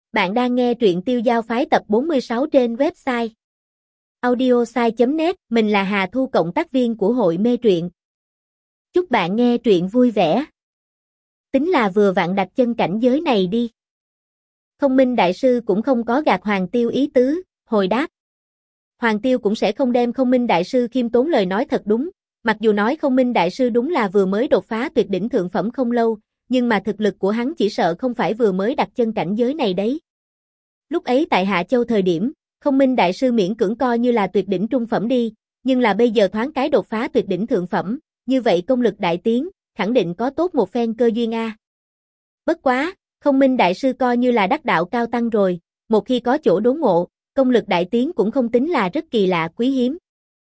Bạn đang nghe truyện Tiêu Giao Phái tập 46 trên website audiosai.net. Mình là Hà Thu, cộng tác viên của hội mê truyện. Chúc bạn nghe truyện vui vẻ. Tính là vừa vặn đặt chân cảnh giới này đi. Không Minh Đại Sư cũng không có gạt Hoàng Tiêu ý tứ, hồi đáp. Hoàng Tiêu cũng sẽ không đem Không Minh Đại Sư khiêm tốn lời nói thật đúng. Mặc dù nói Không Minh Đại Sư đúng là vừa mới đột phá tuyệt đỉnh thượng phẩm không lâu, nhưng mà thực lực của hắn chỉ sợ không phải vừa mới đặt chân cảnh giới này đấy. Lúc ấy tại Hạ Châu thời điểm, Không Minh Đại Sư miễn cưỡng coi như là tuyệt đỉnh trung phẩm đi, nhưng là bây giờ thoáng cái đột phá tuyệt đỉnh thượng phẩm, như vậy công lực đại tiến, khẳng định có tốt một phen cơ duyên a. Bất quá, Không Minh Đại Sư coi như là đắc đạo cao tăng rồi, một khi có chỗ đốn ngộ, công lực đại tiến cũng không tính là rất kỳ lạ quý hiếm.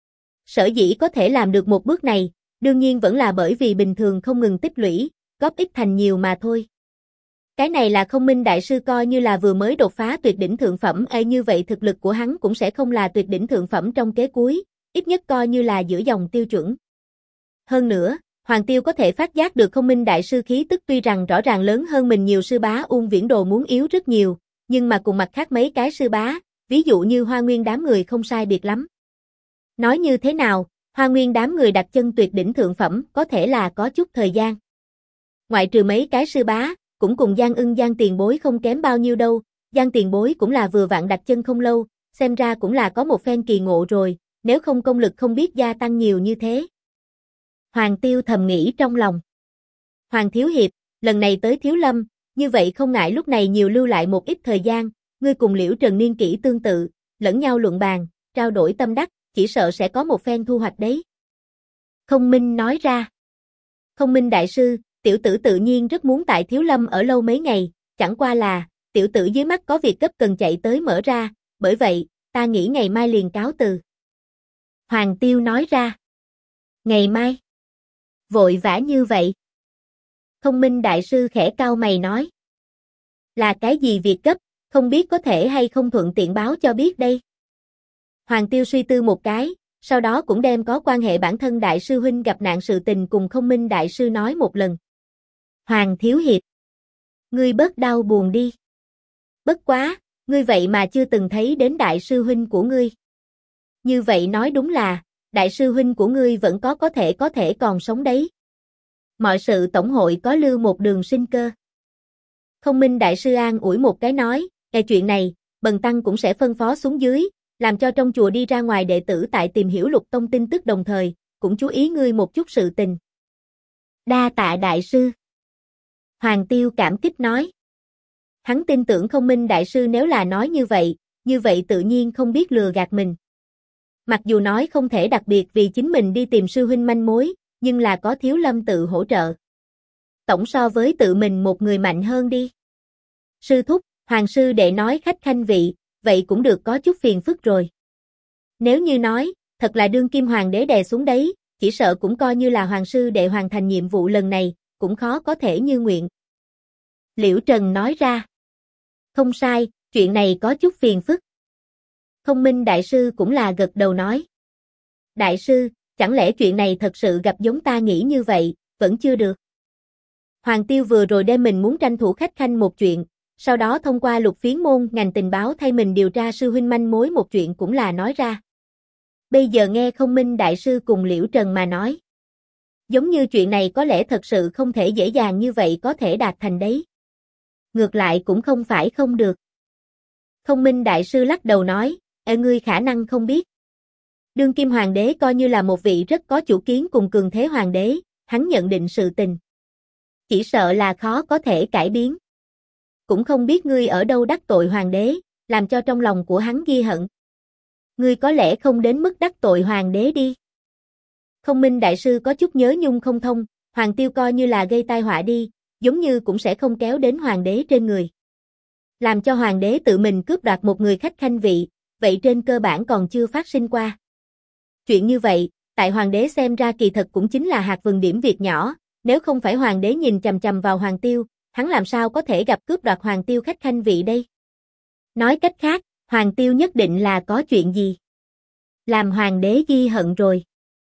Sở dĩ có thể làm được một bước này, đương nhiên vẫn là bởi vì bình thường không ngừng tích lũy, góp ít thành nhiều mà thôi. Cái này là Không Minh Đại Sư coi như là vừa mới đột phá tuyệt đỉnh thượng phẩm, như vậy thực lực của hắn cũng sẽ không là tuyệt đỉnh thượng phẩm trong kế cuối, ít nhất coi như là giữa dòng tiêu chuẩn. Hơn nữa, Hoàng Tiêu có thể phát giác được Không Minh Đại Sư khí tức tuy rằng rõ ràng lớn hơn mình nhiều, sư bá Ung Viễn Đồ muốn yếu rất nhiều, nhưng mà cùng mặt khác mấy cái sư bá, ví dụ như Hoa Nguyên đám người không sai biệt lắm. Nói như thế nào, Hoa Nguyên đám người đặt chân tuyệt đỉnh thượng phẩm có thể là có chút thời gian. Ngoại trừ mấy cái sư bá, cũng cùng Giang Ưng Giang tiền bối không kém bao nhiêu đâu, Giang tiền bối cũng là vừa vặn đặt chân không lâu, xem ra cũng là có một phen kỳ ngộ rồi, nếu không công lực không biết gia tăng nhiều như thế. Hoàng Tiêu thầm nghĩ trong lòng. Hoàng Thiếu Hiệp, lần này tới Thiếu Lâm, như vậy không ngại lúc này nhiều lưu lại một ít thời gian, ngươi cùng Liễu Trần niên kỷ tương tự, lẫn nhau luận bàn, trao đổi tâm đắc, chỉ sợ sẽ có một phen thu hoạch đấy. Không Minh nói ra. Không Minh Đại Sư, tiểu tử tự nhiên rất muốn tại Thiếu Lâm ở lâu mấy ngày, chẳng qua là, tiểu tử dưới mắt có việc cấp cần chạy tới mở ra, bởi vậy, ta nghĩ ngày mai liền cáo từ. Hoàng Tiêu nói ra. Ngày mai? Vội vã như vậy? Không Minh Đại Sư khẽ cau mày nói. Là cái gì việc cấp, không biết có thể hay không thuận tiện báo cho biết đây. Hoàng Tiêu suy tư một cái, sau đó cũng đem có quan hệ bản thân Đại Sư Huynh gặp nạn sự tình cùng Không Minh Đại Sư nói một lần. Hoàng Thiếu Hiệp, ngươi bớt đau buồn đi. Bất quá, ngươi vậy mà chưa từng thấy đến Đại Sư Huynh của ngươi. Như vậy nói đúng là, Đại Sư Huynh của ngươi vẫn có thể còn sống đấy. Mọi sự tổng hội có lưu một đường sinh cơ. Không Minh Đại Sư an ủi một cái nói, cái chuyện này, Bần Tăng cũng sẽ phân phó xuống dưới, làm cho trong chùa đi ra ngoài đệ tử tại tìm hiểu Lục Tông tin tức đồng thời, cũng chú ý ngươi một chút sự tình. Đa tạ Đại Sư. Hoàng Tiêu cảm kích nói. Hắn tin tưởng Không Minh Đại Sư nếu là nói như vậy tự nhiên không biết lừa gạt mình. Mặc dù nói không thể đặc biệt vì chính mình đi tìm sư huynh manh mối, nhưng là có Thiếu Lâm tự hỗ trợ. Tổng so với tự mình một người mạnh hơn đi. Sư thúc, Hoàng sư đệ nói khách khanh vị, vậy cũng được có chút phiền phức rồi. Nếu như nói, thật là đương kim hoàng đế đè xuống đấy, chỉ sợ cũng coi như là Hoàng sư đệ hoàn thành nhiệm vụ lần này, cũng khó có thể như nguyện. Liễu Trần nói ra. Không sai, chuyện này có chút phiền phức. Không Minh Đại Sư cũng là gật đầu nói. Đại sư, chẳng lẽ chuyện này thật sự gặp giống ta nghĩ như vậy, vẫn chưa được. Hoàng Tiêu vừa rồi đem mình muốn tranh thủ khách khanh một chuyện, sau đó thông qua Lục Phiến môn ngành tình báo thay mình điều tra sư huynh manh mối một chuyện cũng là nói ra. Bây giờ nghe Không Minh Đại Sư cùng Liễu Trần mà nói. Giống như chuyện này có lẽ thật sự không thể dễ dàng như vậy có thể đạt thành đấy. Ngược lại cũng không phải không được. Không Minh Đại Sư lắc đầu nói, ngươi khả năng không biết. Đương kim hoàng đế coi như là một vị rất có chủ kiến cùng cường thế hoàng đế, hắn nhận định sự tình. Chỉ sợ là khó có thể cải biến. Cũng không biết ngươi ở đâu đắc tội hoàng đế, làm cho trong lòng của hắn ghi hận. Ngươi có lẽ không đến mức đắc tội hoàng đế đi. Không Minh Đại Sư có chút nhớ nhung không thông, Hoàng Tiêu coi như là gây tai họa đi, giống như cũng sẽ không kéo đến hoàng đế trên người. Làm cho hoàng đế tự mình cướp đoạt một người khách khanh vị, vậy trên cơ bản còn chưa phát sinh qua. Chuyện như vậy, tại hoàng đế xem ra kỳ thật cũng chính là hạt vừng điểm việc nhỏ, nếu không phải hoàng đế nhìn chằm chằm vào Hoàng Tiêu, hắn làm sao có thể gặp cướp đoạt Hoàng Tiêu khách khanh vị đây? Nói cách khác, Hoàng Tiêu nhất định là có chuyện gì? Làm hoàng đế ghi hận rồi.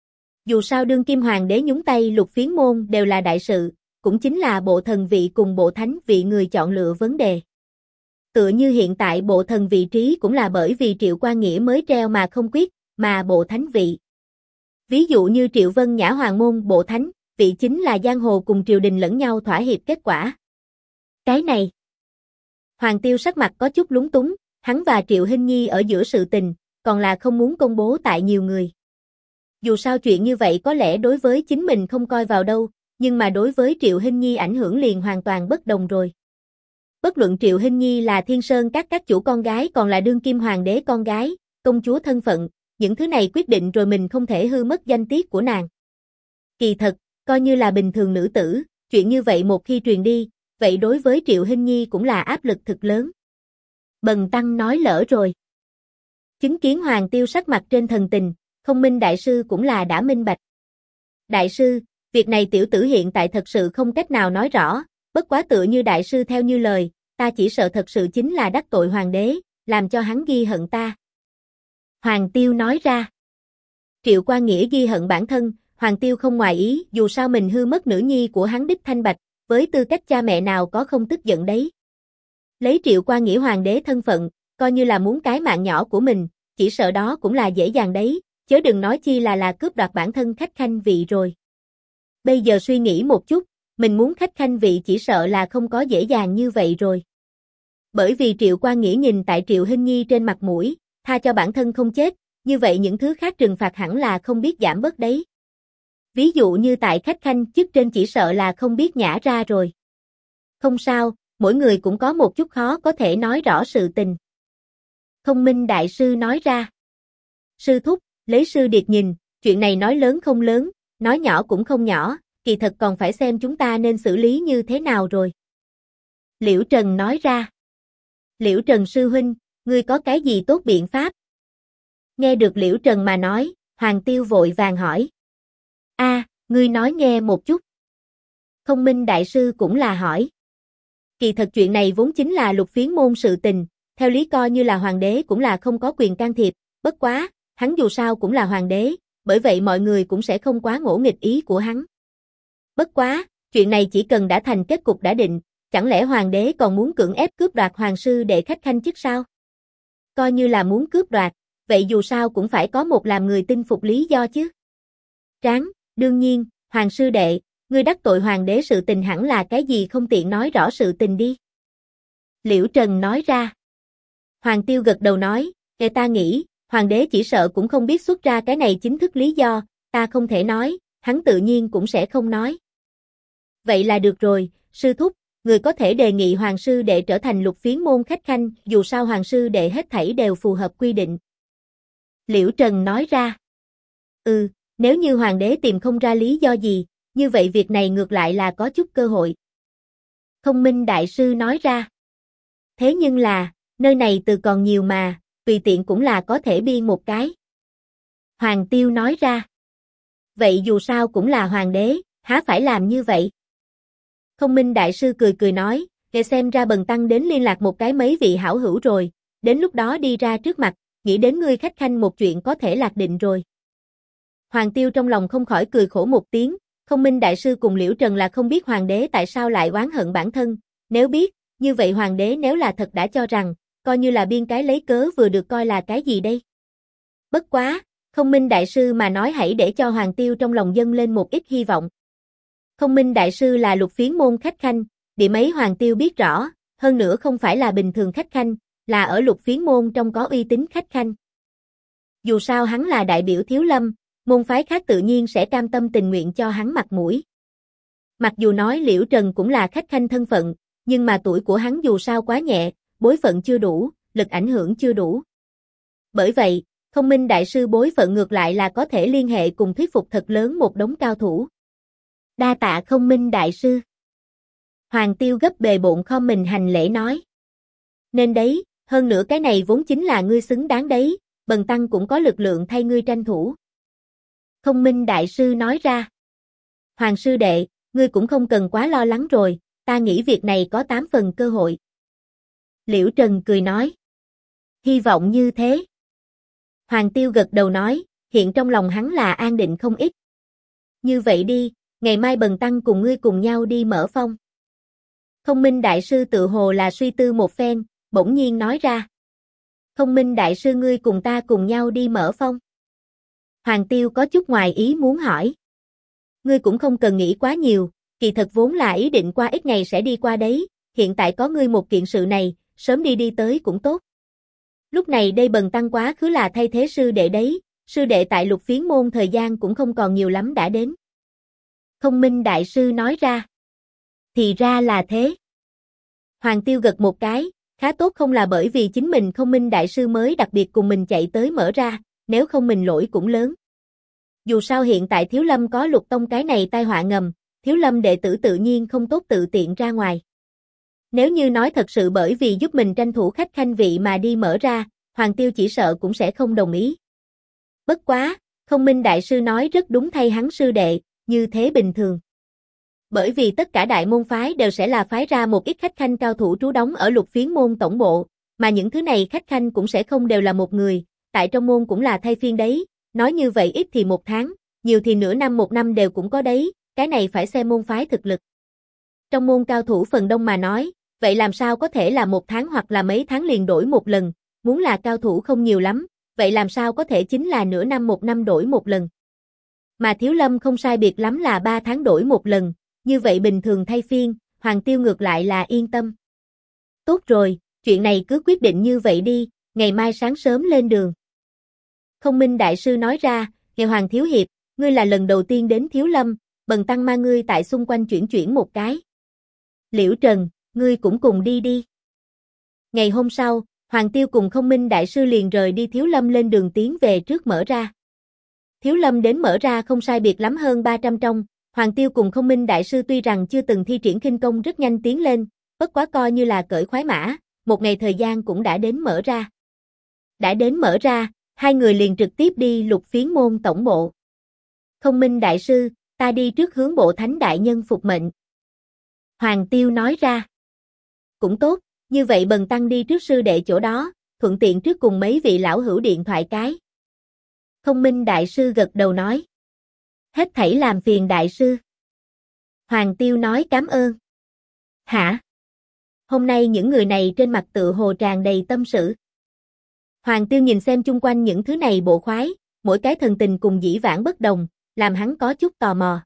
Dù sao đương kim hoàng đế nhúng tay Lục Phiến môn đều là đại sự, cũng chính là bộ thần vị cùng bộ thánh vị người chọn lựa vấn đề. Tựa như hiện tại bộ thần vị trí cũng là bởi vì Triệu Quan Nghĩa mới treo mà không quyết, mà bộ thánh vị. Ví dụ như Triệu Vân Nhã hoàng môn bộ thánh, vị chính là giang hồ cùng triều đình lẫn nhau thỏa hiệp kết quả. Cái này. Hoàng Tiêu sắc mặt có chút lúng túng, hắn và Triệu Hinh Nhi ở giữa sự tình, còn là không muốn công bố tại nhiều người. Dù sao chuyện như vậy có lẽ đối với chính mình không coi vào đâu, nhưng mà đối với Triệu Hinh Nhi ảnh hưởng liền hoàn toàn bất đồng rồi. Bất luận Triệu Hinh Nhi là Thiên Sơn các chủ con gái còn là đương kim hoàng đế con gái, công chúa thân phận, những thứ này quyết định rồi mình không thể hư mất danh tiết của nàng. Kỳ thật, coi như là bình thường nữ tử, chuyện như vậy một khi truyền đi, vậy đối với Triệu Hinh Nhi cũng là áp lực thực lớn. Bần tăng nói lỡ rồi. Chứng kiến Hoàng Tiêu sắc mặt trên thần tình, Không Minh đại sư cũng là đã minh bạch. Đại sư, việc này tiểu tử hiện tại thật sự không cách nào nói rõ, bất quá tựa như đại sư theo như lời, ta chỉ sợ thật sự chính là đắc tội hoàng đế, làm cho hắn ghi hận ta. Hoàng Tiêu nói ra. Triệu Quan Nghĩa ghi hận bản thân, Hoàng Tiêu không ngoài ý, dù sao mình hư mất nữ nhi của hắn đích thanh bạch, với tư cách cha mẹ nào có không tức giận đấy. Lấy Triệu Quan Nghĩa hoàng đế thân phận, coi như là muốn cái mạng nhỏ của mình, chỉ sợ đó cũng là dễ dàng đấy, chớ đừng nói chi là cướp đoạt bản thân khách khanh vị rồi. Bây giờ suy nghĩ một chút, mình muốn khách khanh vị chỉ sợ là không có dễ dàng như vậy rồi. Bởi vì Triệu Quan Nghĩa nhìn tại Triệu Hinh Nhi trên mặt mũi, tha cho bản thân không chết, như vậy những thứ khác trừng phạt hẳn là không biết giảm bớt đấy. Ví dụ như tại khách khanh chức trên chỉ sợ là không biết nhả ra rồi. Không sao, mỗi người cũng có một chút khó có thể nói rõ sự tình. Không Minh đại sư nói ra. Sư thúc, lấy sư điệt nhìn, chuyện này nói lớn không lớn, nói nhỏ cũng không nhỏ, kỳ thật còn phải xem chúng ta nên xử lý như thế nào rồi. Liễu Trần nói ra. Liễu Trần sư huynh, ngươi có cái gì tốt biện pháp? Nghe được Liễu Trần mà nói, Hoàng Tiêu vội vàng hỏi. Ngươi nói nghe một chút. Không Minh đại sư cũng là hỏi. Kỳ thật chuyện này vốn chính là Lục Phiến môn sự tình, theo lý coi như là hoàng đế cũng là không có quyền can thiệp, bất quá, hắn dù sao cũng là hoàng đế, bởi vậy mọi người cũng sẽ không quá ngỗ nghịch ý của hắn. Bất quá, chuyện này chỉ cần đã thành kết cục đã định, chẳng lẽ hoàng đế còn muốn cưỡng ép cướp đoạt hoàng sư để khách khanh chức sao? Coi như là muốn cướp đoạt, vậy dù sao cũng phải có một làm người tin phục lý do chứ. Tráng, đương nhiên, hoàng sư đệ, ngươi đắc tội hoàng đế sự tình hẳn là cái gì không tiện nói rõ sự tình đi. Liễu Trần nói ra. Hoàng Tiêu gật đầu nói, ta nghĩ, hoàng đế chỉ sợ cũng không biết xuất ra cái này chính thức lý do, ta không thể nói, hắn tự nhiên cũng sẽ không nói. Vậy là được rồi, sư thúc, người có thể đề nghị hoàng sư đệ trở thành Lục Phiến môn khách khanh, dù sao hoàng sư đệ hết thảy đều phù hợp quy định. Liễu Trần nói ra. Nếu như hoàng đế tìm không ra lý do gì, như vậy việc này ngược lại là có chút cơ hội. Không Minh đại sư nói ra. Thế nhưng là, nơi này từ còn nhiều mà, tùy tiện cũng là có thể biên một cái. Hoàng Tiêu nói ra. Vậy dù sao cũng là hoàng đế, há phải làm như vậy? Không Minh đại sư cười cười nói, để xem ra bần tăng đến liên lạc một cái mấy vị hảo hữu rồi, đến lúc đó đi ra trước mặt, nghĩ đến ngươi khách khanh một chuyện có thể lạc định rồi. Hoàng Tiêu trong lòng không khỏi cười khổ một tiếng, Không Minh đại sư cùng Liễu Trần là không biết hoàng đế tại sao lại oán hận bản thân, nếu biết, như vậy hoàng đế nếu là thật đã cho rằng, coi như là biên cái lấy cớ vừa được coi là cái gì đây. Bất quá, Không Minh đại sư mà nói hãy để cho Hoàng Tiêu trong lòng dâng lên một ít hy vọng. Không Minh đại sư là Lục Phiến môn khách khanh, điểm ấy Hoàng Tiêu biết rõ, hơn nữa không phải là bình thường khách khanh, là ở Lục Phiến môn trong có uy tín khách khanh. Dù sao hắn là đại biểu Thiếu Lâm, môn phái khác tự nhiên sẽ cam tâm tình nguyện cho hắn mặt mũi. Mặc dù nói Liễu Trần cũng là khách khanh thân phận, nhưng mà tuổi của hắn dù sao quá nhẹ, bối phận chưa đủ, lực ảnh hưởng chưa đủ. Bởi vậy, Không Minh đại sư bối phận ngược lại là có thể liên hệ cùng thuyết phục thật lớn một đống cao thủ. Đa tạ Không Minh đại sư. Hoàng Tiêu gấp bề bộn khom mình hành lễ nói. Nên đấy, hơn nữa cái này vốn chính là ngươi xứng đáng đấy, bần tăng cũng có lực lượng thay ngươi tranh thủ. Không Minh đại sư nói ra. Hoàng sư đệ, ngươi cũng không cần quá lo lắng rồi, ta nghĩ việc này có 8 phần cơ hội. Liễu Trần cười nói. Hy vọng như thế. Hoàng Tiêu gật đầu nói, hiện trong lòng hắn là an định không ít. Như vậy đi, ngày mai bần tăng cùng ngươi cùng nhau đi mở phong. Không Minh đại sư tự hồ là suy tư một phen, bỗng nhiên nói ra. Không Minh đại sư ngươi cùng ta cùng nhau đi mở phong. Hoàng Tiêu có chút ngoài ý muốn hỏi. Ngươi cũng không cần nghĩ quá nhiều, kỳ thật vốn là ý định qua ít ngày sẽ đi qua đấy, hiện tại có ngươi một kiện sự này, sớm đi tới cũng tốt. Lúc này đây Bần tăng quá khứ là thay thế sư đệ đấy, sư đệ tại Lục Phiến môn thời gian cũng không còn nhiều lắm đã đến. Không Minh đại sư nói ra. Thì ra là thế. Hoàng Tiêu gật một cái, khá tốt, không là bởi vì chính mình Không Minh đại sư mới đặc biệt cùng mình chạy tới mở ra, nếu không mình lỗi cũng lớn. Dù sao hiện tại Thiếu Lâm có Lục Tông cái này tai họa ngầm, Thiếu Lâm đệ tử tự nhiên không tốt tự tiện ra ngoài. Nếu như nói thật sự bởi vì giúp mình tranh thủ khách khanh vị mà đi mở ra, Hoàng Tiêu chỉ sợ cũng sẽ không đồng ý. Bất quá, Không Minh đại sư nói rất đúng, thay hắn sư đệ, như thế bình thường. Bởi vì tất cả đại môn phái đều sẽ là phái ra một ít khách khanh cao thủ trú đóng ở Lục Phiến môn tổng bộ, mà những thứ này khách khanh cũng sẽ không đều là một người, tại trong môn cũng là thay phiên đấy, nói như vậy ít thì 1 tháng, nhiều thì nửa năm 1 năm đều cũng có đấy, cái này phải xem môn phái thực lực. Trong môn cao thủ phần đông mà nói, vậy làm sao có thể là 1 tháng hoặc là mấy tháng liền đổi một lần, muốn là cao thủ không nhiều lắm, vậy làm sao có thể chính là nửa năm 1 năm đổi một lần. Mà Thiếu Lâm không sai biệt lắm là 3 tháng đổi một lần, như vậy bình thường thay phiên, Hoàng Tiêu ngược lại là yên tâm. Tốt rồi, chuyện này cứ quyết định như vậy đi, ngày mai sáng sớm lên đường. Không Minh đại sư nói ra, nghe Hoàng thiếu hiệp, ngươi là lần đầu tiên đến Thiếu Lâm, Bần tăng mang ngươi tại xung quanh chuyển một cái. Liễu Trần, ngươi cũng cùng đi đi. Ngày hôm sau, Hoàng Tiêu cùng Không Minh đại sư liền rời đi Thiếu Lâm lên đường tiến về trước mở ra. Thiếu Lâm đến mở ra không sai biệt lắm hơn 300 trong, Hoàng Tiêu cùng Không Minh đại sư tuy rằng chưa từng thi triển khinh công rất nhanh tiến lên, bất quá coi như là cởi khoái mã, một ngày thời gian cũng đã đến mở ra. Đã đến mở ra, hai người liền trực tiếp đi Lục Phiến môn tổng bộ. Không Minh đại sư, ta đi trước hướng bộ thánh đại nhân phục mệnh. Hoàng Tiêu nói ra. Cũng tốt, như vậy Bần tăng đi trước sư đệ chỗ đó, thuận tiện trước cùng mấy vị lão hữu điện thoại cái. Không Minh đại sư gật đầu nói. Hết thảy làm phiền đại sư. Hoàng Tiêu nói cảm ơn. Hả? Hôm nay những người này trên mặt tựa hồ tràn đầy tâm sự. Hoàng Tiêu nhìn xem chung quanh những thứ này bộ khoái, mỗi cái thần tình cùng dĩ vãng bất đồng, làm hắn có chút tò mò.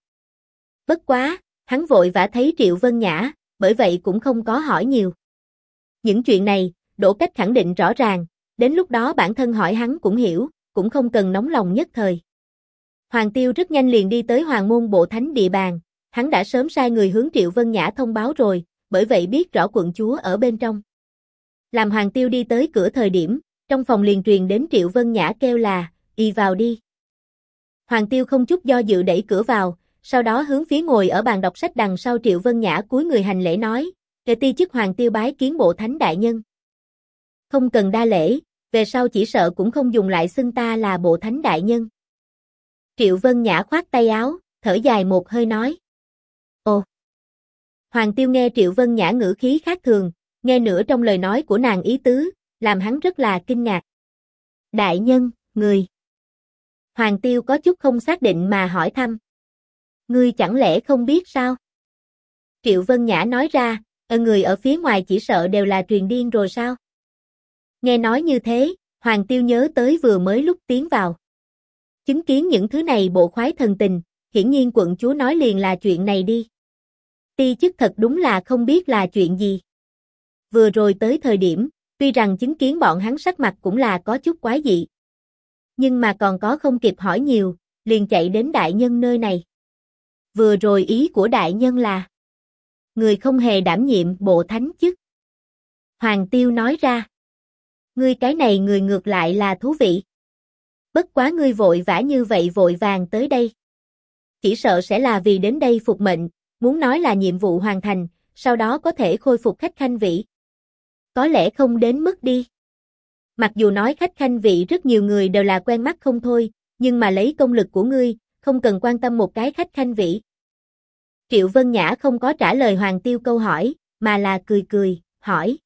Bất quá, hắn vội vã thấy Triệu Vân Nhã, bởi vậy cũng không có hỏi nhiều. Những chuyện này, Đỗ Cách khẳng định rõ ràng, đến lúc đó bản thân hỏi hắn cũng hiểu, cũng không cần nóng lòng nhất thời. Hoàng Tiêu rất nhanh liền đi tới Hoàng môn bộ thánh địa bàn, hắn đã sớm sai người hướng Triệu Vân Nhã thông báo rồi, bởi vậy biết rõ quận chúa ở bên trong. Làm Hoàng Tiêu đi tới cửa thời điểm, trong phòng liền truyền đến Triệu Vân Nhã kêu là, y vào đi. Hoàng Tiêu không chút do dự đẩy cửa vào, sau đó hướng phía ngồi ở bàn đọc sách đằng sau Triệu Vân Nhã cúi người hành lễ nói, kệ ti chức Hoàng Tiêu bái kiến bộ thánh đại nhân. Không cần đa lễ, về sau chỉ sợ cũng không dùng lại xưng ta là bộ thánh đại nhân. Triệu Vân Nhã khoát tay áo, thở dài một hơi nói. Ồ! Hoàng Tiêu nghe Triệu Vân Nhã ngữ khí khác thường, nghe nửa trong lời nói của nàng ý tứ, làm hắn rất là kinh ngạc. Đại nhân, người. Hoàng Tiêu có chút không xác định mà hỏi thăm. Ngươi chẳng lẽ không biết sao? Triệu Vân Nhã nói ra, người ở phía ngoài chỉ sợ đều là truyền điên rồi sao? Nghe nói như thế, Hoàng Tiêu nhớ tới vừa mới lúc tiến vào. Chứng kiến những thứ này bộ khoái thần tình, hiển nhiên quận chúa nói liền là chuyện này đi. Ti chức thật đúng là không biết là chuyện gì. Vừa rồi tới thời điểm, tuy rằng chứng kiến bọn hắn sắc mặt cũng là có chút quái dị. Nhưng mà còn có không kịp hỏi nhiều, liền chạy đến đại nhân nơi này. Vừa rồi ý của đại nhân là người không hề đảm nhiệm bộ thánh chức. Hoàng Tiêu nói ra. Ngươi cái này người ngược lại là thú vị. Bất quá ngươi vội vã như vậy vội vàng tới đây. Chỉ sợ sẽ là vì đến đây phục mệnh, muốn nói là nhiệm vụ hoàn thành, sau đó có thể khôi phục khách khanh vị. Có lẽ không đến mức đi. Mặc dù nói khách khanh vị rất nhiều người đều là quen mắt không thôi, nhưng mà lấy công lực của ngươi, không cần quan tâm một cái khách khanh vị. Triệu Vân Nhã không có trả lời Hoàng Tiêu câu hỏi, mà là cười cười, hỏi.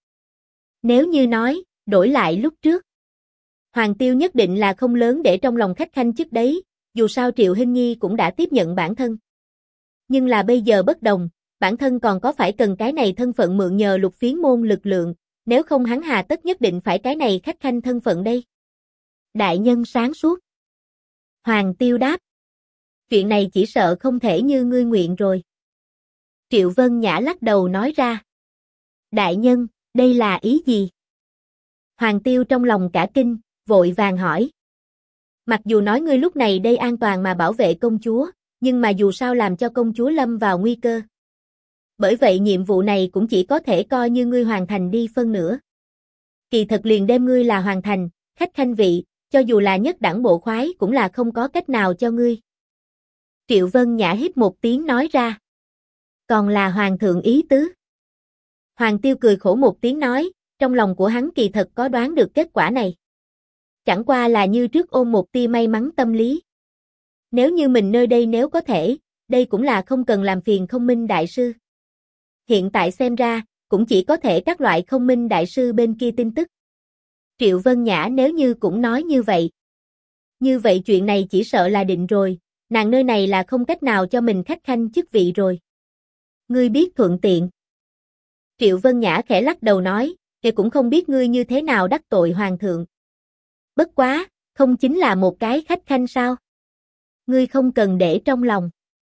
Nếu như nói, đổi lại lúc trước. Hoàng Tiêu nhất định là không lớn để trong lòng khách khanh chức đấy, dù sao Triệu Hinh Nhi cũng đã tiếp nhận bản thân. Nhưng là bây giờ bất đồng, bản thân còn có phải cần cái này thân phận mượn nhờ Lục Phiến môn lực lượng, nếu không hắn hà tất nhất định phải cái này khách khanh thân phận đây. Đại nhân sáng suốt. Hoàng Tiêu đáp. Chuyện này chỉ sợ không thể như ngươi nguyện rồi. Triệu Vân Nhã lắc đầu nói ra. Đại nhân, đây là ý gì? Hoàng Tiêu trong lòng cả kinh, vội vàng hỏi. Mặc dù nói ngươi lúc này đây an toàn mà bảo vệ công chúa, nhưng mà dù sao làm cho công chúa lâm vào nguy cơ. Bởi vậy nhiệm vụ này cũng chỉ có thể coi như ngươi hoàn thành đi phân nửa. Kỳ thật liền đem ngươi là hoàn thành, khách khanh vị, cho dù là nhất đẳng bộ khoái cũng là không có cách nào cho ngươi. Triệu Vân Nhã hít một tiếng nói ra. Còn là hoàng thượng ý tứ. Hoàng Tiêu cười khổ một tiếng nói, trong lòng của hắn kỳ thật có đoán được kết quả này. Chẳng qua là như trước ôm một tia may mắn tâm lý. Nếu như mình nơi đây nếu có thể, đây cũng là không cần làm phiền Không Minh đại sư. Hiện tại xem ra, cũng chỉ có thể các loại Không Minh đại sư bên kia tin tức. Triệu Vân Nhã nếu như cũng nói như vậy. Như vậy chuyện này chỉ sợ là định rồi, nàng nơi này là không cách nào cho mình khách khanh chức vị rồi. Ngươi biết thuận tiện. Triệu Vân Nhã khẽ lắc đầu nói, kể cũng không biết ngươi như thế nào đắc tội hoàng thượng. Bất quá, không chính là một cái khách khanh sao? Ngươi không cần để trong lòng.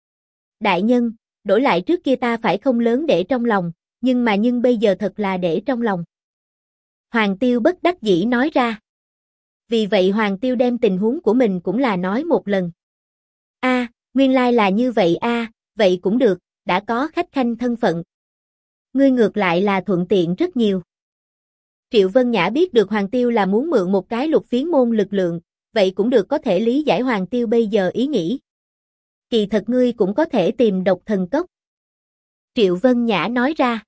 Đại nhân, đổi lại trước kia ta phải không lớn để trong lòng, nhưng bây giờ thật là để trong lòng. Hoàng Tiêu bất đắc dĩ nói ra. Vì vậy Hoàng Tiêu đem tình huống của mình cũng là nói một lần. Nguyên lai là như vậy vậy cũng được, đã có khách khanh thân phận. Ngươi ngược lại là thuận tiện rất nhiều. Triệu Vân Nhã biết được Hoàng Tiêu là muốn mượn một cái Lục Phiến môn lực lượng, vậy cũng được có thể lý giải Hoàng Tiêu bây giờ ý nghĩ. Kỳ thật ngươi cũng có thể tìm Độc Thần Cốc. Triệu Vân Nhã nói ra.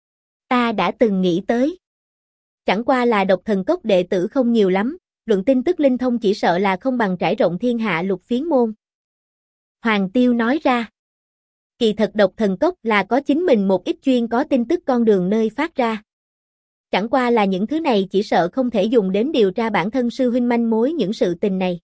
Ta đã từng nghĩ tới. Chẳng qua là Độc Thần Cốc đệ tử không nhiều lắm, luận tin tức linh thông chỉ sợ là không bằng trải rộng thiên hạ Lục Phiến môn. Hoàng Tiêu nói ra. Kỳ thật Độc Thần Cốc là có chính mình một ít chuyên có tin tức con đường nơi phát ra. Chẳng qua là những thứ này chỉ sợ không thể dùng đến điều tra bản thân sư huynh manh mối những sự tình này.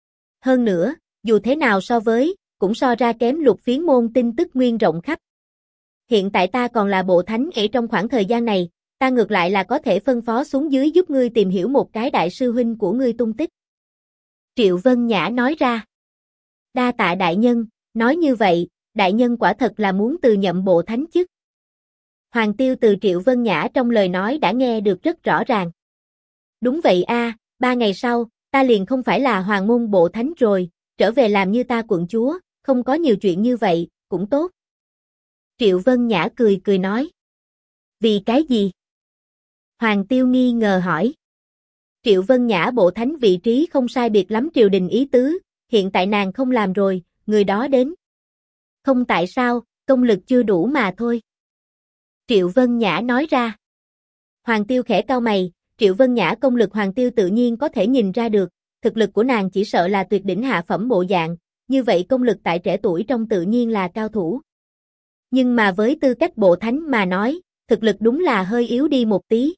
Hơn nữa, dù thế nào cũng so ra kém Lục Phiến môn tin tức nguyên rộng khắp. Hiện tại ta còn là bộ thánh ở trong khoảng thời gian này, ta ngược lại là có thể phân phó xuống dưới giúp ngươi tìm hiểu một cái đại sư huynh của ngươi tung tích. Triệu Vân Nhã nói ra. Đa tạ đại nhân, nói như vậy, đại nhân quả thật là muốn từ nhậm bộ thánh chức. Hoàng Tiêu từ Triệu Vân Nhã trong lời nói đã nghe được rất rõ ràng. Đúng vậy 3 ngày sau, ta liền không phải là hoàng môn bộ thánh rồi, trở về làm như ta quận chúa, không có nhiều chuyện như vậy, cũng tốt. Triệu Vân Nhã cười nói. Vì cái gì? Hoàng Tiêu nghi ngờ hỏi. Triệu Vân Nhã bộ thánh vị trí không sai biệt lắm triều đình ý tứ, hiện tại nàng không làm rồi, người đó đến. Không tại sao, công lực chưa đủ mà thôi. Triệu Vân Nhã nói ra. Hoàng Tiêu khẽ cau mày, Triệu Vân Nhã công lực Hoàng Tiêu tự nhiên có thể nhìn ra được, thực lực của nàng chỉ sợ là tuyệt đỉnh hạ phẩm bộ dạng, như vậy công lực tại trẻ tuổi trong tự nhiên là cao thủ. Nhưng mà với tư cách bộ thánh mà nói, thực lực đúng là hơi yếu đi một tí.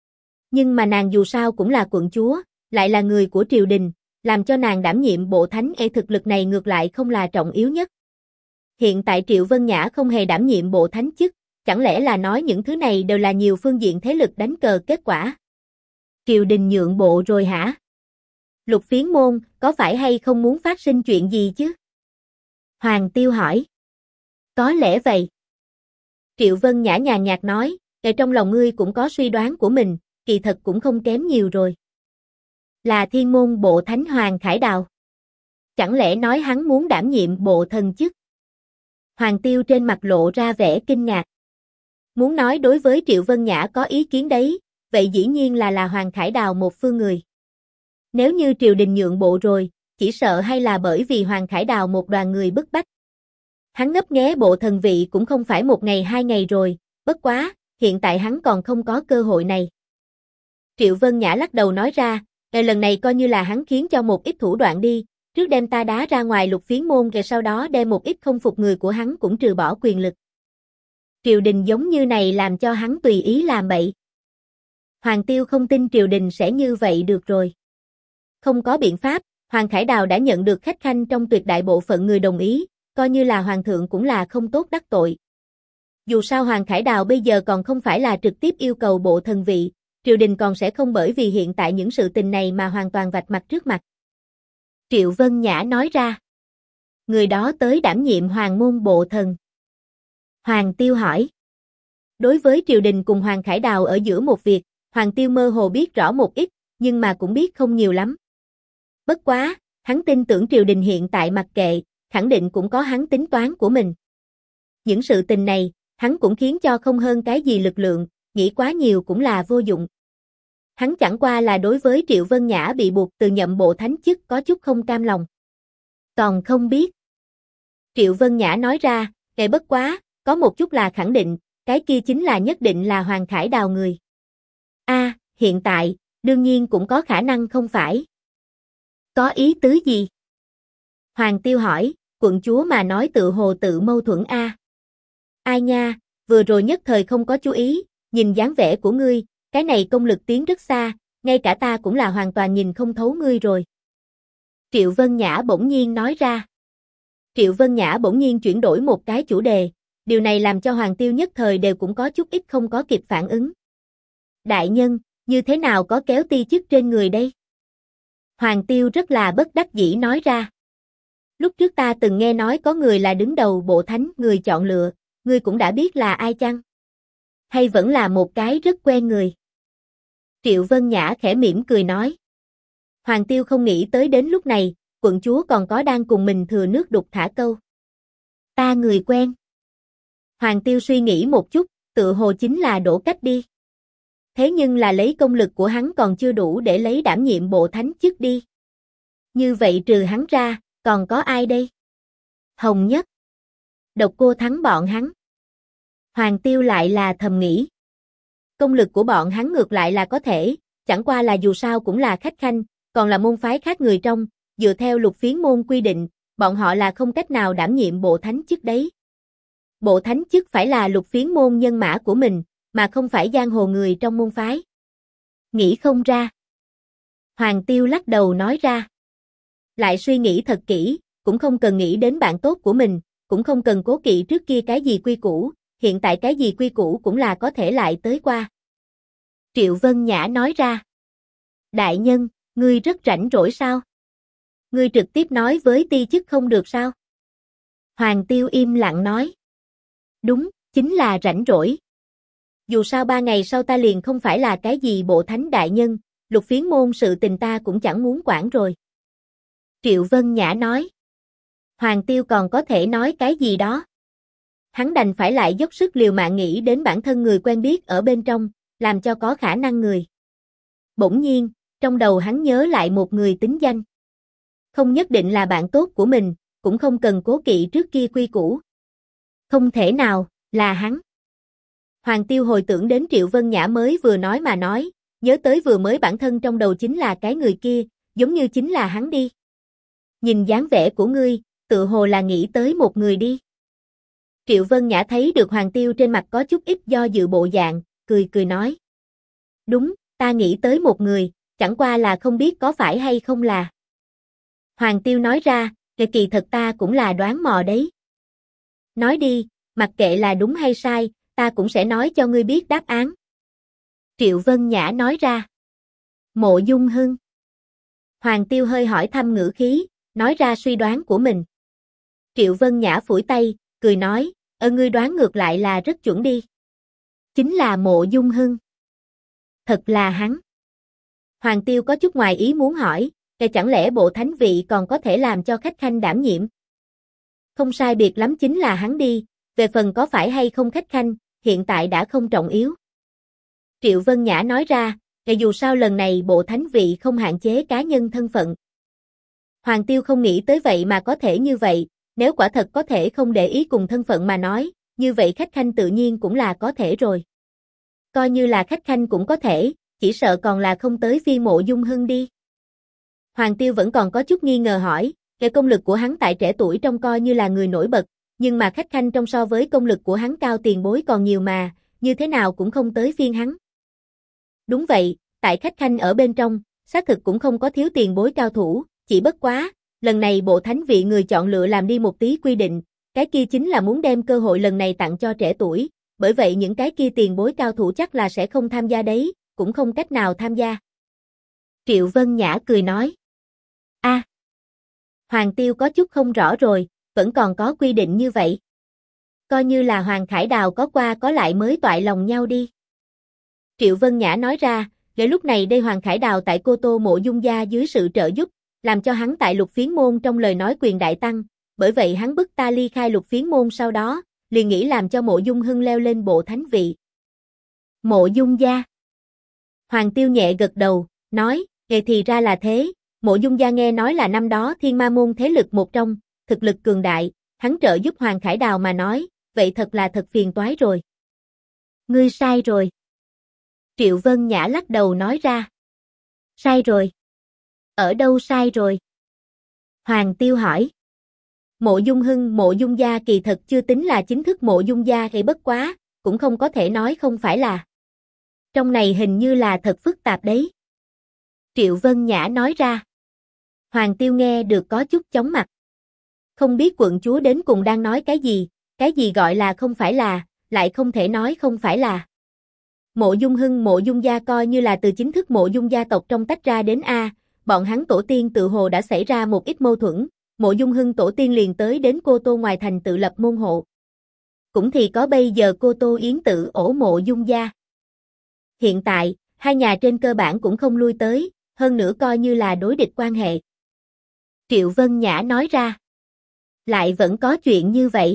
Nhưng mà nàng dù sao cũng là quận chúa, lại là người của triều đình, làm cho nàng đảm nhiệm bộ thánh thực lực này ngược lại không là trọng yếu nhất. Hiện tại Triệu Vân Nhã không hề đảm nhiệm bộ thánh chức, chẳng lẽ là nói những thứ này đều là nhiều phương diện thế lực đánh cờ kết quả? Triều đình nhượng bộ rồi hả? Lục Phiến môn, có phải hay không muốn phát sinh chuyện gì chứ? Hoàng Tiêu hỏi. Có lẽ vậy. Triệu Vân Nhã nhàn nhạt nói, trong lòng ngươi cũng có suy đoán của mình, kỳ thật cũng không kém nhiều rồi. Là thiên môn bộ thánh Hoàng Khải Đào. Chẳng lẽ nói hắn muốn đảm nhiệm bộ thần chức? Hoàng Tiêu trên mặt lộ ra vẻ kinh ngạc. Muốn nói đối với Triệu Vân Nhã có ý kiến đấy, vậy dĩ nhiên là Hoàng Khải Đào một phương người. Nếu như triều đình nhượng bộ rồi, chỉ sợ hay là bởi vì Hoàng Khải Đào một đoàn người bức bách. Hắn ngấp nghé bộ thần vị cũng không phải 1 ngày 2 ngày rồi, bất quá, hiện tại hắn còn không có cơ hội này. Triệu Vân Nhã lắc đầu nói ra, lần này coi như là hắn khiến cho một ít thủ đoạn đi, trước đem ta đá ra ngoài Lục Phiến môn rồi sau đó đem một ít không phục người của hắn cũng trừ bỏ quyền lực. Triều đình giống như này làm cho hắn tùy ý làm bậy. Hoàng Tiêu không tin triều đình sẽ như vậy được rồi. Không có biện pháp, Hoàng Khải Đào đã nhận được khách khanh trong tuyệt đại bộ phận người đồng ý, coi như là hoàng thượng cũng là không tốt đắc tội. Dù sao Hoàng Khải Đào bây giờ còn không phải là trực tiếp yêu cầu bộ thần vị, triều đình còn sẽ không bởi vì hiện tại những sự tình này mà hoàn toàn vạch mặt trước mặt. Triệu Vân Nhã nói ra. Người đó tới đảm nhiệm Hoàng môn bộ thần. Hoàng Tiêu hỏi. Đối với triều đình cùng Hoàng Khải Đào ở giữa một việc, Hoàng Tiêu mơ hồ biết rõ một ít, nhưng mà cũng biết không nhiều lắm. Bất quá, hắn tin tưởng triều đình hiện tại mặc kệ, khẳng định cũng có hắn tính toán của mình. Những sự tình này, hắn cũng khiến cho không hơn cái gì lực lượng, nghĩ quá nhiều cũng là vô dụng. Hắn chẳng qua là đối với Triệu Vân Nhã bị buộc từ nhậm bộ thánh chức có chút không cam lòng. Còn không biết. Triệu Vân Nhã nói ra, kệ bất quá, có một chút là khẳng định, cái kia chính là nhất định là Hoàng Khải Đào người. Hiện tại, đương nhiên cũng có khả năng không phải. Có ý tứ gì? Hoàng Tiêu hỏi, quận chúa mà nói tự hồ tự mâu thuẫn a. Ai nha, vừa rồi nhất thời không có chú ý, nhìn dáng vẻ của ngươi, cái này công lực tiến rất xa, ngay cả ta cũng là hoàn toàn nhìn không thấu ngươi rồi. Triệu Vân Nhã bỗng nhiên nói ra. Triệu Vân Nhã bỗng nhiên chuyển đổi một cái chủ đề, điều này làm cho Hoàng Tiêu nhất thời đều cũng có chút ít không có kịp phản ứng. Đại nhân, như thế nào có kéo ti chức trên người đây? Hoàng Tiêu rất là bất đắc dĩ nói ra. Lúc trước ta từng nghe nói có người là đứng đầu bộ thánh người chọn lựa, ngươi cũng đã biết là ai chăng? Hay vẫn là một cái rất quen người? Triệu Vân Nhã khẽ mỉm cười nói. Hoàng Tiêu không nghĩ tới đến lúc này, quận chúa còn có đang cùng mình thừa nước đục thả câu. Ta người quen. Hoàng Tiêu suy nghĩ một chút, tự hồ chính là Đỗ Cách đi. Thế nhưng là lấy công lực của hắn còn chưa đủ để lấy đảm nhiệm bộ thánh chức đi. Như vậy trừ hắn ra, còn có ai đây? Hồng Nhất. Độc Cô thắng bọn hắn. Hoàng Tiêu lại là thầm nghĩ. Công lực của bọn hắn ngược lại là có thể, chẳng qua là dù sao cũng là khách khanh, còn là môn phái khác người trong, dựa theo Lục Phiến môn quy định, bọn họ là không cách nào đảm nhiệm bộ thánh chức đấy. Bộ thánh chức phải là Lục Phiến môn nhân mã của mình, mà không phải giang hồ người trong môn phái. Nghĩ không ra. Hoàng Tiêu lắc đầu nói ra. Lại suy nghĩ thật kỹ, cũng không cần nghĩ đến bạn tốt của mình, cũng không cần cố kỵ trước kia cái gì quy củ, hiện tại cái gì quy củ cũng là có thể lại tới qua. Triệu Vân Nhã nói ra. Đại nhân, ngươi rất rảnh rỗi sao? Ngươi trực tiếp nói với ti chức không được sao? Hoàng Tiêu im lặng nói. Đúng, chính là rảnh rỗi. Dù sao 3 ngày sau ta liền không phải là cái gì bộ thánh đại nhân, Lục Phiến môn sự tình ta cũng chẳng muốn quản rồi. Triệu Vân Nhã nói. Hoàng Tiêu còn có thể nói cái gì đó. Hắn đành phải lại dốc sức liều mạng nghĩ đến bản thân người quen biết ở bên trong, làm cho có khả năng người. Bỗng nhiên, trong đầu hắn nhớ lại một người tính danh. Không nhất định là bạn tốt của mình, cũng không cần cố kỵ trước kia quy củ. Không thể nào, là hắn. Hoàng Tiêu hồi tưởng đến Triệu Vân Nhã mới vừa nói mà nói, nhớ tới vừa mới bản thân trong đầu chính là cái người kia, giống như chính là hắn đi. Nhìn dáng vẻ của ngươi, tự hồ là nghĩ tới một người đi. Triệu Vân Nhã thấy được Hoàng Tiêu trên mặt có chút ít do dự bộ dạng, cười nói. Đúng, ta nghĩ tới một người, chẳng qua là không biết có phải hay không là. Hoàng Tiêu nói ra, kỳ thật ta cũng là đoán mò đấy. Nói đi, mặc kệ là đúng hay sai, ta cũng sẽ nói cho ngươi biết đáp án. Triệu Vân Nhã nói ra. Mộ Dung Hưng. Hoàng Tiêu hơi hỏi thăm ngữ khí, nói ra suy đoán của mình. Triệu Vân Nhã phủi tay, cười nói, ngươi đoán ngược lại là rất chuẩn đi. Chính là Mộ Dung Hưng. Thật là hắn. Hoàng Tiêu có chút ngoài ý muốn hỏi, chẳng lẽ bộ thánh vị còn có thể làm cho khách khanh đảm nhiệm? Không sai biệt lắm chính là hắn đi, về phần có phải hay không khách khanh, hiện tại đã không trọng yếu. Triệu Vân Nhã nói ra, dù sao lần này bộ thánh vị không hạn chế cá nhân thân phận. Hoàng Tiêu không nghĩ tới vậy mà có thể như vậy, nếu quả thật có thể không để ý cùng thân phận mà nói, như vậy khách khanh tự nhiên cũng là có thể rồi. Coi như là khách khanh cũng có thể, chỉ sợ còn là không tới phiên Mộ Dung Hưng đi. Hoàng Tiêu vẫn còn có chút nghi ngờ hỏi, cái công lực của hắn tại trẻ tuổi trông coi như là người nổi bật, nhưng mà khách khanh trong so với công lực của hắn cao tiền bối còn nhiều mà, như thế nào cũng không tới phiên hắn. Đúng vậy, tại khách khanh ở bên trong, xác thực cũng không có thiếu tiền bối cao thủ, chỉ bất quá, lần này bộ thánh vị người chọn lựa làm đi một tí quy định, cái kia chính là muốn đem cơ hội lần này tặng cho trẻ tuổi, bởi vậy những cái kia tiền bối cao thủ chắc là sẽ không tham gia đấy, cũng không cách nào tham gia. Triệu Vân Nhã cười nói. Hoàng Tiêu có chút không rõ rồi, vẫn còn có quy định như vậy. Coi như là Hoàng Khải Đào có qua có lại mới toại lòng nhau đi. Triệu Vân Nhã nói ra, để lúc này đây Hoàng Khải Đào tại Cô Tô Mộ Dung gia dưới sự trợ giúp, làm cho hắn tại Lục Phiến môn trong lời nói quyền đại tăng, bởi vậy hắn bức ta ly khai Lục Phiến môn sau đó, liền nghĩ làm cho Mộ Dung Hưng leo lên bộ thánh vị. Mộ Dung gia. Hoàng Tiêu nhẹ gật đầu, nói, thì ra là thế, Mộ Dung gia nghe nói là năm đó Thiên Ma môn thế lực một trong, thực lực cường đại, hắn trợ giúp Hoàng Khải Đào mà nói, vậy thật là thật phiền toái rồi. Ngươi sai rồi. Triệu Vân Nhã lắc đầu nói ra. Sai rồi. Ở đâu sai rồi? Hoàng Tiêu hỏi. Mộ Dung Hưng Mộ Dung gia kỳ thật chưa tính là chính thức Mộ Dung gia thì bất quá, cũng không có thể nói không phải là. Trong này hình như là thật phức tạp đấy. Triệu Vân Nhã nói ra. Hoàng Tiêu nghe được có chút chóng mặt. Không biết quận chúa đến cùng đang nói cái gì gọi là không phải là, lại không thể nói không phải là. Mộ Dung Hưng Mộ Dung gia coi như là từ chính thức Mộ Dung gia tộc trong tách ra đến bọn hắn tổ tiên tự hồ đã xảy ra một ít mâu thuẫn, Mộ Dung Hưng tổ tiên liền tới đến Cô Tô ngoài thành tự lập môn hộ. Cũng thì có bây giờ Cô Tô Yến tự ổ Mộ Dung gia. Hiện tại, hai nhà trên cơ bản cũng không lui tới, hơn nữa coi như là đối địch quan hệ. Triệu Vân Nhã nói ra. Lại vẫn có chuyện như vậy.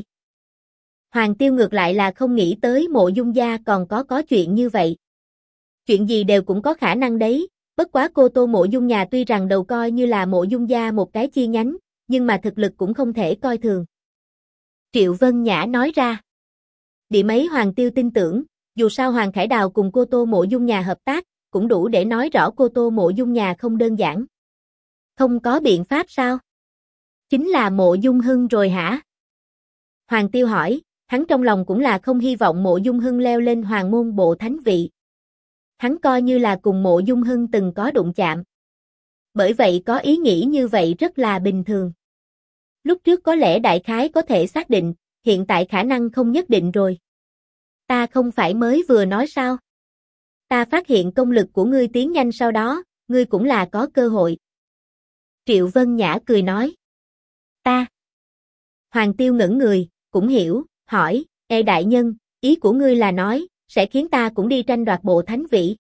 Hoàng Tiêu ngược lại là không nghĩ tới Mộ Dung gia còn có chuyện như vậy. Chuyện gì đều cũng có khả năng đấy, bất quá Cô Tô Mộ Dung nhà tuy rằng đầu coi như là Mộ Dung gia một cái chi nhánh, nhưng mà thực lực cũng không thể coi thường. Triệu Vân Nhã nói ra. Điểm ấy Hoàng Tiêu tin tưởng, dù sao Hoàng Khải Đào cùng Cô Tô Mộ Dung nhà hợp tác, cũng đủ để nói rõ Cô Tô Mộ Dung nhà không đơn giản. Không có biện pháp sao? Chính là Mộ Dung Hưng rồi hả? Hoàng Tiêu hỏi, hắn trong lòng cũng là không hy vọng Mộ Dung Hưng leo lên hoàng môn bộ thánh vị. Hắn coi như là cùng Mộ Dung Hưng từng có đụng chạm. Bởi vậy có ý nghĩ như vậy rất là bình thường. Lúc trước có lẽ đại khái có thể xác định, hiện tại khả năng không nhất định rồi. Ta không phải mới vừa nói sao? Ta phát hiện công lực của ngươi tiến nhanh sau đó, ngươi cũng là có cơ hội. Triệu Vân Nhã cười nói. Ta. Hoàng Tiêu ngẩn người, cũng hiểu, hỏi, đại nhân, ý của ngươi là nói, sẽ khiến ta cũng đi tranh đoạt bộ thánh vị.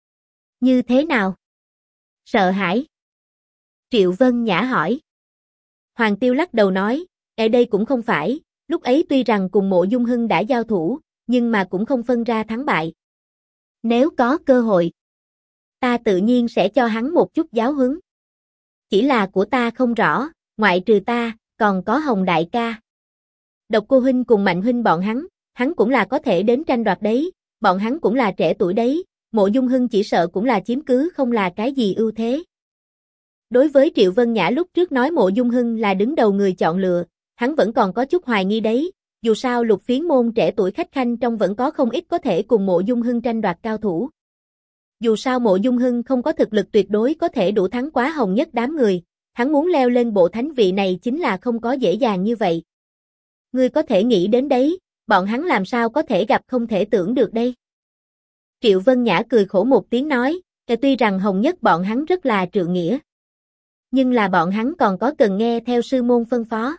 Như thế nào? Sợ hãi. Triệu Vân Nhã hỏi. Hoàng Tiêu lắc đầu nói, đây cũng không phải, lúc ấy tuy rằng cùng Mộ Dung Hưng đã giao thủ, nhưng mà cũng không phân ra thắng bại. Nếu có cơ hội, ta tự nhiên sẽ cho hắn một chút giáo huấn. Chỉ là của ta không rõ, ngoại trừ ta, còn có Hồng đại ca. Độc Cô huynh cùng Mạnh huynh bọn hắn cũng là có thể đến tranh đoạt đấy, bọn hắn cũng là trẻ tuổi đấy, Mộ Dung Hưng chỉ sợ cũng là chiếm cứ không là cái gì ưu thế. Đối với Triệu Vân Nhã lúc trước nói Mộ Dung Hưng là đứng đầu người chọn lựa, hắn vẫn còn có chút hoài nghi đấy, dù sao Lục Phiến môn trẻ tuổi khách khanh trong vẫn có không ít có thể cùng Mộ Dung Hưng tranh đoạt cao thủ. Dù sao Mộ Dung Hưng không có thực lực tuyệt đối có thể đủ thắng quá Hồng nhất đám người, hắn muốn leo lên bộ thánh vị này chính là không có dễ dàng như vậy. Ngươi có thể nghĩ đến đấy, bọn hắn làm sao có thể gặp không thể tưởng được đây. Triệu Vân Nhã cười khổ một tiếng nói, tuy rằng Hồng nhất bọn hắn rất là trượng nghĩa, nhưng là bọn hắn còn có cần nghe theo sư môn phân phó.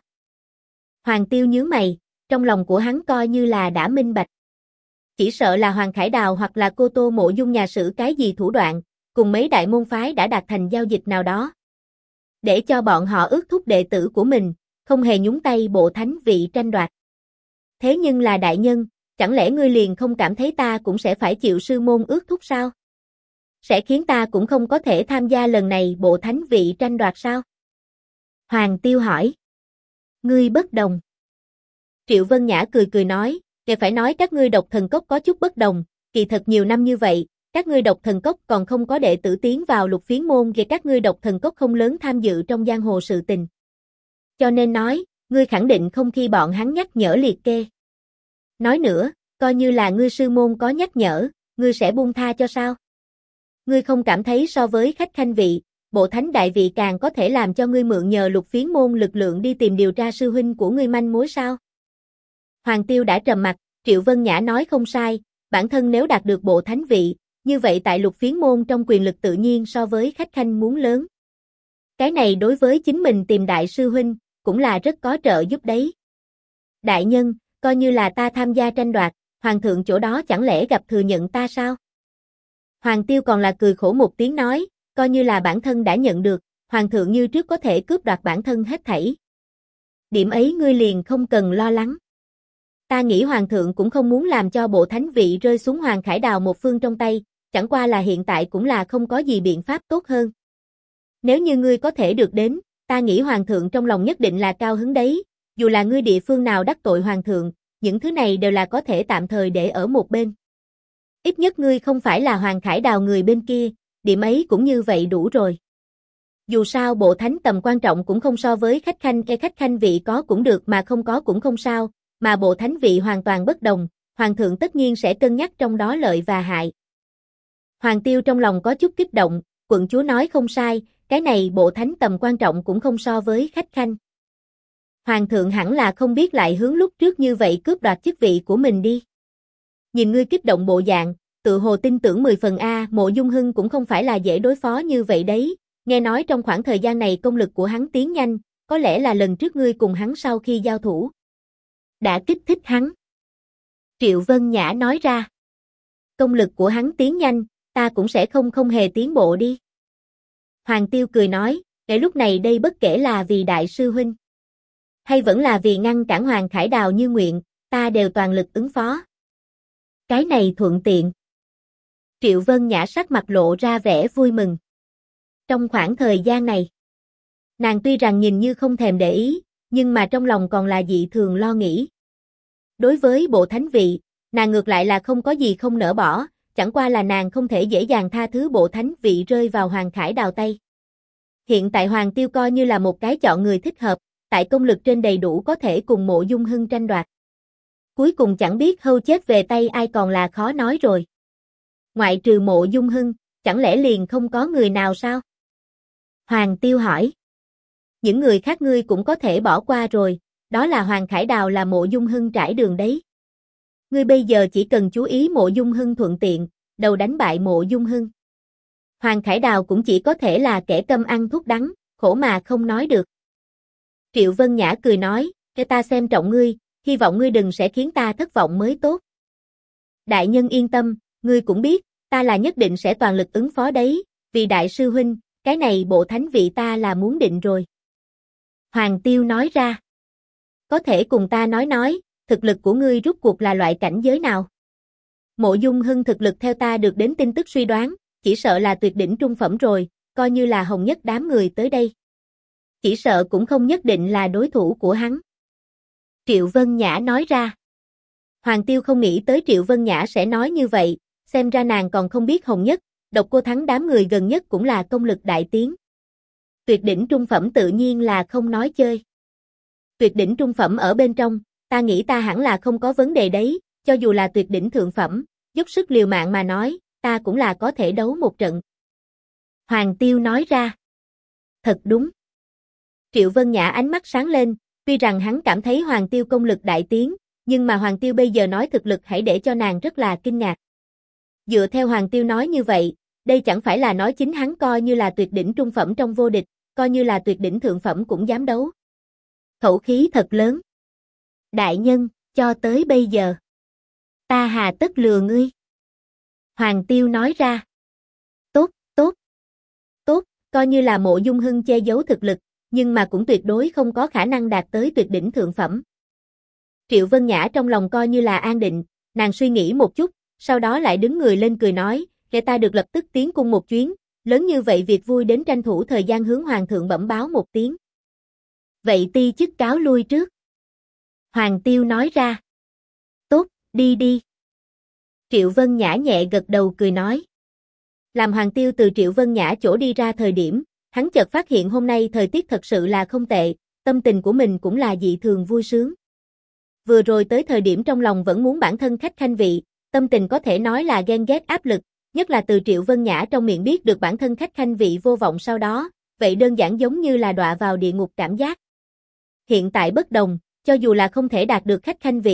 Hoàng Tiêu nhướng mày, trong lòng của hắn coi như là đã minh bạch. Chỉ sợ là Hoàng Khải Đào hoặc là Cô Tô Mộ Dung nhà sử cái gì thủ đoạn, cùng mấy đại môn phái đã đạt thành giao dịch nào đó. Để cho bọn họ ước thúc đệ tử của mình, không hề nhúng tay bộ thánh vị tranh đoạt. Thế nhưng là đại nhân, chẳng lẽ ngươi liền không cảm thấy ta cũng sẽ phải chịu sư môn ước thúc sao? Sẽ khiến ta cũng không có thể tham gia lần này bộ thánh vị tranh đoạt sao? Hoàng Tiêu hỏi. Ngươi bất đồng. Triệu Vân Nhã cười cười nói, phải nói các ngươi Độc Thần Cốc có chút bất đồng, kỳ thật nhiều năm như vậy, các ngươi Độc Thần Cốc còn không có đệ tử tiến vào Lục Phiến môn và các ngươi Độc Thần Cốc không lớn tham dự trong giang hồ sự tình. Cho nên nói, ngươi khẳng định không khi bọn hắn nhắc nhở liệt kê. Nói nữa, coi như là ngươi sư môn có nhắc nhở, ngươi sẽ buông tha cho sao? Ngươi không cảm thấy so với khách khanh vị, bộ thánh đại vị càng có thể làm cho ngươi mượn nhờ Lục Phiến môn lực lượng đi tìm điều tra sư huynh của ngươi manh mối sao? Hoàng Tiêu đã trầm mặt, Triệu Vân Nhã nói không sai, bản thân nếu đạt được bộ thánh vị, như vậy tại Lục Phiến môn trong quyền lực tự nhiên so với khách khanh muốn lớn. Cái này đối với chính mình tìm đại sư huynh, cũng là rất có trợ giúp đấy. Đại nhân, coi như là ta tham gia tranh đoạt, hoàng thượng chỗ đó chẳng lẽ gặp thừa nhận ta sao? Hoàng Tiêu còn là cười khổ một tiếng nói, coi như là bản thân đã nhận được, hoàng thượng như trước có thể cướp đoạt bản thân hết thảy. Điểm ấy ngươi liền không cần lo lắng. Ta nghĩ hoàng thượng cũng không muốn làm cho bộ thánh vị rơi xuống Hoàng Khải Đào một phương trong tay, chẳng qua là hiện tại cũng là không có gì biện pháp tốt hơn. Nếu như ngươi có thể được đến, ta nghĩ hoàng thượng trong lòng nhất định là cao hứng đấy, dù là ngươi địa phương nào đắc tội hoàng thượng, những thứ này đều là có thể tạm thời để ở một bên. Ít nhất ngươi không phải là Hoàng Khải Đào người bên kia, điểm ấy cũng như vậy đủ rồi. Dù sao bộ thánh tầm quan trọng cũng không so với khách khanh vị có cũng được mà không có cũng không sao, mà bộ thánh vị hoàn toàn bất đồng, hoàng thượng tất nhiên sẽ cân nhắc trong đó lợi và hại. Hoàng Tiêu trong lòng có chút kích động, quận chúa nói không sai, cái này bộ thánh tầm quan trọng cũng không so với khách khanh. Hoàng thượng hẳn là không biết lại hướng lúc trước như vậy cướp đoạt chức vị của mình đi. Nhìn ngươi kích động bộ dạng, tự hồ tin tưởng 10 phần A, Mộ Dung Hưng cũng không phải là dễ đối phó như vậy đấy, nghe nói trong khoảng thời gian này công lực của hắn tiến nhanh, có lẽ là lần trước ngươi cùng hắn sau khi giao thủ đã kích thích hắn. Triệu Vân Nhã nói ra, công lực của hắn tiến nhanh, ta cũng sẽ không hề tiến bộ đi. Hoàng Tiêu cười nói, để lúc này đây bất kể là vì đại sư huynh, hay vẫn là vì ngăn cản Hoàng Khải Đào như nguyện, ta đều toàn lực ứng phó. Cái này thuận tiện. Triệu Vân Nhã sắc mặt lộ ra vẻ vui mừng. Trong khoảng thời gian này, nàng tuy rằng nhìn như không thèm để ý, nhưng mà trong lòng còn là dị thường lo nghĩ. Đối với bộ thánh vị, nàng ngược lại là không có gì không nỡ bỏ, chẳng qua là nàng không thể dễ dàng tha thứ bộ thánh vị rơi vào Hoàng Khải Đào tay. Hiện tại Hoàng Tiêu coi như là một cái chọn người thích hợp, tại công lực trên đầy đủ có thể cùng Mộ Dung Hưng tranh đoạt. Cuối cùng chẳng biết hâu chết về tay ai còn là khó nói rồi. Ngoại trừ Mộ Dung Hưng, chẳng lẽ liền không có người nào sao? Hoàng Tiêu hỏi. Những người khác ngươi cũng có thể bỏ qua rồi, đó là Hoàng Khải Đào là Mộ Dung Hưng trải đường đấy. Ngươi bây giờ chỉ cần chú ý Mộ Dung Hưng thuận tiện, đầu đánh bại Mộ Dung Hưng. Hoàng Khải Đào cũng chỉ có thể là kẻ câm ăn thuốc đắng, khổ mà không nói được. Triệu Vân Nhã cười nói, cho ta xem trọng ngươi, hy vọng ngươi đừng sẽ khiến ta thất vọng mới tốt. Đại nhân yên tâm, ngươi cũng biết, ta là nhất định sẽ toàn lực ứng phó đấy, vì đại sư huynh, cái này bộ thánh vị ta là muốn định rồi. Hoàng Tiêu nói ra, có thể cùng ta nói, thực lực của ngươi rút cuộc là loại cảnh giới nào? Mộ Dung Hưng thực lực theo ta được đến tin tức suy đoán, chỉ sợ là tuyệt đỉnh trung phẩm rồi, coi như là hồng nhất đám người tới đây. Chỉ sợ cũng không nhất định là đối thủ của hắn. Triệu Vân Nhã nói ra. Hoàng Tiêu không nghĩ tới Triệu Vân Nhã sẽ nói như vậy, xem ra nàng còn không biết hồng nhất, Độc Cô Thắng đám người gần nhất cũng là công lực đại tiến. Tuyệt đỉnh trung phẩm tự nhiên là không nói chơi. Tuyệt đỉnh trung phẩm ở bên trong, ta nghĩ ta hẳn là không có vấn đề đấy, cho dù là tuyệt đỉnh thượng phẩm, dốc sức liều mạng mà nói, ta cũng là có thể đấu một trận. Hoàng Tiêu nói ra. Thật đúng. Triệu Vân Nhã ánh mắt sáng lên, tuy rằng hắn cảm thấy Hoàng Tiêu công lực đại tiến, nhưng mà Hoàng Tiêu bây giờ nói thực lực hãy để cho nàng rất là kinh ngạc. Dựa theo Hoàng Tiêu nói như vậy, đây chẳng phải là nói chính hắn coi như là tuyệt đỉnh trung phẩm trong vô địch, coi như là tuyệt đỉnh thượng phẩm cũng dám đấu. Khẩu khí thật lớn. Đại nhân, cho tới bây giờ, ta hà tất lừa ngươi. Hoàng Tiêu nói ra. Tốt, coi như là Mộ Dung Hưng che giấu thực lực, nhưng mà cũng tuyệt đối không có khả năng đạt tới tuyệt đỉnh thượng phẩm. Triệu Vân Nhã trong lòng coi như là an định, nàng suy nghĩ một chút, sau đó lại đứng người lên cười nói, để ta được lập tức tiến cung một chuyến, lớn như vậy việc vui đến tranh thủ thời gian hướng Hoàng thượng bẩm báo một tiếng. Vậy ti chức cáo lui trước. Hoàng Tiêu nói ra. Tốt, đi. Triệu Vân Nhã nhẹ gật đầu cười nói. Làm Hoàng Tiêu từ Triệu Vân Nhã chỗ đi ra thời điểm, hắn chợt phát hiện hôm nay thời tiết thật sự là không tệ, tâm tình của mình cũng là dị thường vui sướng. Vừa rồi tới thời điểm trong lòng vẫn muốn bản thân khách khanh vị, tâm tình có thể nói là ghen ghét áp lực, nhất là từ Triệu Vân Nhã trong miệng biết được bản thân khách khanh vị vô vọng sau đó, vậy đơn giản giống như là đọa vào địa ngục cảm giác. Hiện tại bất đồng, cho dù là không thể đạt được khách khanh vị,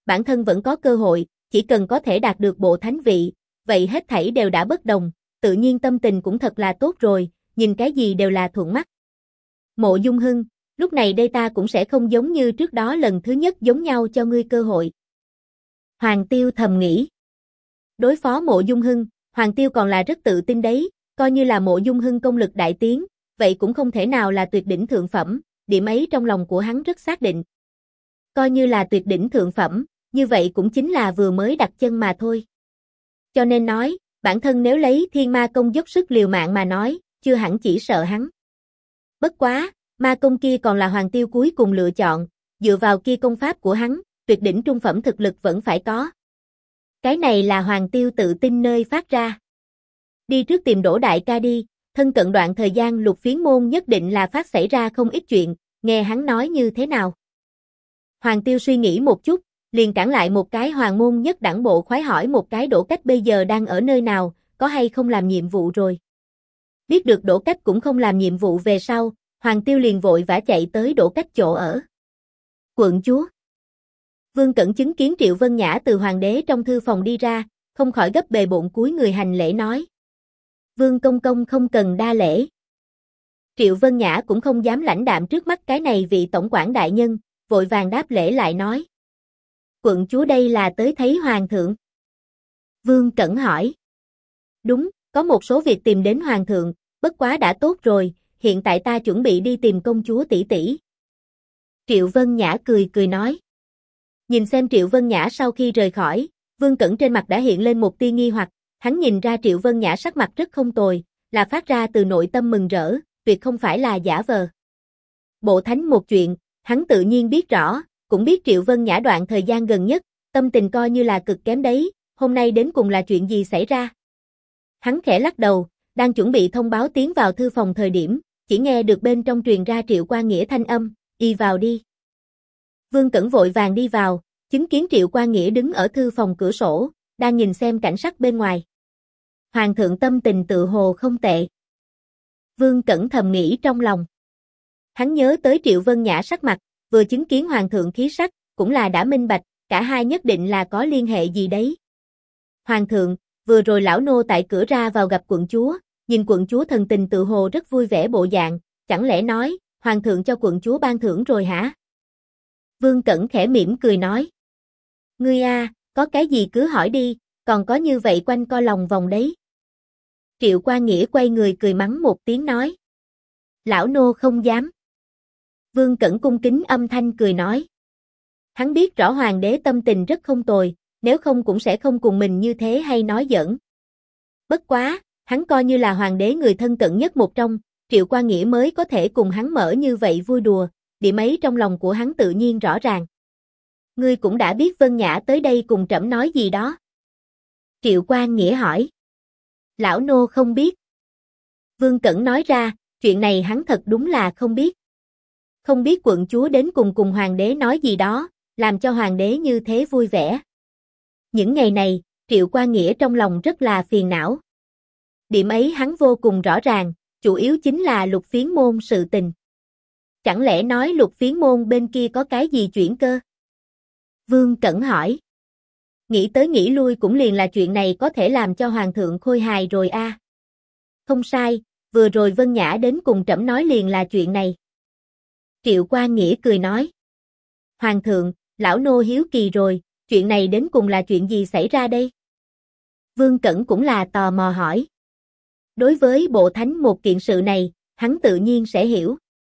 bản thân vẫn có cơ hội, chỉ cần có thể đạt được bộ thánh vị, vậy hết thảy đều đã bất đồng, tự nhiên tâm tình cũng thật là tốt rồi, nhìn cái gì đều là thuận mắt. Mộ Dung Hưng, lúc này đây ta cũng sẽ không giống như trước đó lần thứ nhất giống nhau cho ngươi cơ hội. Hoàng Tiêu thầm nghĩ. Đối phó Mộ Dung Hưng, Hoàng Tiêu còn là rất tự tin đấy, coi như là Mộ Dung Hưng công lực đại tiến, vậy cũng không thể nào là tuyệt đỉnh thượng phẩm, điểm ấy trong lòng của hắn rất xác định. Coi như là tuyệt đỉnh thượng phẩm, như vậy cũng chính là vừa mới đặt chân mà thôi. Cho nên nói, bản thân nếu lấy Thiên Ma Công dốc sức liều mạng mà nói, chưa hẳn chỉ sợ hắn. Bất quá, ma công kia còn là Hoàng Tiêu cuối cùng lựa chọn, dựa vào kia công pháp của hắn, tuyệt đỉnh trung phẩm thực lực vẫn phải có. Cái này là Hoàng Tiêu tự tin nơi phát ra. Đi trước tìm Đỗ đại ca đi, thân cận đoạn thời gian Lục Phiến môn nhất định là phát xảy ra không ít chuyện, nghe hắn nói như thế nào. Hoàng Tiêu suy nghĩ một chút, liền cản lại một cái Hoàng môn nhất đẳng bộ khoái hỏi một cái Đỗ Cách bây giờ đang ở nơi nào, có hay không làm nhiệm vụ rồi. Biết được Đỗ Cách cũng không làm nhiệm vụ về sau, Hoàng Tiêu liền vội vã chạy tới Đỗ Cách chỗ ở. Quận chúa. Vương Cẩn chứng kiến Triệu Vân Nhã từ hoàng đế trong thư phòng đi ra, không khỏi gấp bề bộn cúi người hành lễ nói. Vương công công không cần đa lễ. Triệu Vân Nhã cũng không dám lãnh đạm trước mắt cái này vị tổng quản đại nhân, vội vàng đáp lễ lại nói. Quận chúa đây là tới thấy hoàng thượng. Vương Cẩn hỏi. Đúng, có một số việc tìm đến hoàng thượng, bất quá đã tốt rồi, hiện tại ta chuẩn bị đi tìm công chúa tỷ tỷ. Triệu Vân Nhã cười cười nói. Nhìn xem Triệu Vân Nhã sau khi rời khỏi, Vương Cẩn trên mặt đã hiện lên một tia nghi hoặc, hắn nhìn ra Triệu Vân Nhã sắc mặt rất không tồi, là phát ra từ nội tâm mừng rỡ, tuyệt không phải là giả vờ. Bộ thánh một chuyện, hắn tự nhiên biết rõ, cũng biết Triệu Vân Nhã đoạn thời gian gần nhất, tâm tình coi như là cực kém đấy, hôm nay đến cùng là chuyện gì xảy ra. Hắn khẽ lắc đầu, đang chuẩn bị thông báo tiến vào thư phòng thời điểm, chỉ nghe được bên trong truyền ra Triệu Qua Nghĩa thanh âm, y vào đi. Vương Cẩn vội vàng đi vào, chứng kiến Triệu Qua Nghĩa đứng ở thư phòng cửa sổ, đang nhìn xem cảnh sắc bên ngoài. Hoàng thượng tâm tình tự hồ không tệ. Vương Cẩn thầm nghĩ trong lòng. Hắn nhớ tới Triệu Vân Nhã sắc mặt, vừa chứng kiến Hoàng thượng khí sắc, cũng là đã minh bạch, cả hai nhất định là có liên hệ gì đấy. Hoàng thượng, vừa rồi lão nô tại cửa ra vào gặp quận chúa, nhìn quận chúa thần tình tự hồ rất vui vẻ bộ dạng, chẳng lẽ nói, Hoàng thượng cho quận chúa ban thưởng rồi hả? Vương Cẩn khẽ mỉm cười nói. Ngươi a, có cái gì cứ hỏi đi, còn có như vậy quanh co lòng vòng đấy. Triệu Qua Nghĩa quay người cười mắng một tiếng nói. Lão nô không dám. Vương Cẩn cung kính âm thanh cười nói. Hắn biết rõ hoàng đế tâm tình rất không tồi, nếu không cũng sẽ không cùng mình như thế hay nói giỡn. Bất quá, hắn coi như là hoàng đế người thân cận nhất một trong, Triệu Qua Nghĩa mới có thể cùng hắn mở như vậy vui đùa, điểm ấy trong lòng của hắn tự nhiên rõ ràng. Ngươi cũng đã biết Vân Nhã tới đây cùng trẫm nói gì đó. Triệu Qua Nghĩa hỏi. Lão nô không biết. Vương Cẩn nói ra, chuyện này hắn thật đúng là không biết. Không biết quận chúa đến cùng hoàng đế nói gì đó, làm cho hoàng đế như thế vui vẻ. Những ngày này, Triệu Qua Nghĩa trong lòng rất là phiền não. Điểm ấy hắn vô cùng rõ ràng, chủ yếu chính là Lục Phiến môn sự tình. Chẳng lẽ nói Lục Phiến môn bên kia có cái gì chuyển cơ? Vương Cẩn hỏi. Nghĩ tới nghĩ lui cũng liền là chuyện này có thể làm cho hoàng thượng khôi hài rồi a. Không sai, vừa rồi Vân Nhã đến cùng trẫm nói liền là chuyện này. Triệu Qua Nghĩa cười nói. Hoàng thượng, lão nô hiếu kỳ rồi, chuyện này đến cùng là chuyện gì xảy ra đây? Vương Cẩn cũng là tò mò hỏi. Đối với bộ thánh một kiện sự này, hắn tự nhiên sẽ hiểu.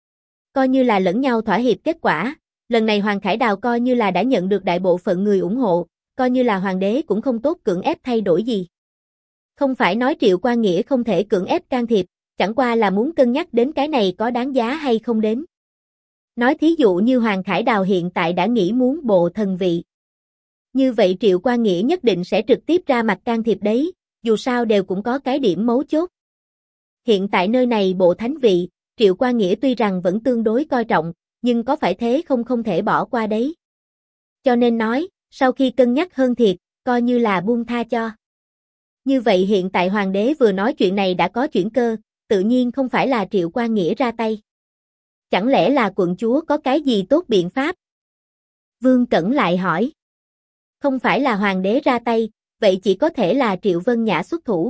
Coi như là lẫn nhau thỏa hiệp kết quả, lần này Hoàng Khải Đào coi như là đã nhận được đại bộ phận người ủng hộ, coi như là hoàng đế cũng không tốt cưỡng ép thay đổi gì. Không phải nói Triệu Qua Nghĩa không thể cưỡng ép can thiệp, chẳng qua là muốn cân nhắc đến cái này có đáng giá hay không đến. Nói thí dụ như Hoàng Khải Đào hiện tại đã nghĩ muốn bộ thần vị. Như vậy Triệu Qua Nghĩa nhất định sẽ trực tiếp ra mặt can thiệp đấy, dù sao đều cũng có cái điểm mấu chốt. Hiện tại nơi này bộ thánh vị, Triệu Qua Nghĩa tuy rằng vẫn tương đối coi trọng, nhưng có phải thế không thể bỏ qua đấy. Cho nên nói, sau khi cân nhắc hơn thiệt, coi như là buông tha cho. Như vậy hiện tại hoàng đế vừa nói chuyện này đã có chuyển cơ, tự nhiên không phải là Triệu Qua Nghĩa ra tay. Chẳng lẽ là quận chúa có cái gì tốt biện pháp? Vương Cẩn lại hỏi. Không phải là hoàng đế ra tay, vậy chỉ có thể là Triệu Vân Nhã xuất thủ.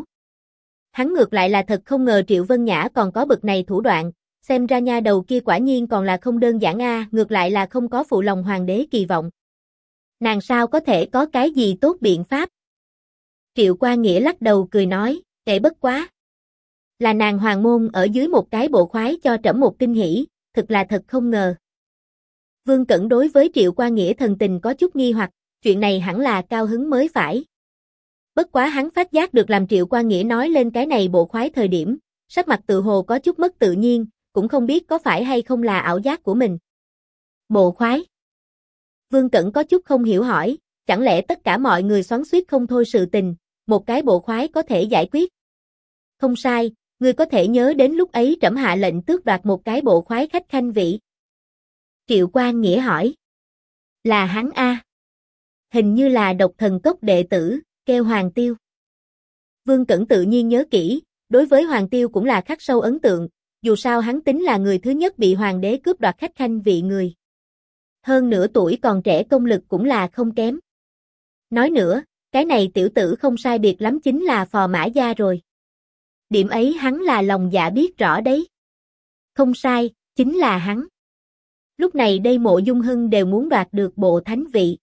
Hắn ngược lại là thật không ngờ Triệu Vân Nhã còn có bực này thủ đoạn, xem ra nha đầu kia quả nhiên còn là không đơn giản a, ngược lại là không có phụ lòng hoàng đế kỳ vọng. Nàng sao có thể có cái gì tốt biện pháp? Triệu Qua Nghĩa lắc đầu cười nói, bất quá. Là nàng hoàng môn ở dưới một cái bộ khoái cho trẫm một kinh hỉ, thực là thật không ngờ. Vương Cẩn đối với Triệu Qua Nghĩa thần tình có chút nghi hoặc, chuyện này hẳn là cao hứng mới phải. Bất quá hắn phát giác được làm Triệu Qua Nghĩa nói lên cái này bộ khoái thời điểm, sắc mặt tự hồ có chút mất tự nhiên, cũng không biết có phải hay không là ảo giác của mình. Bộ khoái. Vương Cẩn có chút không hiểu hỏi, chẳng lẽ tất cả mọi người xoắn xuýt không thôi sự tình, một cái bộ khoái có thể giải quyết? Không sai, ngươi có thể nhớ đến lúc ấy trẫm hạ lệnh tước đoạt một cái bộ khoái khách khanh vị. Triệu Quan Nghĩa hỏi. Là hắn a? Hình như là Độc Thần Cốc đệ tử, kêu Hoàng Tiêu. Vương Cẩn tự nhiên nhớ kỹ, đối với Hoàng Tiêu cũng là khắc sâu ấn tượng, dù sao hắn tính là người thứ nhất bị hoàng đế cướp đoạt khách khanh vị người. Hơn nữa tuổi còn trẻ công lực cũng là không kém. Nói nữa, cái này tiểu tử không sai biệt lắm chính là Phò Mã Gia rồi. Điểm ấy hắn là lòng dạ biết rõ đấy. Không sai, chính là hắn. Lúc này đây Mộ Dung Hưng đều muốn đoạt được bộ thánh vị.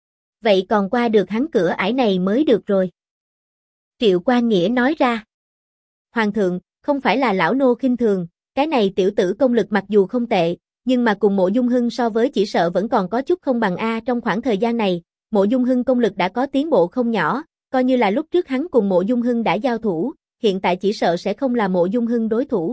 Vậy còn qua được hắn cửa ải này mới được rồi. Triệu Quan Nghĩa nói ra. Hoàng thượng, không phải là lão nô khinh thường, cái này tiểu tử công lực mặc dù không tệ, nhưng mà cùng Mộ Dung Hưng so với chỉ sợ vẫn còn có chút không bằng a. Trong khoảng thời gian này, Mộ Dung Hưng công lực đã có tiến bộ không nhỏ, coi như là lúc trước hắn cùng Mộ Dung Hưng đã giao thủ, hiện tại chỉ sợ sẽ không là Mộ Dung Hưng đối thủ.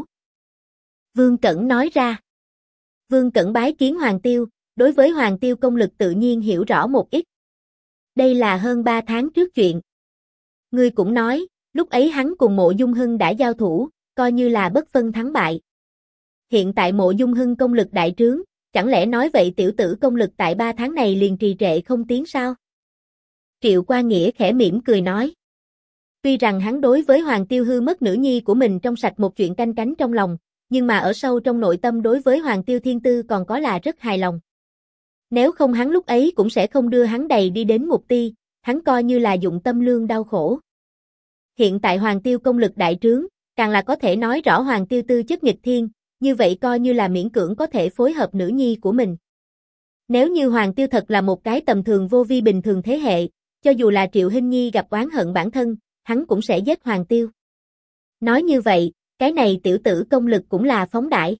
Vương Cẩn nói ra. Vương Cẩn bái kiến Hoàng Tiêu, đối với Hoàng Tiêu công lực tự nhiên hiểu rõ một ít. Đây là hơn 3 tháng trước chuyện. Ngươi cũng nói, lúc ấy hắn cùng Mộ Dung Hưng đã giao thủ, coi như là bất phân thắng bại. Hiện tại Mộ Dung Hưng công lực đại trướng, chẳng lẽ nói vậy tiểu tử công lực tại 3 tháng này liền trì trệ không tiến sao? Triệu Quan Nghĩa khẽ mỉm cười nói. Tuy rằng hắn đối với Hoàng Tiêu hư mất nữ nhi của mình trong sạch một chuyện canh cánh trong lòng, nhưng mà ở sâu trong nội tâm đối với Hoàng Tiêu thiên tư còn có là rất hài lòng. Nếu không hắn lúc ấy cũng sẽ không đưa hắn đầy đi đến Mục Ti, hắn coi như là dụng tâm lương đau khổ. Hiện tại Hoàng Tiêu công lực đại trướng, càng là có thể nói rõ Hoàng Tiêu tư chất nghịch thiên, như vậy coi như là miễn cưỡng có thể phối hợp nữ nhi của mình. Nếu như Hoàng Tiêu thật là một cái tầm thường vô vi bình thường thế hệ, cho dù là Triệu Hinh Nhi gặp oán hận bản thân, hắn cũng sẽ giết Hoàng Tiêu. Nói như vậy, cái này tiểu tử công lực cũng là phóng đại.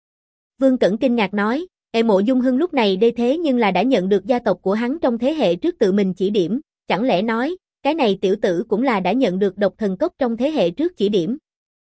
Vương Cẩn kinh ngạc nói, Mộ Dung Hưng lúc này đây thế nhưng là đã nhận được gia tộc của hắn trong thế hệ trước tự mình chỉ điểm, chẳng lẽ nói, cái này tiểu tử cũng là đã nhận được Độc Thần Cốc trong thế hệ trước chỉ điểm.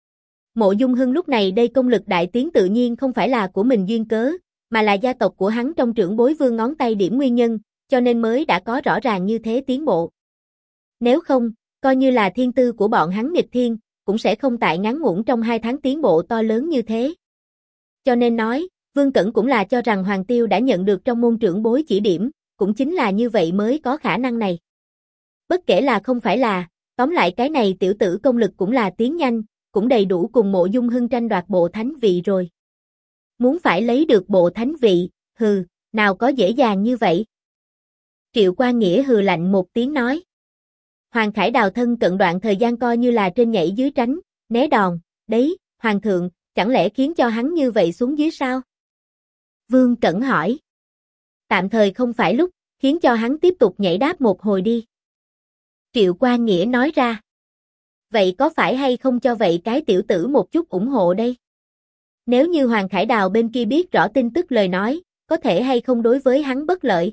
Mộ Dung Hưng lúc này đây công lực đại tiến tự nhiên không phải là của mình duyên cớ, mà là gia tộc của hắn trong trưởng bối vương ngón tay điểm nguyên nhân, cho nên mới đã có rõ ràng như thế tiến bộ. Nếu không, coi như là thiên tư của bọn hắn nghịch thiên, cũng sẽ không tại ngắn ngủn trong 2 tháng tiến bộ to lớn như thế. Cho nên nói, Vương Cẩn cũng là cho rằng Hoàng Tiêu đã nhận được trong môn trưởng bối chỉ điểm, cũng chính là như vậy mới có khả năng này. Bất kể là không phải là, tóm lại cái này tiểu tử công lực cũng là tiến nhanh, cũng đầy đủ cùng Mộ Dung Hưng tranh đoạt bộ thánh vị rồi. Muốn phải lấy được bộ thánh vị, hừ, nào có dễ dàng như vậy. Triệu Quan Nghĩa hừ lạnh một tiếng nói. Hoàng Khải Đào thân cận đoạn thời gian coi như là trên nhảy dưới tránh, né đòn, đấy, Hoàng thượng, chẳng lẽ khiến cho hắn như vậy xuống dưới sao? Vương Cẩn hỏi. Tạm thời không phải lúc, khiến cho hắn tiếp tục nhảy đáp một hồi đi. Triệu Quan Nghĩa nói ra. Vậy có phải hay không cho vậy cái tiểu tử một chút ủng hộ đây? Nếu như Hoàng Khải Đào bên kia biết rõ tin tức lời nói, có thể hay không đối với hắn bất lợi?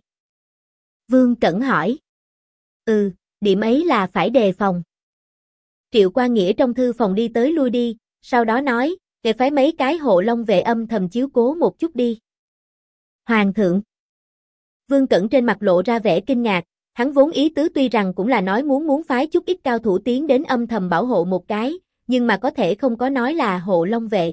Vương Cẩn hỏi. Điểm ấy là phải đề phòng. Triệu Quan Nghĩa trong thư phòng đi tới lui đi, sau đó nói, để phái mấy cái hộ long vệ âm thầm chiếu cố một chút đi. Hoàng thượng. Vương Cẩn trên mặt lộ ra vẻ kinh ngạc, hắn vốn ý tứ tuy rằng cũng là nói muốn phái chút ít cao thủ tiến đến âm thầm bảo hộ một cái, nhưng mà có thể không có nói là hộ long vệ.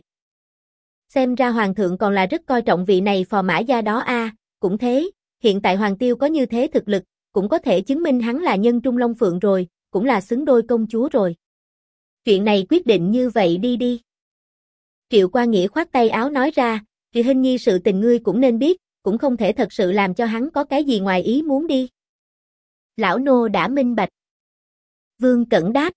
Xem ra Hoàng thượng còn là rất coi trọng vị này Phò Mã Gia đó a. Cũng thế, hiện tại Hoàng Tiêu có như thế thực lực, cũng có thể chứng minh hắn là nhân trung long phượng rồi, cũng là xứng đôi công chúa rồi. Chuyện này quyết định như vậy đi. Triệu Quan Nghĩa khoát tay áo nói ra, Triệu Hinh Nhi sự tình ngươi cũng nên biết, cũng không thể thật sự làm cho hắn có cái gì ngoài ý muốn đi. Lão nô đã minh bạch. Vương Cẩn đáp.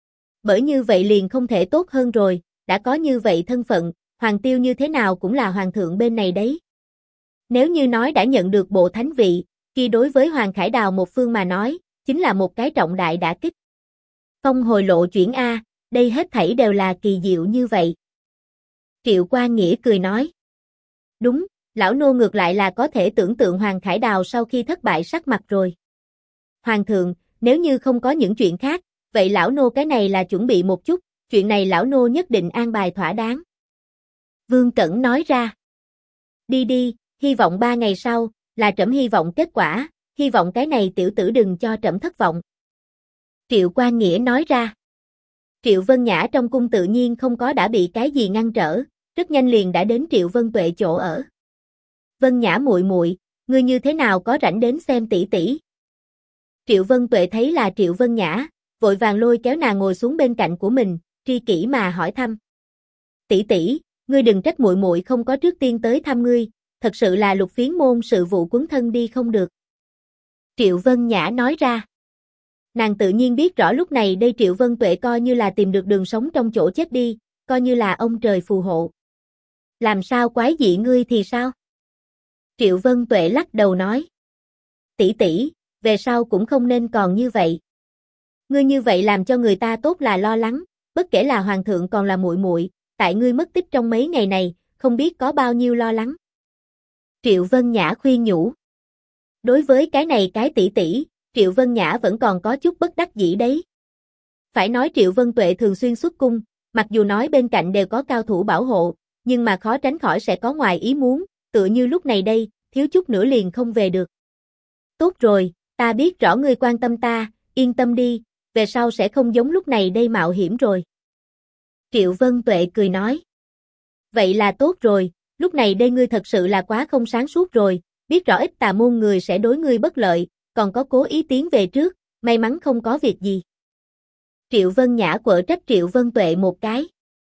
Bởi như vậy liền không thể tốt hơn rồi, đã có như vậy thân phận, Hoàng Tiêu như thế nào cũng là hoàng thượng bên này đấy. Nếu như nói đã nhận được bộ thánh vị, kia đối với Hoàng Khải Đào một phương mà nói, chính là một cái trọng đại đả kích. Phong hồi lộ chuyển A, đây hết thảy đều là kỳ diệu như vậy. Triệu Quang Nghĩa cười nói. Đúng, lão nô ngược lại là có thể tưởng tượng Hoàng Khải Đào sau khi thất bại sắc mặt rồi. Hoàng thượng, nếu như không có những chuyện khác, vậy lão nô cái này là chuẩn bị một chút, chuyện này lão nô nhất định an bài thỏa đáng. Vương Cẩn nói ra. Đi đi, hy vọng 3 ngày sau, là trẫm hy vọng kết quả, hy vọng cái này tiểu tử đừng cho trẫm thất vọng. Triệu Quang Nghĩa nói ra. Triệu Vân Nhã trong cung tự nhiên không có đã bị cái gì ngăn trở, rất nhanh liền đã đến Triệu Vân Tuệ chỗ ở. Vân Nhã muội muội, ngươi như thế nào có rảnh đến xem tỷ tỷ? Triệu Vân Tuệ thấy là Triệu Vân Nhã, vội vàng lôi kéo nàng ngồi xuống bên cạnh của mình, tri kỷ mà hỏi thăm. Tỷ tỷ, ngươi đừng trách muội muội không có trước tiên tới thăm ngươi, thật sự là Lục Phiến môn sự vụ quấn thân đi không được. Triệu Vân Nhã nói ra. Nàng tự nhiên biết rõ lúc này đây Triệu Vân Tuệ coi như là tìm được đường sống trong chỗ chết đi, coi như là ông trời phù hộ. Làm sao quái dị ngươi thì sao? Triệu Vân Tuệ lắc đầu nói. Tỷ tỷ, về sau cũng không nên còn như vậy. Ngươi như vậy làm cho người ta tốt là lo lắng, bất kể là hoàng thượng còn là muội muội, tại ngươi mất tích trong mấy ngày này, không biết có bao nhiêu lo lắng. Triệu Vân Nhã khuyên nhủ. Đối với cái này cái tỷ tỷ, Triệu Vân Nhã vẫn còn có chút bất đắc dĩ đấy. Phải nói Triệu Vân Tuệ thường xuyên xuất cung, mặc dù nói bên cạnh đều có cao thủ bảo hộ, nhưng mà khó tránh khỏi sẽ có ngoài ý muốn, tựa như lúc này đây, thiếu chút nữa liền không về được. Tốt rồi, ta biết rõ ngươi quan tâm ta, yên tâm đi, về sau sẽ không giống lúc này đây mạo hiểm rồi. Triệu Vân Tuệ cười nói. Vậy là tốt rồi, lúc này đây ngươi thật sự là quá không sáng suốt rồi, biết rõ ít tà môn người sẽ đối ngươi bất lợi, còn có cố ý tiến về trước, may mắn không có việc gì. Triệu Vân Nhã quở trách Triệu Vân Tuệ một cái.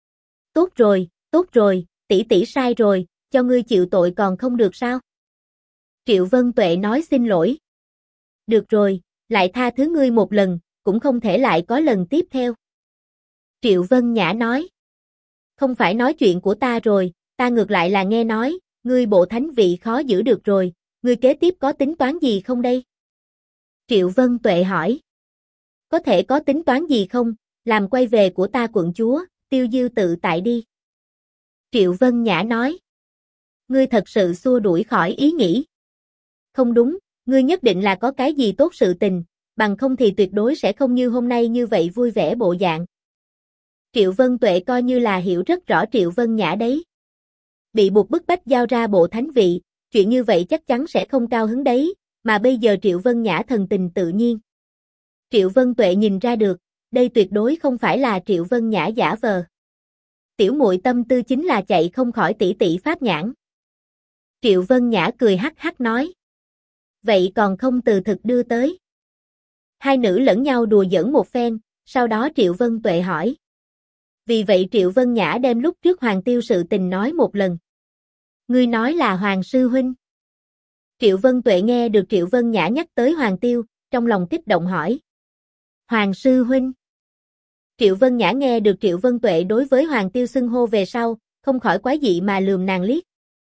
Tốt rồi, tỷ tỷ sai rồi, cho ngươi chịu tội còn không được sao? Triệu Vân Tuệ nói xin lỗi. Được rồi, lại tha thứ ngươi một lần, cũng không thể lại có lần tiếp theo. Triệu Vân Nhã nói. Không phải nói chuyện của ta rồi, ta ngược lại là nghe nói, ngươi bộ thánh vị khó giữ được rồi, ngươi kế tiếp có tính toán gì không đây? Triệu Vân Tuệ hỏi. Có thể có tính toán gì không, làm quay về của ta quận chúa, tiêu dư tự tại đi. Triệu Vân Nhã nói. Ngươi thật sự xua đuổi khỏi ý nghĩ. Không đúng, ngươi nhất định là có cái gì tốt sự tình, bằng không thì tuyệt đối sẽ không như hôm nay như vậy vui vẻ bộ dạng. Triệu Vân Tuệ coi như là hiểu rất rõ Triệu Vân Nhã đấy. Bị buộc bức bách giao ra bộ thánh vị, chuyện như vậy chắc chắn sẽ không cao hứng đấy, mà bây giờ Triệu Vân Nhã thần tình tự nhiên. Triệu Vân Tuệ nhìn ra được, đây tuyệt đối không phải là Triệu Vân Nhã giả vờ. Tiểu muội tâm tư chính là chạy không khỏi tỷ tỷ pháp nhãn. Triệu Vân Nhã cười hắc hắc nói. Vậy còn không từ thực đưa tới. Hai nữ lẫn nhau đùa giỡn một phen, sau đó Triệu Vân Tuệ hỏi. Vì vậy Triệu Vân Nhã đem lúc trước Hoàng Tiêu sự tình nói một lần. Ngươi nói là Hoàng sư huynh. Triệu Vân Tuệ nghe được Triệu Vân Nhã nhắc tới Hoàng Tiêu, trong lòng kích động hỏi. Hoàng sư huynh. Triệu Vân Nhã nghe được Triệu Vân Tuệ đối với Hoàng Tiêu xưng hô về sau, không khỏi quái dị mà lườm nàng liếc.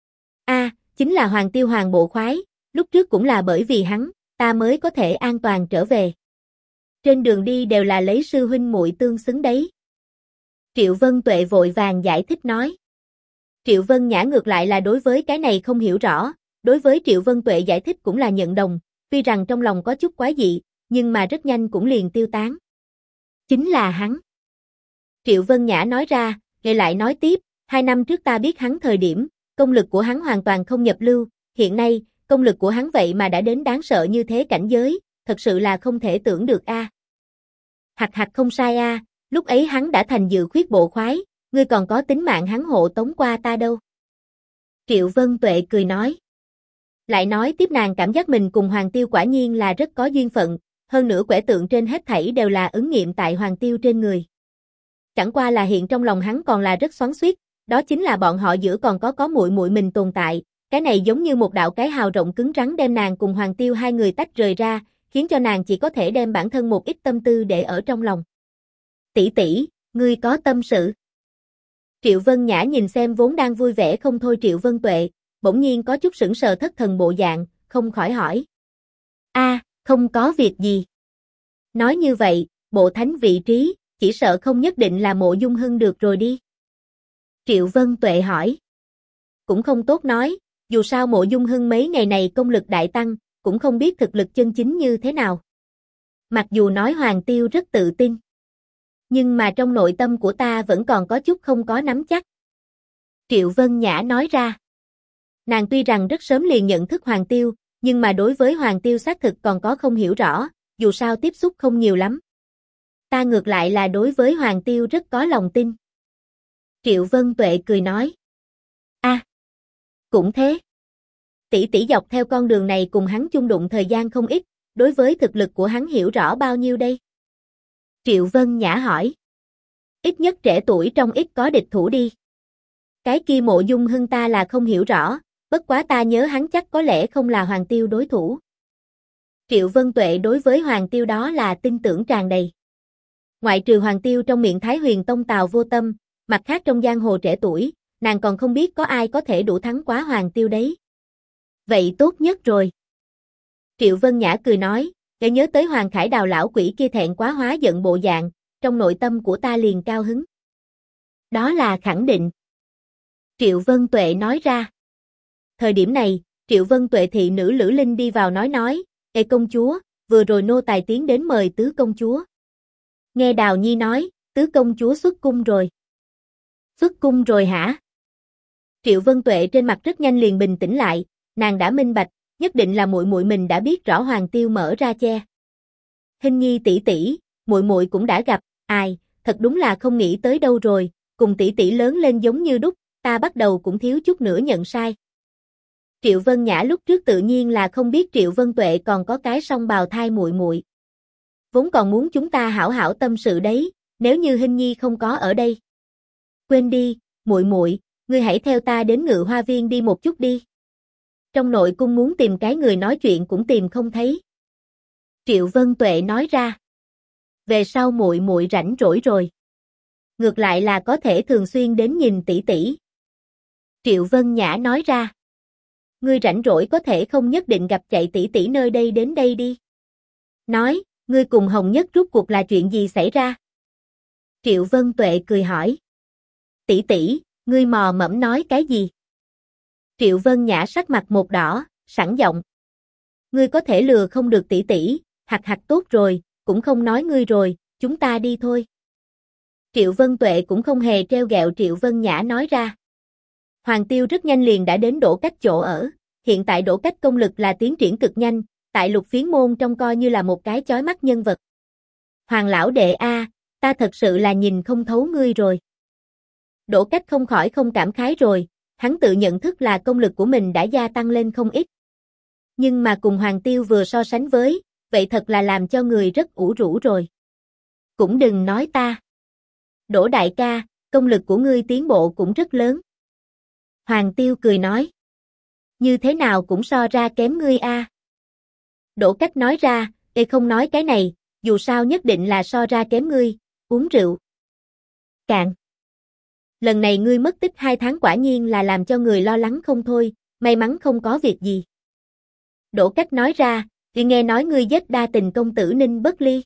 Chính là Hoàng Tiêu Hoàng bộ khoái, lúc trước cũng là bởi vì hắn, ta mới có thể an toàn trở về. Trên đường đi đều là lấy sư huynh muội tương xứng đấy. Triệu Vân Tuệ vội vàng giải thích nói. Triệu Vân Nhã ngược lại là đối với cái này không hiểu rõ, đối với Triệu Vân Tuệ giải thích cũng là nhận đồng, tuy rằng trong lòng có chút quái dị, nhưng mà rất nhanh cũng liền tiêu tán. Chính là hắn. Triệu Vân Nhã nói ra, rồi lại nói tiếp, 2 năm trước ta biết hắn thời điểm, công lực của hắn hoàn toàn không nhập lưu, hiện nay, công lực của hắn vậy mà đã đến đáng sợ như thế cảnh giới, thật sự là không thể tưởng được a. Hạch hạch không sai a, lúc ấy hắn đã thành Dự Khuyết bộ khoái, ngươi còn có tính mạng hắn hộ tống qua ta đâu. Triệu Vân Tuệ cười nói. Lại nói tiếp nàng cảm giác mình cùng Hoàng Tiêu quả nhiên là rất có duyên phận, hơn nữa quẻ tượng trên hết thảy đều là ứng nghiệm tại Hoàng Tiêu trên người. Chẳng qua là hiện trong lòng hắn còn là rất xoắn xuýt, đó chính là bọn họ giữa còn có muội muội mình tồn tại, cái này giống như một đạo cái hào rộng cứng rắn đem nàng cùng Hoàng Tiêu hai người tách rời ra, khiến cho nàng chỉ có thể đem bản thân một ít tâm tư để ở trong lòng. Tỷ tỷ, ngươi có tâm sự? Triệu Vân Nhã nhìn xem vốn đang vui vẻ không thôi Triệu Vân Tuệ, bỗng nhiên có chút sững sờ thất thần bộ dạng, không khỏi hỏi. Không có việc gì. Nói như vậy, bộ thánh vị trí, chỉ sợ không nhất định là Mộ Dung Hưng được rồi đi. Triệu Vân Tuệ hỏi. Cũng không tốt nói, dù sao Mộ Dung Hưng mấy ngày này công lực đại tăng, cũng không biết thực lực chân chính như thế nào. Mặc dù nói Hoàng Tiêu rất tự tin, nhưng mà trong nội tâm của ta vẫn còn có chút không có nắm chắc. Triệu Vân Nhã nói ra. Nàng tuy rằng rất sớm liền nhận thức Hoàng Tiêu, nhưng mà đối với Hoàng Tiêu xác thực còn có không hiểu rõ, dù sao tiếp xúc không nhiều lắm. Ta ngược lại là đối với Hoàng Tiêu rất có lòng tin. Triệu Vân Tuệ cười nói. Cũng thế. Tỷ tỷ dọc theo con đường này cùng hắn chung đụng thời gian không ít, đối với thực lực của hắn hiểu rõ bao nhiêu đây? Triệu Vân Nhã hỏi. Ít nhất trẻ tuổi trong ít có địch thủ đi. Cái kia Mộ Dung Hưng ta là không hiểu rõ, bất quá ta nhớ hắn chắc có lẽ không là Hoàng Tiêu đối thủ. Triệu Vân Tuệ đối với Hoàng Tiêu đó là tin tưởng tràn đầy. Ngoại trừ Hoàng Tiêu trong miệng Thái Huyền Tông Tào Vô Tâm, mặt khác trong giang hồ trẻ tuổi, nàng còn không biết có ai có thể đủ thắng quá Hoàng Tiêu đấy. Vậy tốt nhất rồi. Triệu Vân Nhã cười nói, để nhớ tới Hoàng Khải Đào lão quỷ kia thẹn quá hóa giận bộ dạng, trong nội tâm của ta liền cao hứng. Đó là khẳng định. Triệu Vân Tuệ nói ra. Thời điểm này, Triệu Vân Tuệ thị nữ Lữ Linh đi vào nói, Ê công chúa, vừa rồi nô tài tiến đến mời tứ công chúa. Nghe Đào Nhi nói, tứ công chúa xuất cung rồi. Xuất cung rồi hả? Triệu Vân Tuệ trên mặt rất nhanh liền bình tĩnh lại, nàng đã minh bạch, nhất định là muội muội mình đã biết rõ Hoàng Tiêu mở ra che. Hình Nhi tỷ tỷ, muội muội cũng đã gặp, ai, thật đúng là không nghĩ tới đâu rồi, cùng tỷ tỷ lớn lên giống như đúc, ta bắt đầu cũng thiếu chút nữa nhận sai. Triệu Vân Nhã lúc trước tự nhiên là không biết Triệu Vân Tuệ còn có cái song bào thai muội muội. Vốn còn muốn chúng ta hảo hảo tâm sự đấy, nếu như Hình Nhi không có ở đây. Quên đi, muội muội, ngươi hãy theo ta đến Ngự Hoa Viên đi một chút đi. Trong nội cung muốn tìm cái người nói chuyện cũng tìm không thấy. Triệu Vân Tuệ nói ra. Về sau muội muội rảnh rỗi rồi, ngược lại là có thể thường xuyên đến nhìn tỷ tỷ. Triệu Vân Nhã nói ra. Ngươi rảnh rỗi có thể không nhất định gặp chạy tỷ tỷ nơi đây đến đây đi. Nói, ngươi cùng Hồng Nhất rốt cuộc là chuyện gì xảy ra? Triệu Vân Tuệ cười hỏi. Tỷ tỷ, ngươi mò mẫm nói cái gì? Triệu Vân Nhã sắc mặt một đỏ, sẵn giọng. Ngươi có thể lừa không được tỷ tỷ, hặc tốt rồi, cũng không nói ngươi rồi, chúng ta đi thôi. Triệu Vân Tuệ cũng không hề treo gẹo Triệu Vân Nhã nói ra. Hoàng Tiêu rất nhanh liền đã đến Đỗ Cách chỗ ở, hiện tại Đỗ Cách công lực là tiến triển cực nhanh, tại Lục Phiến môn trông coi như là một cái chói mắt nhân vật. Hoàng lão đệ a, ta thật sự là nhìn không thấu ngươi rồi. Đỗ Cách không khỏi không cảm khái rồi, hắn tự nhận thức là công lực của mình đã gia tăng lên không ít. Nhưng mà cùng Hoàng Tiêu vừa so sánh với, vậy thật là làm cho người rất ủ rũ rồi. Cũng đừng nói ta. Đỗ đại ca, công lực của ngươi tiến bộ cũng rất lớn. Hoàng Tiêu cười nói. Như thế nào cũng so ra kém ngươi a. Đỗ Cách nói ra, không nói cái này, dù sao nhất định là so ra kém ngươi, uống rượu. Cạn. Lần này ngươi mất tích 2 tháng quả nhiên là làm cho người lo lắng không thôi, may mắn không có việc gì. Đỗ Cách nói ra, nghe nói ngươi giết đa tình công tử Ninh Bất Ly.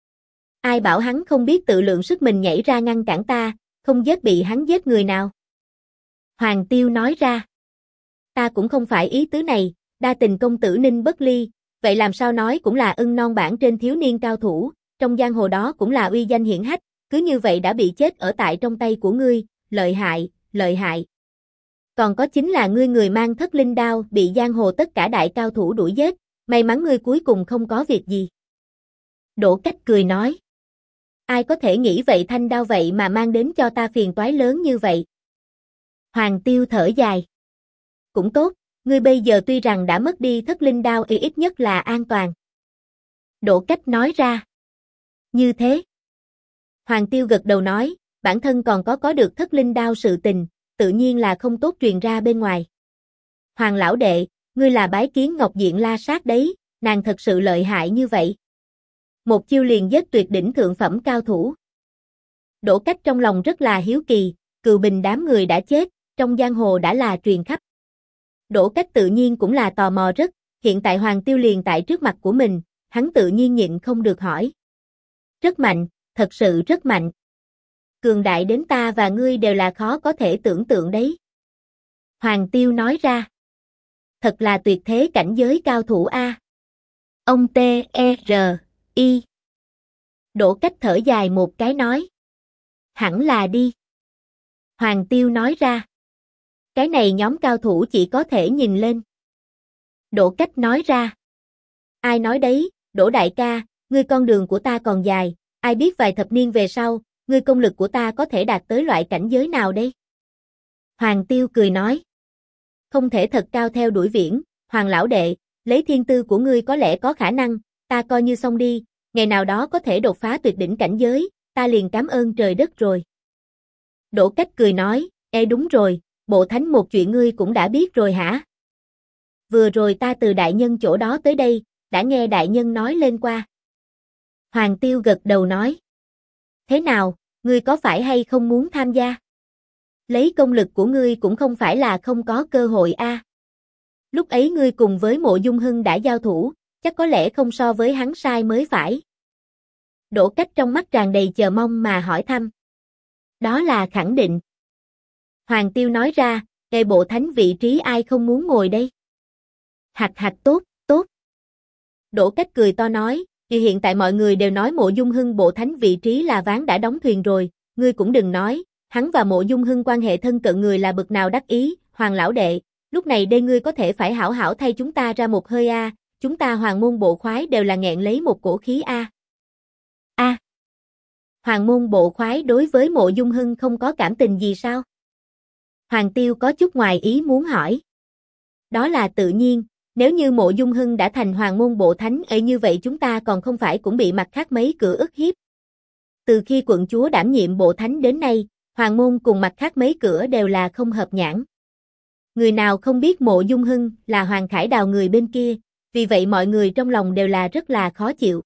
Ai bảo hắn không biết tự lượng sức mình nhảy ra ngăn cản ta, không giết bị hắn giết người nào. Hoàng Tiêu nói ra. Ta cũng không phải ý tứ này, đa tình công tử Ninh Bất Ly, vậy làm sao nói cũng là ưng non bản trên thiếu niên cao thủ, trong giang hồ đó cũng là uy danh hiển hách, cứ như vậy đã bị chết ở tại trong tay của ngươi, lợi hại, lợi hại. Còn có chính là ngươi người mang Thất Linh đao bị giang hồ tất cả đại cao thủ đuổi giết, may mắn ngươi cuối cùng không có việc gì. Đỗ Cách cười nói. Ai có thể nghĩ vậy thanh đao vậy mà mang đến cho ta phiền toái lớn như vậy. Hoàng Tiêu thở dài. Cũng tốt, ngươi bây giờ tuy rằng đã mất đi Thất Linh đao thì ít nhất là an toàn. Đỗ Cách nói ra. Như thế. Hoàng Tiêu gật đầu nói, bản thân còn có được Thất Linh đao sự tình, tự nhiên là không tốt truyền ra bên ngoài. Hoàng lão đệ, ngươi là bái kiến Ngọc Diện La Sát đấy, nàng thật sự lợi hại như vậy. Một chiêu liền giết tuyệt đỉnh thượng phẩm cao thủ. Đỗ Cách trong lòng rất là hiếu kỳ, Cừu Bình đám người đã chết, trong giang hồ đã là truyền khắp. Đỗ Cách tự nhiên cũng là tò mò rất, hiện tại Hoàng Tiêu liền tại trước mặt của mình, hắn tự nhiên nhịn không được hỏi. Rất mạnh, thật sự rất mạnh. Cường đại đến ta và ngươi đều là khó có thể tưởng tượng đấy. Hoàng Tiêu nói ra. Thật là tuyệt thế cảnh giới cao thủ a. Ông T.E.R.I. Đỗ Cách thở dài một cái nói. Hẳn là đi. Hoàng Tiêu nói ra. Cái này nhóm cao thủ chỉ có thể nhìn lên. Đỗ Cách nói ra. Ai nói đấy, Đỗ đại ca, ngươi con đường của ta còn dài, ai biết vài thập niên về sau, ngươi công lực của ta có thể đạt tới loại cảnh giới nào đây? Hoàng Tiêu cười nói. Không thể thật cao theo đuổi viễn, Hoàng lão đệ, lấy thiên tư của ngươi có lẽ có khả năng, ta coi như xong đi, ngày nào đó có thể đột phá tuyệt đỉnh cảnh giới, ta liền cảm ơn trời đất rồi. Đỗ Cách cười nói, ê đúng rồi, bộ thánh một chuyện ngươi cũng đã biết rồi hả? Vừa rồi ta từ đại nhân chỗ đó tới đây, đã nghe đại nhân nói lên qua. Hoàng Tiêu gật đầu nói. Thế nào, ngươi có phải hay không muốn tham gia? Lấy công lực của ngươi cũng không phải là không có cơ hội a. Lúc ấy ngươi cùng với Mộ Dung Hưng đã giao thủ, chắc có lẽ không so với hắn sai mới phải. Đỗ Cách trong mắt tràn đầy chờ mong mà hỏi thăm. Đó là khẳng định. Hoàng Tiêu nói ra, ê bộ thánh vị trí ai không muốn ngồi đây? Hạch hạch tốt, tốt. Đỗ Cách cười to nói, thì hiện tại mọi người đều nói Mộ Dung Hưng bộ thánh vị trí là ván đã đóng thuyền rồi, ngươi cũng đừng nói, hắn và Mộ Dung Hưng quan hệ thân cận người là bực nào đắc ý, Hoàng lão đệ, lúc này đây ngươi có thể phải hảo hảo thay chúng ta ra một hơi a, chúng ta Hoàng môn bộ khoái đều là nghẹn lấy một cổ khí a. A. Hoàng môn bộ khoái đối với Mộ Dung Hưng không có cảm tình gì sao? Hoàng Tiêu có chút ngoài ý muốn hỏi. Đó là tự nhiên, nếu như Mộ Dung Hưng đã thành Hoàng môn bộ thánh ấy như vậy chúng ta còn không phải cũng bị mặt khác mấy cửa ức hiếp. Từ khi quận chúa đảm nhiệm bộ thánh đến nay, Hoàng môn cùng mặt khác mấy cửa đều là không hợp nhãn. Người nào không biết Mộ Dung Hưng là Hoàng Khải Đào người bên kia, vì vậy mọi người trong lòng đều là rất là khó chịu.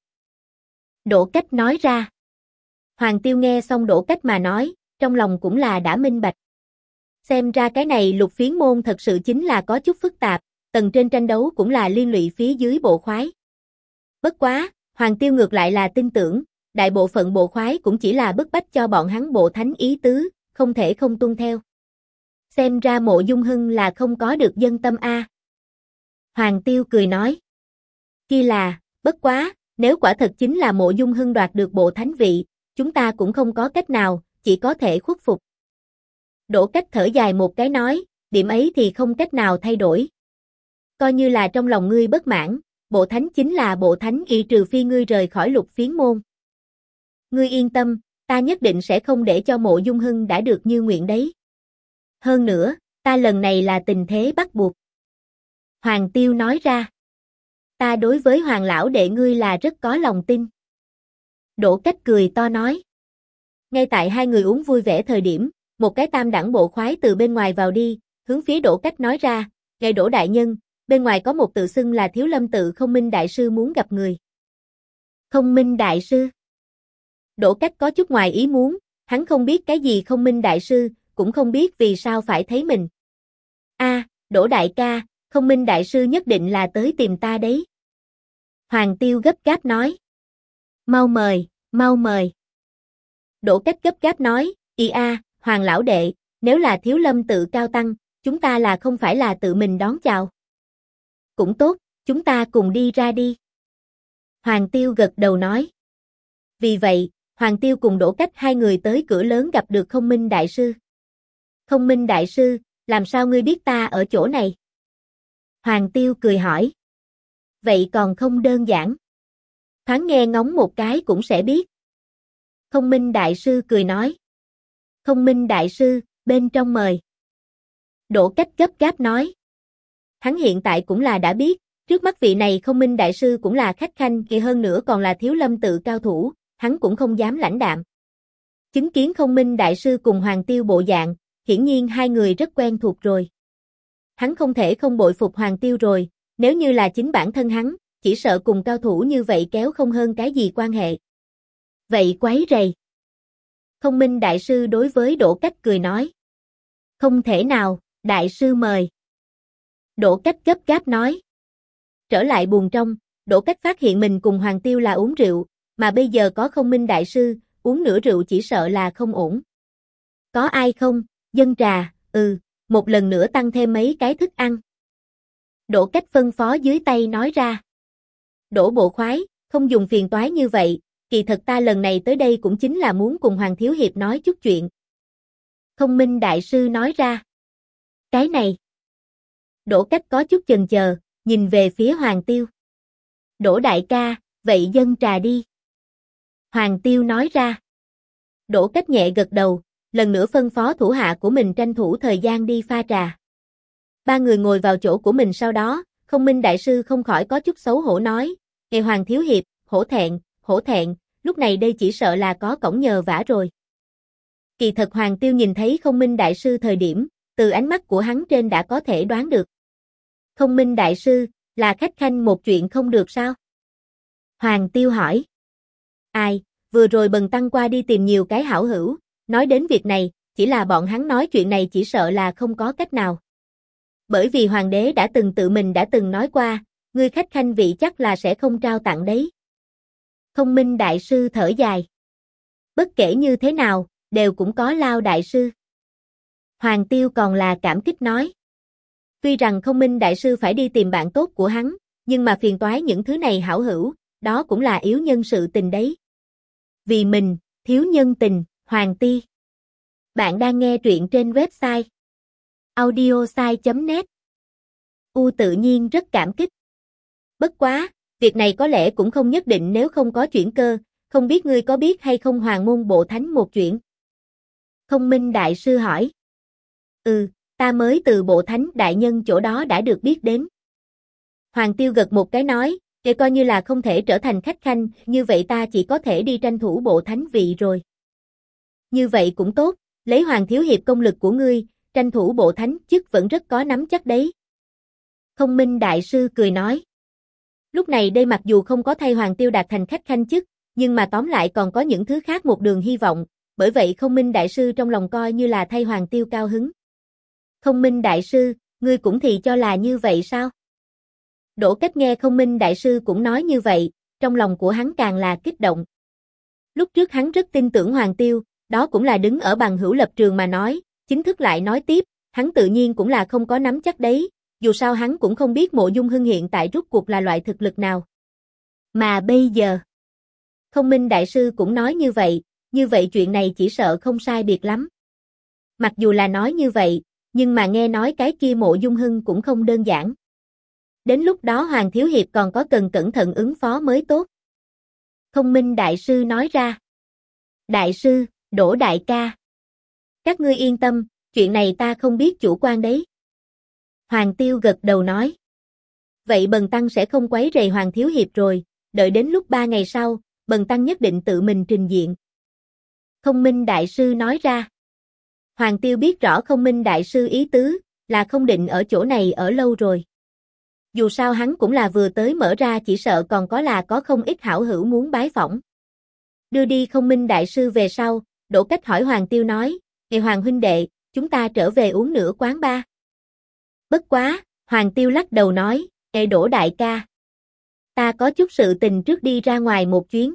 Đỗ Cách nói ra. Hoàng Tiêu nghe xong Đỗ Cách mà nói, trong lòng cũng là đã minh bạch. Xem ra cái này Lục Phiến môn thật sự chính là có chút phức tạp, tầng trên tranh đấu cũng là liên lụy phía dưới bộ khoái. Bất quá, Hoàng Tiêu ngược lại là tin tưởng, đại bộ phận bộ khoái cũng chỉ là bức bách cho bọn hắn bộ thánh ý tứ, không thể không tuân theo. Xem ra Mộ Dung Hưng là không có được dân tâm a. Hoàng Tiêu cười nói. Kia là, bất quá, nếu quả thật chính là Mộ Dung Hưng đoạt được bộ thánh vị, chúng ta cũng không có cách nào, chỉ có thể khuất phục. Đỗ Cách thở dài một cái nói, điểm ấy thì không cách nào thay đổi. Coi như là trong lòng ngươi bất mãn, bộ thánh chính là bộ thánh y trừ phi ngươi rời khỏi Lục Phiến môn. Ngươi yên tâm, ta nhất định sẽ không để cho Mộ Dung Hưng đã được như nguyện đấy. Hơn nữa, ta lần này là tình thế bắt buộc. Hoàng Tiêu nói ra. Ta đối với Hoàng lão đệ ngươi là rất có lòng tin. Đỗ Cách cười to nói. Ngay tại hai người uống vui vẻ thời điểm, một cái tam đẳng bộ khoái từ bên ngoài vào đi, hướng phía Đỗ Cách nói ra, ngài Đỗ đại nhân, bên ngoài có một tự xưng là Thiếu Lâm tự Không Minh đại sư muốn gặp người. Không Minh đại sư? Đỗ Cách có chút ngoài ý muốn, hắn không biết cái gì Không Minh đại sư, cũng không biết vì sao phải thấy mình. A, Đỗ đại ca, Không Minh đại sư nhất định là tới tìm ta đấy. Hoàng Tiêu gấp gáp nói. Mau mời, mau mời. Đỗ Cách gấp gáp nói, Hoàng lão đệ, nếu là Thiếu Lâm tự cao tăng, chúng ta là không phải là tự mình đón chào. Cũng tốt, chúng ta cùng đi ra đi. Hoàng Tiêu gật đầu nói. Vì vậy, Hoàng Tiêu cùng Đỗ Cách hai người tới cửa lớn gặp được Không Minh đại sư. Không Minh đại sư, làm sao ngươi biết ta ở chỗ này? Hoàng Tiêu cười hỏi. Vậy còn không đơn giản. Thoáng nghe ngóng một cái cũng sẽ biết. Không Minh đại sư cười nói. Không Minh đại sư, bên trong mời. Đỗ Cách gấp gáp nói. Hắn hiện tại cũng là đã biết, trước mắt vị này Không Minh đại sư cũng là khách khanh, kỳ hơn nữa còn là Thiếu Lâm tự cao thủ, hắn cũng không dám lãnh đạm. Chứng kiến Không Minh đại sư cùng Hoàng Tiêu bộ dạng, hiển nhiên hai người rất quen thuộc rồi. Hắn không thể không bội phục Hoàng Tiêu rồi, nếu như là chính bản thân hắn, chỉ sợ cùng cao thủ như vậy kéo không hơn cái gì quan hệ. Vậy quấy rầy. Không minh đại sư đối với Đỗ Cách cười nói. Không thể nào, đại sư mời. Đỗ Cách gấp gáp nói. Trở lại buồng trong, Đỗ Cách phát hiện mình cùng Hoàng Tiêu là uống rượu, mà bây giờ có không minh đại sư, uống nửa rượu chỉ sợ là không ổn. Có ai không, dân trà, một lần nữa tăng thêm mấy cái thức ăn. Đỗ Cách phân phó dưới tay nói ra. Đỗ bộ khoái, không dùng phiền toái như vậy, kỳ thật ta lần này tới đây cũng chính là muốn cùng Hoàng Thiếu Hiệp nói chút chuyện. Không minh đại sư nói ra. Cái này. Đỗ Cách có chút chần chờ, nhìn về phía Hoàng Tiêu. Đỗ đại ca, vậy dân trà đi. Hoàng Tiêu nói ra. Đỗ Cách nhẹ gật đầu, lần nữa phân phó thủ hạ của mình tranh thủ thời gian đi pha trà. Ba người ngồi vào chỗ của mình sau đó, không minh đại sư không khỏi có chút xấu hổ nói, Ngài Hoàng Thiếu Hiệp, hổ thẹn, lúc này đây chỉ sợ là có cổng nhờ vả rồi. Kỳ thật Hoàng Tiêu nhìn thấy không minh đại sư thời điểm, từ ánh mắt của hắn trên đã có thể đoán được. Không minh đại sư, là khách khanh một chuyện không được sao? Hoàng Tiêu hỏi. Ai, vừa rồi bần tăng qua đi tìm nhiều cái hảo hữu, nói đến việc này, chỉ là bọn hắn nói chuyện này chỉ sợ là không có cách nào. Bởi vì hoàng đế đã từng nói qua, ngươi khách khanh vị chắc là sẽ không trao tặng đấy. Không minh đại sư thở dài. Bất kể như thế nào, đều cũng có Lao đại sư. Hoàng Tiêu còn là cảm kích nói. Tuy rằng không minh đại sư phải đi tìm bạn tốt của hắn, nhưng mà phiền toái những thứ này hảo hữu, đó cũng là yếu nhân sự tình đấy. Vì mình, thiếu nhân tình, Hoàng Ti. Bạn đang nghe truyện trên website audiosai.net. Tự nhiên rất cảm kích. Bất quá, việc này có lẽ cũng không nhất định nếu không có chuyển cơ, không biết ngươi có biết hay không Hoàng môn bộ thánh một chuyện? Không minh đại sư hỏi. Ta mới từ bộ thánh đại nhân chỗ đó đã được biết đến. Hoàng Tiêu gật một cái nói, để coi như là không thể trở thành khách khanh, như vậy ta chỉ có thể đi tranh thủ bộ thánh vị rồi. Như vậy cũng tốt, lấy Hoàng Thiếu Hiệp công lực của ngươi, tranh thủ bộ thánh chức vẫn rất có nắm chắc đấy. Không minh đại sư cười nói. Lúc này đây mặc dù không có thay Hoàng Tiêu đạt thành khách khanh chức, nhưng mà tóm lại còn có những thứ khác một đường hy vọng, bởi vậy không minh đại sư trong lòng coi như là thay Hoàng Tiêu cao hứng. Không minh đại sư, ngươi cũng thì cho là như vậy sao? Đỗ Cách nghe không minh đại sư cũng nói như vậy, trong lòng của hắn càng là kích động. Lúc trước hắn rất tin tưởng Hoàng Tiêu, đó cũng là đứng ở bằng hữu lập trường mà nói, chính thức lại nói tiếp, hắn tự nhiên cũng là không có nắm chắc đấy, dù sao hắn cũng không biết Mộ Dung Hưng hiện tại rốt cuộc là loại thực lực nào. Mà bây giờ, không minh đại sư cũng nói như vậy chuyện này chỉ sợ không sai biệt lắm. Mặc dù là nói như vậy, nhưng mà nghe nói cái kia Mộ Dung Hưng cũng không đơn giản. Đến lúc đó Hoàng Thiếu Hiệp còn có cần cẩn thận ứng phó mới tốt. Không minh đại sư nói ra. Đại sư, Đỗ đại ca. Các ngươi yên tâm, chuyện này ta không biết chủ quan đấy. Hoàng Tiêu gật đầu nói. Vậy bần tăng sẽ không quấy rầy Hoàng Thiếu Hiệp rồi, đợi đến lúc 3 ngày sau, bần tăng nhất định tự mình trình diện. Không minh đại sư nói ra. Hoàng Tiêu biết rõ không minh đại sư ý tứ, là không định ở chỗ này ở lâu rồi. Dù sao hắn cũng là vừa tới mở ra chỉ sợ còn có không ít hảo hữu muốn bái phỏng. Đưa đi không minh đại sư về sau, Đỗ Cách hỏi Hoàng Tiêu nói, Ngài Hoàng huynh đệ, chúng ta trở về uống nửa quán ba. Bất quá, Hoàng Tiêu lắc đầu nói, Đỗ đại ca. Ta có chút sự tình trước đi ra ngoài một chuyến.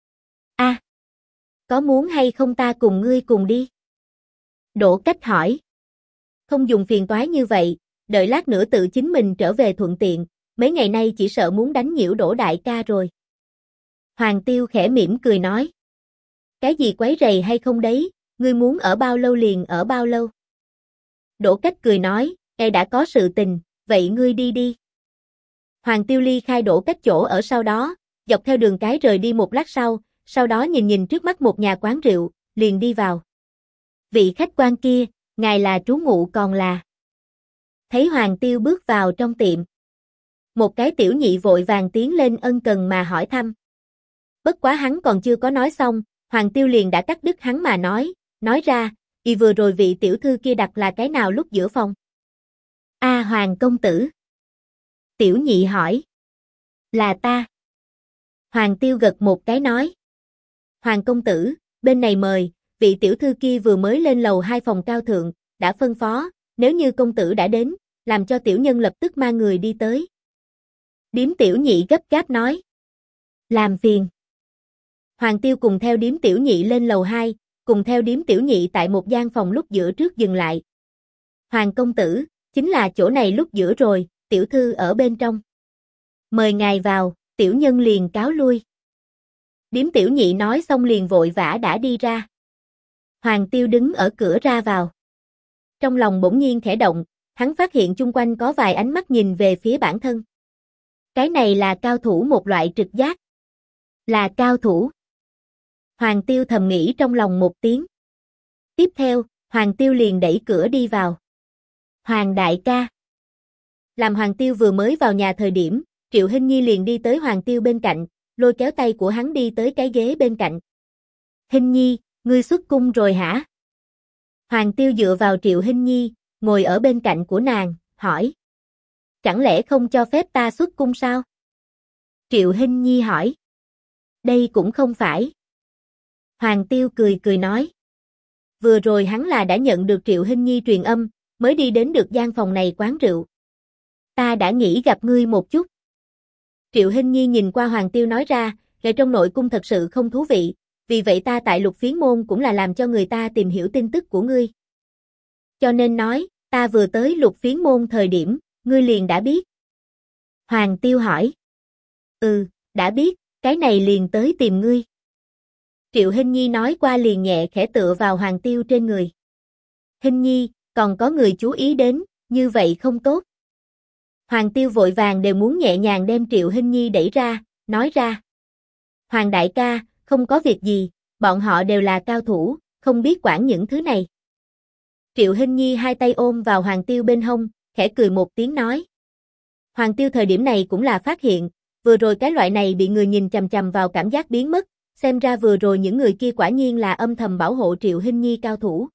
Có muốn hay không ta cùng ngươi cùng đi? Đỗ Cách hỏi. Không dùng phiền toái như vậy, đợi lát nữa tự chính mình trở về thuận tiện, mấy ngày nay chỉ sợ muốn đánh nhiễu Đỗ đại ca rồi. Hoàng Tiêu khẽ mỉm cười nói. Cái gì quấy rầy hay không đấy, ngươi muốn ở bao lâu liền ở bao lâu. Đỗ Cách cười nói, đã có sự tình, vậy ngươi đi đi. Hoàng Tiêu ly khai Đỗ Cách chỗ ở sau đó, dọc theo đường cái rời đi một lát sau đó nhìn trước mắt một nhà quán rượu, liền đi vào. Vị khách quan kia, ngài là trú ngụ còn là. Thấy Hoàng Tiêu bước vào trong tiệm. Một cái tiểu nhị vội vàng tiến lên ân cần mà hỏi thăm. Bất quá hắn còn chưa có nói xong, Hoàng Tiêu liền đã cắt đứt hắn mà nói ra, vừa rồi vị tiểu thư kia đặt là cái nào lúc giữa phòng? Hoàng công tử. Tiểu nhị hỏi. Là ta. Hoàng Tiêu gật một cái nói. Hoàng công tử, bên này mời, vị tiểu thư kia vừa mới lên lầu 2 phòng cao thượng, đã phân phó, nếu như công tử đã đến, làm cho tiểu nhân lập tức mang người đi tới. Điếm tiểu nhị gấp gáp nói. Làm phiền. Hoàng Tiêu cùng theo điếm tiểu nhị lên lầu 2, cùng theo điếm tiểu nhị tại một gian phòng lúc giữa trước dừng lại. Hoàng công tử, chính là chỗ này lúc giữa rồi, tiểu thư ở bên trong. Mời ngài vào, tiểu nhân liền cáo lui. Điếm tiểu nhị nói xong liền vội vã đã đi ra. Hoàng Tiêu đứng ở cửa ra vào. Trong lòng bỗng nhiên khẽ động, hắn phát hiện chung quanh có vài ánh mắt nhìn về phía bản thân. Cái này là cao thủ một loại trực giác. Là cao thủ. Hoàng Tiêu thầm nghĩ trong lòng một tiếng. Tiếp theo, Hoàng Tiêu liền đẩy cửa đi vào. Hoàng đại ca. Làm Hoàng Tiêu vừa mới vào nhà thời điểm, Triệu Hinh Nhi liền đi tới Hoàng Tiêu bên cạnh, lôi kéo tay của hắn đi tới cái ghế bên cạnh. Hinh Nhi, ngươi xuất cung rồi hả? Hoàng Tiêu dựa vào Triệu Hinh Nhi, ngồi ở bên cạnh của nàng, hỏi. Chẳng lẽ không cho phép ta xuất cung sao? Triệu Hinh Nhi hỏi. Đây cũng không phải. Hoàng Tiêu cười cười nói. Vừa rồi hắn là đã nhận được Triệu Hinh Nhi truyền âm, mới đi đến được gian phòng này quán rượu. Ta đã nghĩ gặp ngươi một chút. Triệu Hinh Nhi nhìn qua Hoàng Tiêu nói ra, lại trong nội cung thật sự không thú vị, vì vậy ta tại Lục Phiến môn cũng là làm cho người ta tìm hiểu tin tức của ngươi. Cho nên nói, ta vừa tới Lục Phiến môn thời điểm, ngươi liền đã biết. Hoàng Tiêu hỏi. Đã biết, cái này liền tới tìm ngươi. Triệu Hinh Nhi nói qua liền nhẹ khẽ tựa vào Hoàng Tiêu trên người. Hinh Nhi, còn có người chú ý đến, như vậy không tốt. Hoàng Tiêu vội vàng đều muốn nhẹ nhàng đem Triệu Hinh Nhi đẩy ra, nói ra. Hoàng đại ca, không có việc gì, bọn họ đều là cao thủ, không biết quản những thứ này. Triệu Hinh Nhi hai tay ôm vào Hoàng Tiêu bên hông, khẽ cười một tiếng nói. Hoàng Tiêu thời điểm này cũng là phát hiện, vừa rồi cái loại này bị người nhìn chằm chằm vào cảm giác biến mất, xem ra vừa rồi những người kia quả nhiên là âm thầm bảo hộ Triệu Hinh Nhi cao thủ.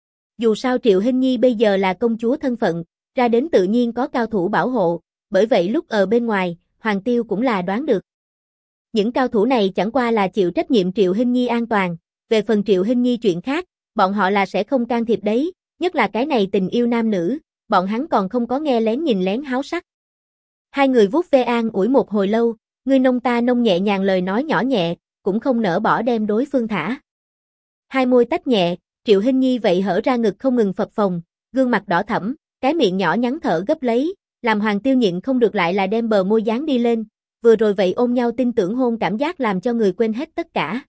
Dù sao Triệu Hinh Nhi bây giờ là công chúa thân phận, ra đến tự nhiên có cao thủ bảo hộ, bởi vậy lúc ở bên ngoài, Hoàng Tiêu cũng là đoán được. Những cao thủ này chẳng qua là chịu trách nhiệm Triệu Hinh Nhi an toàn, về phần Triệu Hinh Nhi chuyện khác, bọn họ là sẽ không can thiệp đấy, nhất là cái này tình yêu nam nữ, bọn hắn còn không có nghe lén nhìn lén háo sắc. Hai người vuốt ve an ủi một hồi lâu, ngươi nông ta nông nhẹ nhàng lời nói nhỏ nhẹ, cũng không nỡ bỏ đem đối phương thả. Hai môi tách nhẹ, Triệu Hinh Nhi vậy hở ra ngực không ngừng phập phồng, gương mặt đỏ thẫm, cái miệng nhỏ nhắn thở gấp lấy, làm Hoàng Tiêu nhịn không được lại là đem bờ môi dán đi lên, vừa rồi vậy ôm nhau tin tưởng hôn cảm giác làm cho người quên hết tất cả.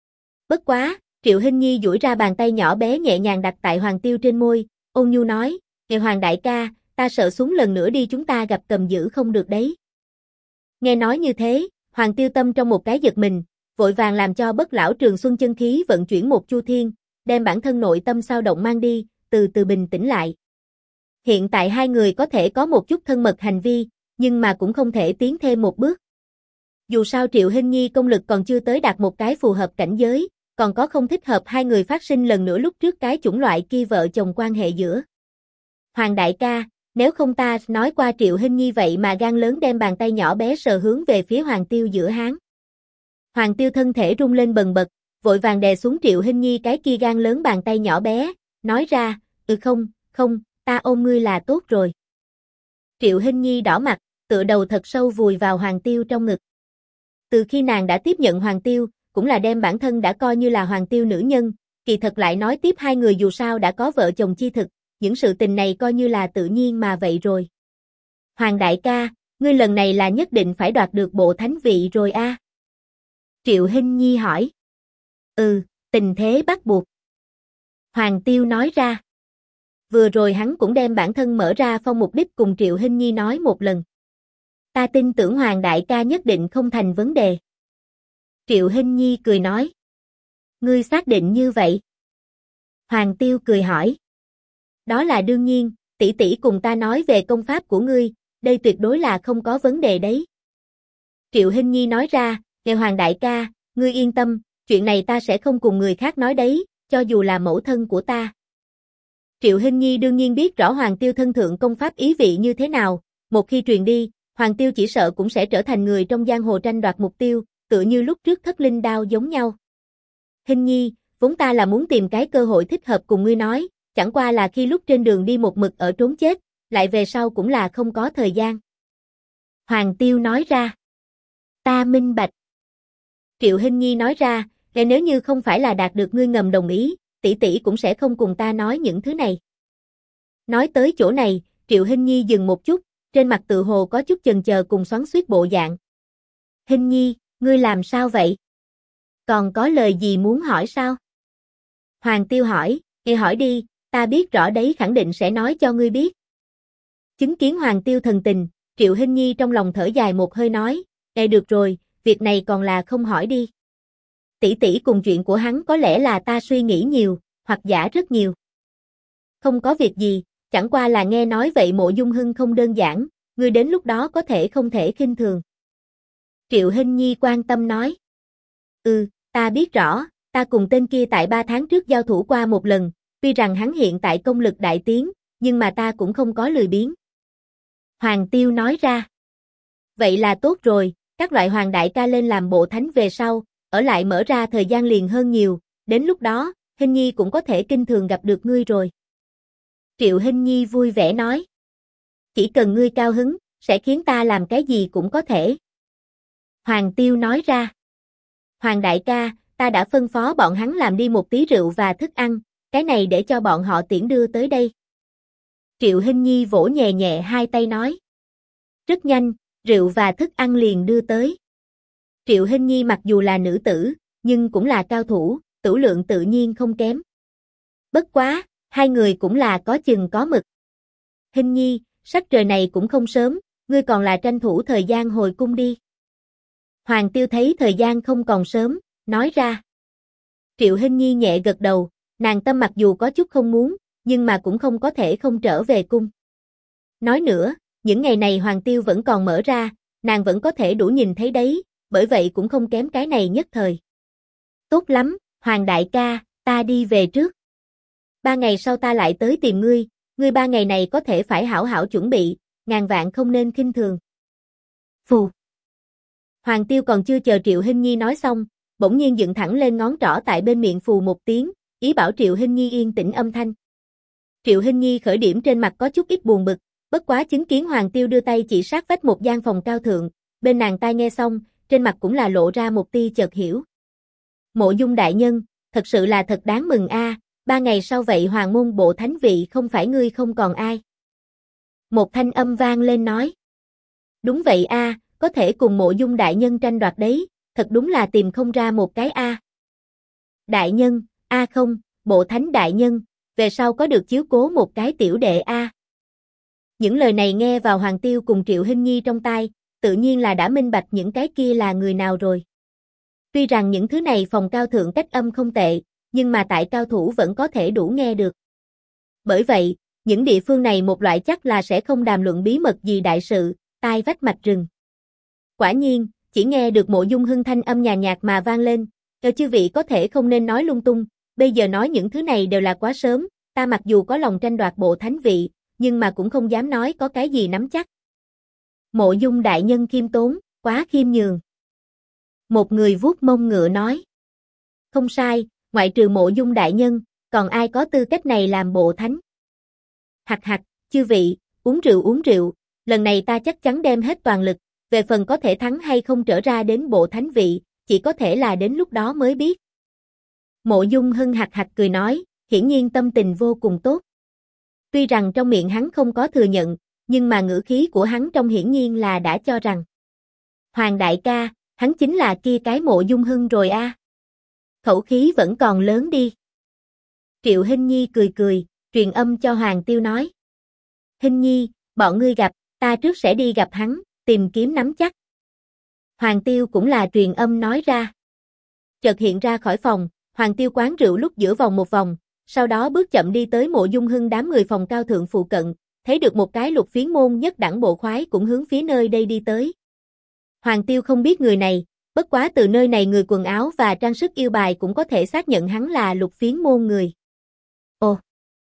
Bất quá, Triệu Hinh Nhi duỗi ra bàn tay nhỏ bé nhẹ nhàng đặt tại Hoàng Tiêu trên môi, ôn nhu nói, "Nè Hoàng đại ca, ta sợ xuống lần nữa đi chúng ta gặp cầm giữ không được đấy." Nghe nói như thế, Hoàng Tiêu tâm trong một cái giật mình, vội vàng làm cho Bất Lão Trường Xuân chân khí vận chuyển một chu thiên, đem bản thân nội tâm sao động mang đi, từ từ bình tĩnh lại. Hiện tại hai người có thể có một chút thân mật hành vi, nhưng mà cũng không thể tiến thêm một bước. Dù sao Triệu Hinh Nhi công lực còn chưa tới đạt một cái phù hợp cảnh giới, còn có không thích hợp hai người phát sinh lần nữa lúc trước cái chủng loại kia vợ chồng quan hệ giữa. Hoàng đại ca, nếu không ta nói qua Triệu Hinh Nhi vậy mà gan lớn đem bàn tay nhỏ bé sờ hướng về phía Hoàng Tiêu giữa háng. Hoàng Tiêu thân thể rung lên bần bật, vội vàng đè xuống Triệu Hinh Nhi cái kia gan lớn bàn tay nhỏ bé, nói ra, không, ta ôm ngươi là tốt rồi. Triệu Hinh Nhi đỏ mặt, tựa đầu thật sâu vùi vào Hoàng Tiêu trong ngực. Từ khi nàng đã tiếp nhận Hoàng Tiêu, cũng là đem bản thân đã coi như là Hoàng Tiêu nữ nhân, kỳ thật lại nói tiếp hai người dù sao đã có vợ chồng chi thực, những sự tình này coi như là tự nhiên mà vậy rồi. Hoàng đại ca, ngươi lần này là nhất định phải đoạt được bộ thánh vị rồi a? Triệu Hinh Nhi hỏi. Tình thế bắt buộc. Hoàng Tiêu nói ra. Vừa rồi hắn cũng đem bản thân mở ra phong mục đích cùng Triệu Hinh Nhi nói một lần. Ta tin tưởng Hoàng đại ca nhất định không thành vấn đề. Triệu Hinh Nhi cười nói. Ngươi xác định như vậy? Hoàng Tiêu cười hỏi. Đó là đương nhiên, tỷ tỷ cùng ta nói về công pháp của ngươi, đây tuyệt đối là không có vấn đề đấy. Triệu Hinh Nhi nói ra, nghe Hoàng đại ca, ngươi yên tâm, chuyện này ta sẽ không cùng người khác nói đấy, cho dù là mẫu thân của ta. Triệu Hinh Nhi đương nhiên biết rõ Hoàng Tiêu thân thượng công pháp ý vị như thế nào, một khi truyền đi, Hoàng Tiêu chỉ sợ cũng sẽ trở thành người trong giang hồ tranh đoạt mục tiêu, tựa như lúc trước Thất Linh Đao giống nhau. Hình nhi, vốn ta là muốn tìm cái cơ hội thích hợp cùng ngươi nói, chẳng qua là khi lúc trên đường đi một mực ở trốn chết, lại về sau cũng là không có thời gian. Hoàng Tiêu nói ra. Ta minh bạch. Triệu Hình nhi nói ra, nếu như không phải là đạt được ngươi ngầm đồng ý, tỷ tỷ cũng sẽ không cùng ta nói những thứ này. Nói tới chỗ này, Triệu Hình nhi dừng một chút, trên mặt tự hồ có chút chần chờ cùng xoắn xuýt bộ dạng. Hình nhi, ngươi làm sao vậy? Còn có lời gì muốn hỏi sao? Hoàng Tiêu hỏi, nghe hỏi đi, ta biết rõ đấy khẳng định sẽ nói cho ngươi biết. Chứng kiến Hoàng Tiêu thần tình, Triệu Hình nhi trong lòng thở dài một hơi nói, được rồi, việc này còn là không hỏi đi. Tỷ tỷ cùng chuyện của hắn có lẽ là ta suy nghĩ nhiều, hoặc giả rất nhiều. Không có việc gì, chẳng qua là nghe nói vậy Mộ Dung Hưng không đơn giản, ngươi đến lúc đó có thể không thể khinh thường. Triệu Hình nhi quan tâm nói. Ta biết rõ, ta cùng tên kia tại 3 tháng trước giao thủ qua một lần, tuy rằng hắn hiện tại công lực đại tiến, nhưng mà ta cũng không có lười biếng. Hoàng Tiêu nói ra. Vậy là tốt rồi, các loại Hoàng đại ca lên làm bộ thánh về sau, ở lại mở ra thời gian liền hơn nhiều, đến lúc đó, Hình nhi cũng có thể kinh thường gặp được ngươi rồi. Triệu Hình nhi vui vẻ nói. Chỉ cần ngươi cao hứng, sẽ khiến ta làm cái gì cũng có thể. Hoàng Tiêu nói ra. Hoàng đại ca, ta đã phân phó bọn hắn làm đi một tí rượu và thức ăn, cái này để cho bọn họ tiễn đưa tới đây. Triệu Hình nhi vỗ nhẹ nhẹ hai tay nói. Rất nhanh, rượu và thức ăn liền đưa tới. Triệu Hình nhi mặc dù là nữ tử, nhưng cũng là cao thủ, tửu lượng tự nhiên không kém. Bất quá, hai người cũng là có chừng có mực. Hình nhi, sắc trời này cũng không sớm, ngươi còn là tranh thủ thời gian hồi cung đi. Hoàng Tiêu thấy thời gian không còn sớm, nói ra. Triệu Hình nhi nhẹ gật đầu, nàng tâm mặc dù có chút không muốn, nhưng mà cũng không có thể không trở về cung. Nói nữa, những ngày này Hoàng Tiêu vẫn còn mở ra, nàng vẫn có thể đủ nhìn thấy đấy, bởi vậy cũng không kém cái này nhất thời. Tốt lắm, Hoàng đại ca, ta đi về trước. 3 ngày sau ta lại tới tìm ngươi, ngươi 3 ngày này có thể phải hảo hảo chuẩn bị, ngàn vạn không nên khinh thường. Phù. Hoàng Tiêu còn chưa chờ Triệu Hình nhi nói xong, bỗng nhiên dựng thẳng lên ngón trỏ tại bên miệng phù một tiếng, ý bảo Triệu Hình nhi yên tĩnh âm thanh. Triệu Hình nhi khởi điểm trên mặt có chút ít buồn bực, bất quá chứng kiến Hoàng Tiêu đưa tay chỉ sát vách một gian phòng cao thượng, bên nàng tai nghe xong, trên mặt cũng là lộ ra một tia chợt hiểu. Mộ Dung đại nhân, thật sự là thật đáng mừng a, 3 ngày sau vậy Hoàng môn bộ thánh vị không phải ngươi không còn ai. Một thanh âm vang lên nói. Đúng vậy a, có thể cùng Mộ Dung đại nhân tranh đoạt đấy, thật đúng là tìm không ra một cái a. Đại nhân, không, bộ thánh đại nhân, về sau có được chiếu cố một cái tiểu đệ a. Những lời này nghe vào Hoàng Tiêu cùng Triệu Hình nhi trong tai, tự nhiên là đã minh bạch những cái kia là người nào rồi. Tuy rằng những thứ này phòng cao thượng cách âm không tệ, nhưng mà tại cao thủ vẫn có thể đủ nghe được. Bởi vậy, những địa phương này một loại chắc là sẽ không đàm luận bí mật gì đại sự, tai vách mạch rừng. Quả nhiên, chỉ nghe được Mộ Dung Hưng thanh âm nhàn nhạt mà vang lên, chư vị có thể không nên nói lung tung, bây giờ nói những thứ này đều là quá sớm, ta mặc dù có lòng tranh đoạt bộ thánh vị, nhưng mà cũng không dám nói có cái gì nắm chắc. Mộ Dung đại nhân khiêm tốn, quá khiêm nhường. Một người vuốt mông ngựa nói. Không sai, ngoại trừ Mộ Dung đại nhân, còn ai có tư cách này làm bộ thánh? Hặc hặc, chư vị, uống rượu, lần này ta chắc chắn đem hết toàn lực, về phần có thể thắng hay không trở ra đến bộ thánh vị, chỉ có thể là đến lúc đó mới biết. Mộ Dung Hưng hặc hặc cười nói, hiển nhiên tâm tình vô cùng tốt. Tuy rằng trong miệng hắn không có thừa nhận, nhưng mà ngữ khí của hắn trong hiển nhiên là đã cho rằng. Hoàng đại ca, hắn chính là kia cái Mộ Dung Hưng rồi a. Khẩu khí vẫn còn lớn đi. Triệu Hình nhi cười cười, truyền âm cho Hoàng Tiêu nói. Hình nhi, bọn ngươi gặp, ta trước sẽ đi gặp hắn, tìm kiếm nắm chắc. Hoàng Tiêu cũng là truyền âm nói ra. Chợt hiện ra khỏi phòng, Hoàng Tiêu quán rượu lúc giữa vòng một vòng, sau đó bước chậm đi tới Mộ Dung Hưng đám người phòng cao thượng phụ cận, thấy được một cái lục phiến môn nhất đẳng bộ khoái cũng hướng phía nơi đây đi tới. Hoàng Tiêu không biết người này, bất quá từ nơi này người quần áo và trang sức yêu bài cũng có thể xác nhận hắn là lục phiến môn người. Ồ,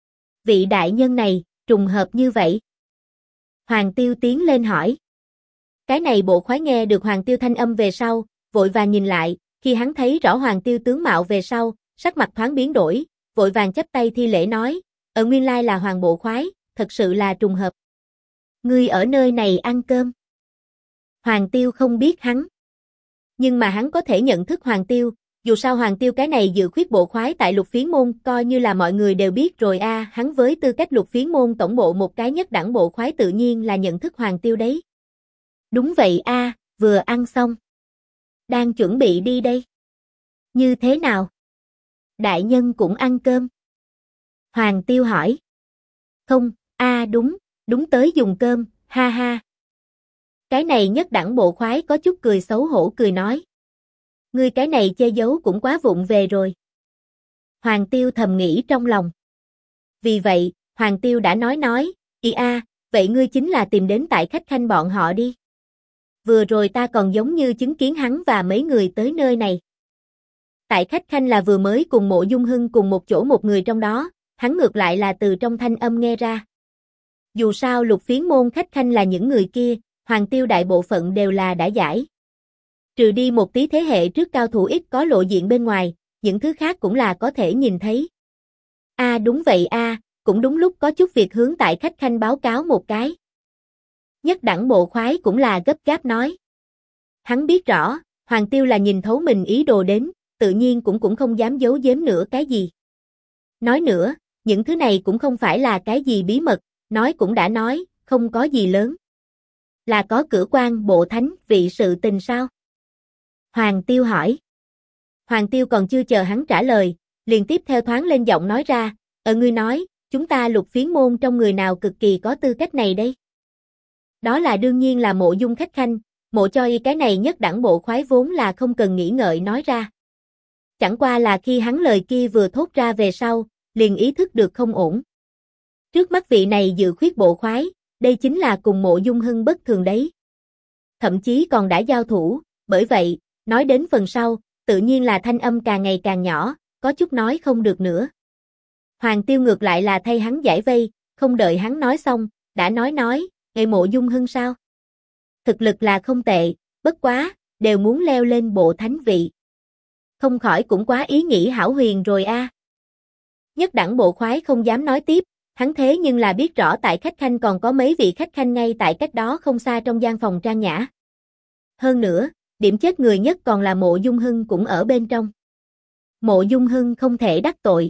vị đại nhân này, trùng hợp như vậy. Hoàng Tiêu tiến lên hỏi. Cái này bộ khoái nghe được Hoàng Tiêu thanh âm về sau, vội vàng nhìn lại, khi hắn thấy rõ Hoàng Tiêu tướng mạo về sau, sắc mặt thoáng biến đổi, vội vàng chắp tay thi lễ nói, nguyên lai là Hoàng bộ khoái, thật sự là trùng hợp. Ngươi ở nơi này ăn cơm. Hoàng Tiêu không biết hắn. Nhưng mà hắn có thể nhận thức Hoàng Tiêu, dù sao Hoàng Tiêu cái này dự khuyết bộ khoái tại Lục Phiến môn coi như là mọi người đều biết rồi a, hắn với tư cách Lục Phiến môn tổng bộ một cái nhất đẳng bộ khoái tự nhiên là nhận thức Hoàng Tiêu đấy. Đúng vậy a, vừa ăn xong. Đang chuẩn bị đi đây. Như thế nào? Đại nhân cũng ăn cơm. Hoàng Tiêu hỏi. Không, đúng tới dùng cơm, ha ha. Cái này nhất đẳng bộ khoái có chút cười xấu hổ cười nói. Ngươi cái này che giấu cũng quá vụng về rồi. Hoàng Tiêu thầm nghĩ trong lòng. Vì vậy, Hoàng Tiêu đã nói, vậy ngươi chính là tìm đến tại khách khanh bọn họ đi. Vừa rồi ta còn giống như chứng kiến hắn và mấy người tới nơi này. Tại khách khanh là vừa mới cùng Mộ Dung Hưng cùng một chỗ một người trong đó, hắn ngược lại là từ trong thanh âm nghe ra. Dù sao Lục Phiến môn khách khanh là những người kia, Hoàng Tiêu đại bộ phận đều là đã giải. Trừ đi một tí thế hệ trước cao thủ ít có lộ diện bên ngoài, những thứ khác cũng là có thể nhìn thấy. Đúng vậy cũng đúng lúc có chút việc hướng tại khách khanh báo cáo một cái. Nhất đẳng bộ khoái cũng là gấp gáp nói. Hắn biết rõ, Hoàng Tiêu là nhìn thấu mình ý đồ đến, tự nhiên cũng không dám giấu giếm nữa cái gì. Nói nữa, những thứ này cũng không phải là cái gì bí mật, nói cũng đã nói, không có gì lớn. Là có cử quan bộ thánh vị sự tình sao? Hoàng Tiêu hỏi. Hoàng Tiêu còn chưa chờ hắn trả lời, liền tiếp theo thoáng lên giọng nói ra, ngươi nói, chúng ta Lục Phiến môn trong người nào cực kỳ có tư cách này đây? Đó là đương nhiên là Mộ Dung khách khanh, Mộ cho y cái này nhất đẳng bộ khoái vốn là không cần nghĩ ngợi nói ra. Chẳng qua là khi hắn lời kia vừa thốt ra về sau, liền ý thức được không ổn. Trước mắt vị này dự khuyết bộ khoái, đây chính là cùng Mộ Dung Hưng bất thường đấy. Thậm chí còn đã giao thủ, bởi vậy, nói đến phần sau, tự nhiên là thanh âm càng ngày càng nhỏ, có chút nói không được nữa. Hoàng Tiêu ngược lại là thay hắn giải vây, không đợi hắn nói xong, đã nói, ngày Mộ Dung Hưng sao? Thực lực là không tệ, bất quá, đều muốn leo lên bộ thánh vị. Không khỏi cũng quá ý nghĩ hão huyền rồi a. Nhất đẳng bộ khoái không dám nói tiếp, hắn thế nhưng là biết rõ tại khách khanh còn có mấy vị khách khanh ngay tại cách đó không xa trong gian phòng trang nhã. Hơn nữa, điểm chết người nhất còn là Mộ Dung Hưng cũng ở bên trong. Mộ Dung Hưng không thể đắc tội.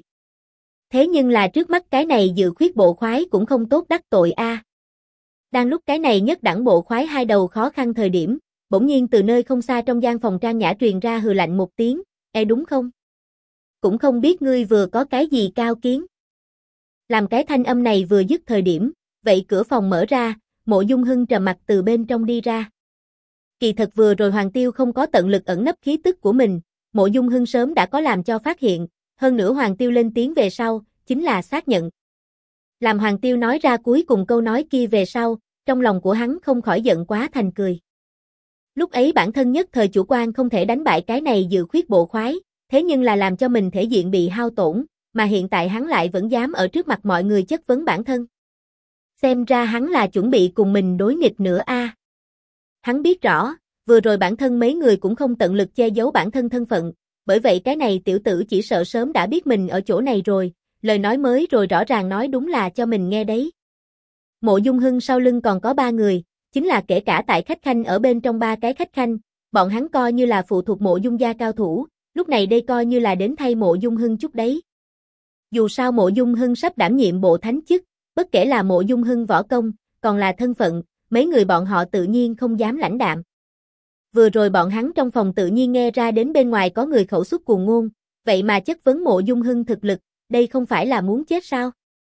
Thế nhưng là trước mắt cái này dự khuyết bộ khoái cũng không tốt đắc tội a. Đang lúc cái này nhất đẳng bộ khoái hai đầu khó khăn thời điểm, bỗng nhiên từ nơi không xa trong gian phòng trang nhã truyền ra hừ lạnh một tiếng, đúng không? Cũng không biết ngươi vừa có cái gì cao kiến. Làm cái thanh âm này vừa dứt thời điểm, vậy cửa phòng mở ra, Mộ Dung Hưng trầm mặt từ bên trong đi ra. Kỳ thật vừa rồi Hoàng Tiêu không có tận lực ẩn nấp khí tức của mình, Mộ Dung Hưng sớm đã có làm cho phát hiện, hơn nữa Hoàng Tiêu lên tiếng về sau, chính là xác nhận. Làm Hoàng Tiêu nói ra cuối cùng câu nói kia về sau, trong lòng của hắn không khỏi giận quá thành cười. Lúc ấy bản thân nhất thời chủ quan không thể đánh bại cái này dự khuyết bộ khoái, thế nhưng là làm cho mình thể diện bị hao tổn, mà hiện tại hắn lại vẫn dám ở trước mặt mọi người chất vấn bản thân. Xem ra hắn là chuẩn bị cùng mình đối nghịch nữa a. Hắn biết rõ, vừa rồi bản thân mấy người cũng không tận lực che giấu bản thân thân phận, bởi vậy cái này tiểu tử chỉ sợ sớm đã biết mình ở chỗ này rồi, lời nói mới rồi rõ ràng nói đúng là cho mình nghe đấy. Mộ Dung Hưng sau lưng còn có 3 người, chính là kể cả tại khách khanh ở bên trong 3 cái khách khanh, bọn hắn coi như là phụ thuộc Mộ Dung gia cao thủ, lúc này đây coi như là đến thay Mộ Dung Hưng chút đấy. Dù sao Mộ Dung Hưng sắp đảm nhiệm bộ thánh chức, bất kể là Mộ Dung Hưng võ công, còn là thân phận, mấy người bọn họ tự nhiên không dám lãnh đạm. Vừa rồi bọn hắn trong phòng tự nhiên nghe ra đến bên ngoài có người khẩu xuất cuồng ngôn, vậy mà chất vấn Mộ Dung Hưng thực lực, đây không phải là muốn chết sao?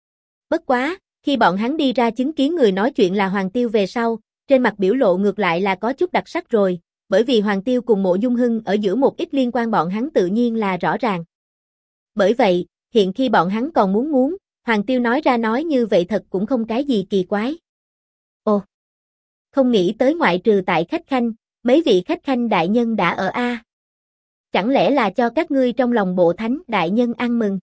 Bất quá, khi bọn hắn đi ra chứng kiến người nói chuyện là Hoàng Tiêu về sau, trên mặt biểu lộ ngược lại là có chút đặc sắc rồi, bởi vì Hoàng Tiêu cùng Mộ Dung Hưng ở giữa một ít liên quan bọn hắn tự nhiên là rõ ràng. Bởi vậy, hiện khi bọn hắn còn muốn, Hoàng Tiêu nói ra nói như vậy thật cũng không cái gì kỳ quái. Ồ, không nghĩ tới ngoại trừ tại khách khanh, mấy vị khách khanh đại nhân đã ở a. Chẳng lẽ là cho các ngươi trong lòng bộ thánh đại nhân ăn mừng?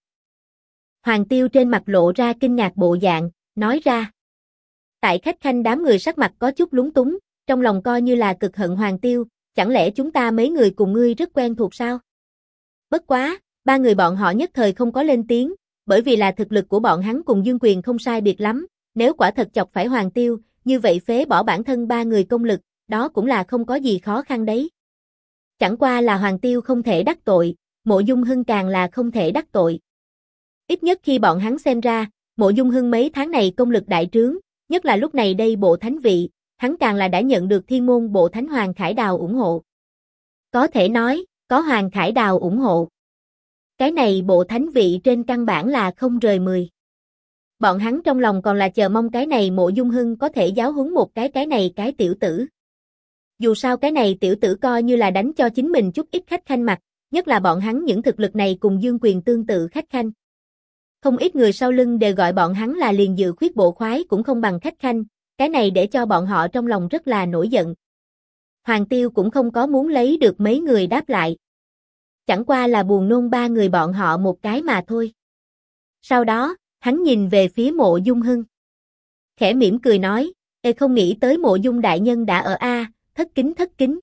Hoàng Tiêu trên mặt lộ ra kinh ngạc bộ dạng, nói ra. Tại khách khanh đám người sắc mặt có chút lúng túng, trong lòng coi như là cực hận Hoàng Tiêu, chẳng lẽ chúng ta mấy người cùng ngươi rất quen thuộc sao? Bất quá, ba người bọn họ nhất thời không có lên tiếng, bởi vì là thực lực của bọn hắn cùng Dương Quyền không sai biệt lắm, nếu quả thật chọc phải Hoàng Tiêu, như vậy phế bỏ bản thân ba người công lực, đó cũng là không có gì khó khăn đấy. Chẳng qua là Hoàng Tiêu không thể đắc tội, Mộ Dung Hưng càng là không thể đắc tội. Ít nhất khi bọn hắn xem ra, Mộ Dung Hưng mấy tháng này công lực đại trướng, nhất là lúc này đây bộ thánh vị, hắn càng là đã nhận được thiên môn bộ thánh Hoàng Khải Đào ủng hộ. Có thể nói, có Hoàng Khải Đào ủng hộ. Cái này bộ thánh vị trên căn bản là không rời 10. Bọn hắn trong lòng còn là chờ mong cái này Mộ Dung Hưng có thể giáo huấn một cái này cái tiểu tử. Dù sao cái này tiểu tử coi như là đánh cho chính mình chút ít khách khanh mặt, nhất là bọn hắn những thực lực này cùng Dương Quyền tương tự khách khanh. Không ít người sau lưng đều gọi bọn hắn là liền dự khuyết bộ khoái cũng không bằng khách khanh, cái này để cho bọn họ trong lòng rất là nổi giận. Hoàng Tiêu cũng không có muốn lấy được mấy người đáp lại. Chẳng qua là buồn nôn ba người bọn họ một cái mà thôi. Sau đó, hắn nhìn về phía Mộ Dung Hưng. Khẽ mỉm cười nói, không nghĩ tới Mộ Dung đại nhân đã ở a, thất kính.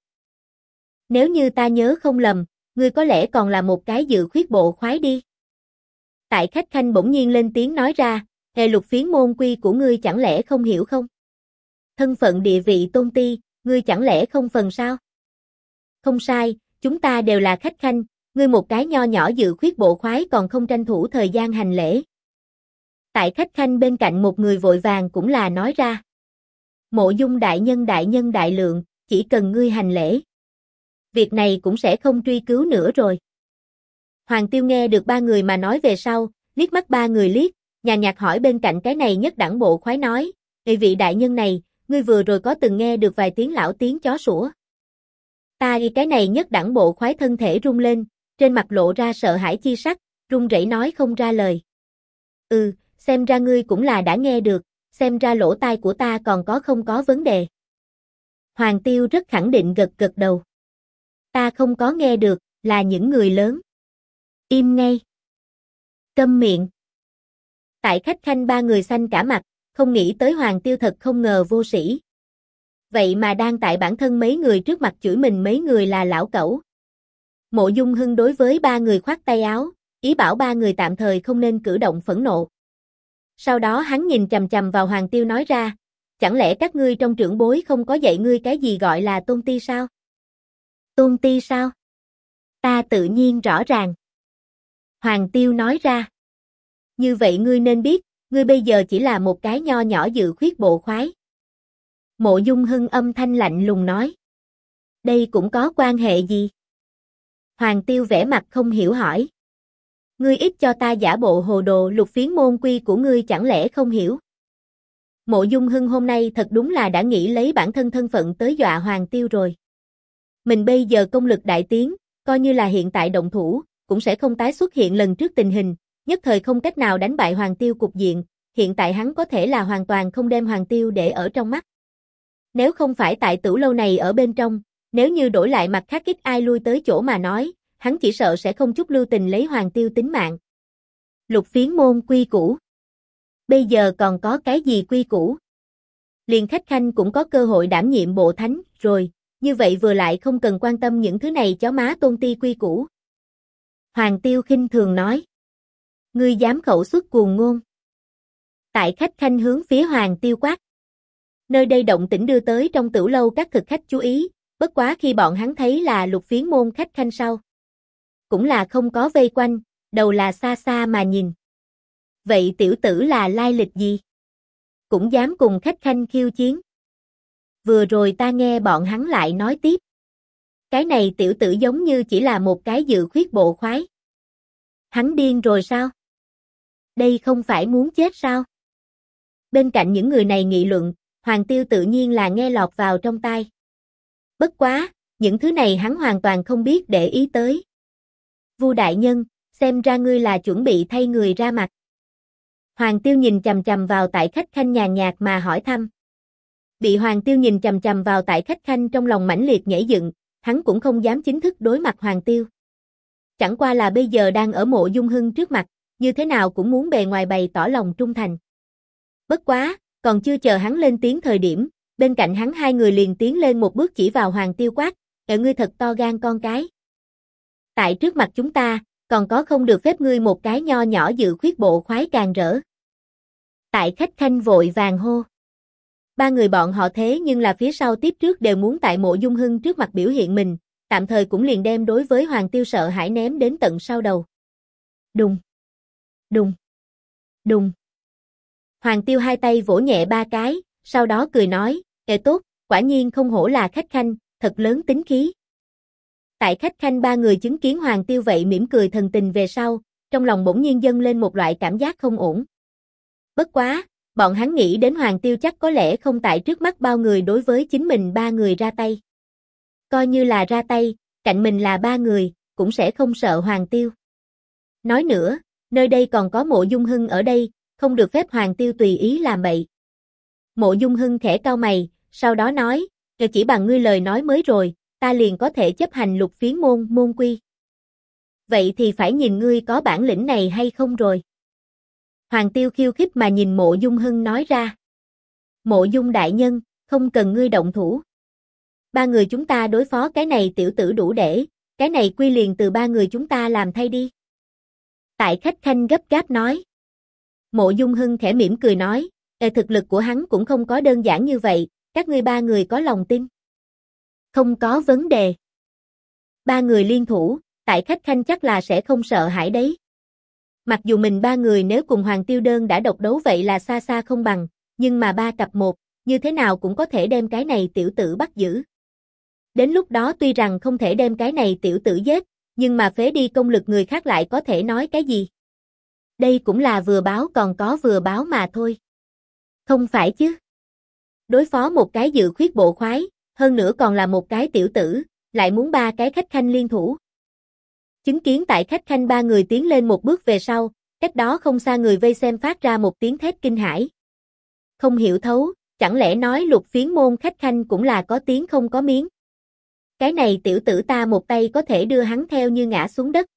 Nếu như ta nhớ không lầm, ngươi có lẽ còn là một cái dự khuyết bộ khoái đi. Tại khách khanh bỗng nhiên lên tiếng nói ra, Lục Phiến môn quy của ngươi chẳng lẽ không hiểu không? Thân phận địa vị tôn ti, ngươi chẳng lẽ không phần sao? Không sai, chúng ta đều là khách khanh, ngươi một cái nho nhỏ dự khuyết bộ khoái còn không tranh thủ thời gian hành lễ. Tại khách khanh bên cạnh một người vội vàng cũng là nói ra. Mộ Dung đại nhân đại lượng, chỉ cần ngươi hành lễ. Việc này cũng sẽ không truy cứu nữa rồi. Hoàng Tiêu nghe được ba người mà nói về sau, liếc mắt ba người liếc, nhàn nhạt hỏi bên cạnh cái này nhất đẳng bộ khoái nói, vị đại nhân này, ngươi vừa rồi có từng nghe được vài tiếng lão tiếng chó sủa. Ta cái này nhất đẳng bộ khoái thân thể rung lên, trên mặt lộ ra sợ hãi chi sắc, run rẩy nói không ra lời. Xem ra ngươi cũng là đã nghe được, xem ra lỗ tai của ta còn không có vấn đề. Hoàng Tiêu rất khẳng định gật đầu. Ta không có nghe được, là những người lớn. Im ngay. Câm miệng. Tại khách khanh ba người xanh cả mặt, không nghĩ tới Hoàng Tiêu thật không ngờ vô sĩ. Vậy mà đang tại bản thân mấy người trước mặt chửi mình mấy người là lão cẩu. Mộ Dung Hưng đối với ba người khoát tay áo, ý bảo ba người tạm thời không nên cử động phẫn nộ. Sau đó hắn nhìn chằm chằm vào Hoàng Tiêu nói ra, chẳng lẽ các ngươi trong trưởng bối không có dạy ngươi cái gì gọi là tôn ti sao? Tôn ti sao? Ta tự nhiên rõ ràng. Hoàng Tiêu nói ra. Như vậy ngươi nên biết, ngươi bây giờ chỉ là một cái nho nhỏ dự khuyết bộ khoái. Mộ Dung Hưng âm thanh lạnh lùng nói. Đây cũng có quan hệ gì? Hoàng Tiêu vẻ mặt không hiểu hỏi. Ngươi ít cho ta giả bộ hồ đồ, Lục Phiến môn quy của ngươi chẳng lẽ không hiểu? Mộ Dung Hưng hôm nay thật đúng là đã nghĩ lấy bản thân thân phận tới dọa Hoàng Tiêu rồi. Mình bây giờ công lực đại tiến, coi như là hiện tại động thủ, cũng sẽ không tái xuất hiện lần trước tình hình, nhất thời không cách nào đánh bại Hoàng Tiêu cục diện, hiện tại hắn có thể là hoàn toàn không đem Hoàng Tiêu để ở trong mắt. Nếu không phải tại tửu lâu này ở bên trong, nếu như đổi lại mặt khác ít ai lui tới chỗ mà nói, hắn chỉ sợ sẽ không chút lưu tình lấy Hoàng Tiêu tính mạng. Lục Phiến môn quy củ. Bây giờ còn có cái gì quy củ? Liền khách khanh cũng có cơ hội đảm nhiệm bộ thánh, rồi, như vậy vừa lại không cần quan tâm những thứ này chó má tôn ti quy củ. Hoàng Tiêu khinh thường nói. Ngươi dám khẩu xuất cuồng ngôn. Tại khách khanh hướng phía Hoàng Tiêu quát. Nơi đây động tĩnh đưa tới trong tửu lâu các thực khách chú ý, bất quá khi bọn hắn thấy là Lục Phiến môn khách khanh sau. Cũng là không có vây quanh, đầu là xa xa mà nhìn. Vậy tiểu tử là lai lịch gì? Cũng dám cùng khách khanh khiêu chiến. Vừa rồi ta nghe bọn hắn lại nói tiếp. Cái này tiểu tử giống như chỉ là một cái dự khuyết bộ khoái. Hắn điên rồi sao? Đây không phải muốn chết sao? Bên cạnh những người này nghị luận, Hoàng Tiêu tự nhiên là nghe lọt vào trong tai. Bất quá, những thứ này hắn hoàn toàn không biết để ý tới. Vu đại nhân, xem ra ngươi là chuẩn bị thay người ra mặt. Hoàng Tiêu nhìn chằm chằm vào tại khách khanh nhàn nhạt mà hỏi thăm. Bị Hoàng Tiêu nhìn chằm chằm vào tại khách khanh trong lòng mãnh liệt nhảy dựng, hắn cũng không dám chính thức đối mặt Hoàng Tiêu. Chẳng qua là bây giờ đang ở Mộ Dung Hưng trước mặt, như thế nào cũng muốn bề ngoài bày tỏ lòng trung thành. Bất quá, còn chưa chờ hắn lên tiếng thời điểm, Bên cạnh hắn hai người liền tiến lên một bước chỉ vào Hoàng Tiêu quát, ngươi thật to gan con cái. Tại trước mặt chúng ta, còn có không được phép ngươi một cái nho nhỏ dự khuyết bộ khoái càng rỡ. Tại khách khanh vội vàng hô. Ba người bọn họ thế nhưng là phía sau tiếp trước đều muốn tại Mộ Dung Hưng trước mặt biểu hiện mình, tạm thời cũng liền đem đối với Hoàng Tiêu sợ hãi ném đến tận sau đầu. Đùng, đùng, đùng. Hoàng Tiêu hai tay vỗ nhẹ ba cái, sau đó cười nói, tốt, quả nhiên không hổ là khách khanh, thật lớn tính khí. Tại khách khanh ba người chứng kiến Hoàng Tiêu vậy mỉm cười thần tình về sau, trong lòng bỗng nhiên dâng lên một loại cảm giác không ổn. Bất quá, bọn hắn nghĩ đến Hoàng Tiêu chắc có lẽ không tại trước mắt bao người đối với chính mình ba người ra tay. Coi như là ra tay, cạnh mình là ba người, cũng sẽ không sợ Hoàng Tiêu. Nói nữa, nơi đây còn có Mộ Dung Hưng ở đây, không được phép Hoàng Tiêu tùy ý làm bậy. Mộ Dung Hưng khẽ cau mày, sau đó nói, chỉ bằng ngươi lời nói mới rồi, ta liền có thể chấp hành Lục Phiến môn môn quy. Vậy thì phải nhìn ngươi có bản lĩnh này hay không rồi. Hoàng Tiêu khiêu khích mà nhìn Mộ Dung Hưng nói ra. Mộ Dung đại nhân, không cần ngươi động thủ. Ba người chúng ta đối phó cái này tiểu tử đủ để, cái này quy liền từ ba người chúng ta làm thay đi. Tại khách khanh gấp gáp nói. Mộ Dung Hưng khẽ mỉm cười nói, thực lực của hắn cũng không có đơn giản như vậy, các ngươi ba người có lòng tin. Không có vấn đề. Ba người liên thủ, tại khách khanh chắc là sẽ không sợ hãi đấy. Mặc dù mình ba người nếu cùng Hoàng Tiêu đơn đã độc đấu vậy là xa xa không bằng, nhưng mà ba cặp một, như thế nào cũng có thể đem cái này tiểu tử bắt giữ. Đến lúc đó tuy rằng không thể đem cái này tiểu tử giết, nhưng mà phế đi công lực người khác lại có thể nói cái gì. Đây cũng là vừa báo còn có vừa báo mà thôi. Không phải chứ. Đối phó một cái dự khuyết bộ khoái, hơn nữa còn là một cái tiểu tử, lại muốn ba cái khách khanh liên thủ. Chứng kiến tại khách khanh ba người tiến lên một bước về sau, cách đó không xa người vây xem phát ra một tiếng thét kinh hãi. Không hiểu thấu, chẳng lẽ nói Lục Phiến môn khách khanh cũng là có tiếng không có miếng. Cái này tiểu tử ta một tay có thể đưa hắn theo như ngã xuống đất.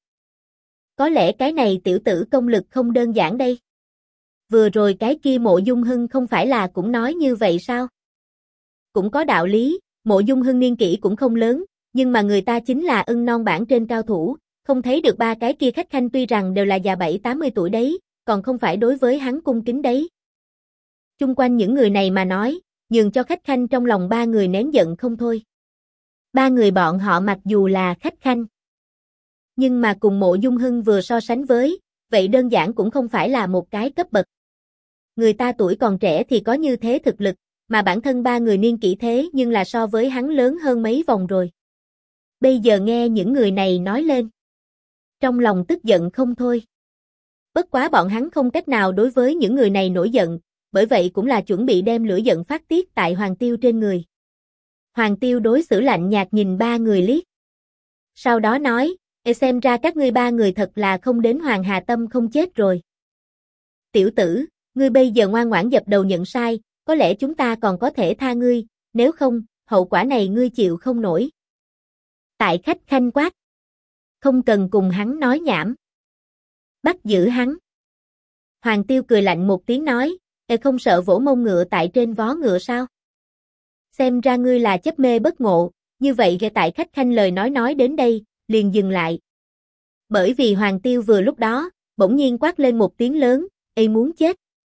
Có lẽ cái này tiểu tử công lực không đơn giản đây. Vừa rồi cái kia Mộ Dung Hưng không phải là cũng nói như vậy sao? Cũng có đạo lý, Mộ Dung Hưng niên kỷ cũng không lớn, nhưng mà người ta chính là ưng non bảng trên cao thủ, không thấy được ba cái kia khách khanh tuy rằng đều là già 7-80 tuổi đấy, còn không phải đối với hắn cung kính đấy. Chung quanh những người này mà nói, nhường cho khách khanh trong lòng ba người nén giận không thôi. Ba người bọn họ mặc dù là khách khanh, nhưng mà cùng Mộ Dung Hưng vừa so sánh với, vậy đơn giản cũng không phải là một cái cấp bậc. Người ta tuổi còn trẻ thì có như thế thực lực, mà bản thân ba người niên kỷ thế nhưng là so với hắn lớn hơn mấy vòng rồi. Bây giờ nghe những người này nói lên, trong lòng tức giận không thôi. Bất quá bọn hắn không cách nào đối với những người này nổi giận, bởi vậy cũng là chuẩn bị đem lửa giận phát tiết tại Hoàng Tiêu trên người. Hoàng Tiêu đối xử lạnh nhạt nhìn ba người liếc. Sau đó nói, xem ra các ngươi ba người thật là không đến Hoàng Hà Tâm không chết rồi. Tiểu tử, ngươi bây giờ ngoan ngoãn dập đầu nhận sai, có lẽ chúng ta còn có thể tha ngươi, nếu không, hậu quả này ngươi chịu không nổi. Tại khách khanh quát. Không cần cùng hắn nói nhảm. Bắt giữ hắn. Hoàng Tiêu cười lạnh một tiếng nói, không sợ vỗ mông ngựa tại trên vó ngựa sao? Xem ra ngươi là chấp mê bất ngộ, như vậy ghê tại khách khanh lời nói đến đây, liền dừng lại. Bởi vì Hoàng Tiêu vừa lúc đó, bỗng nhiên quát lên một tiếng lớn, muốn chết.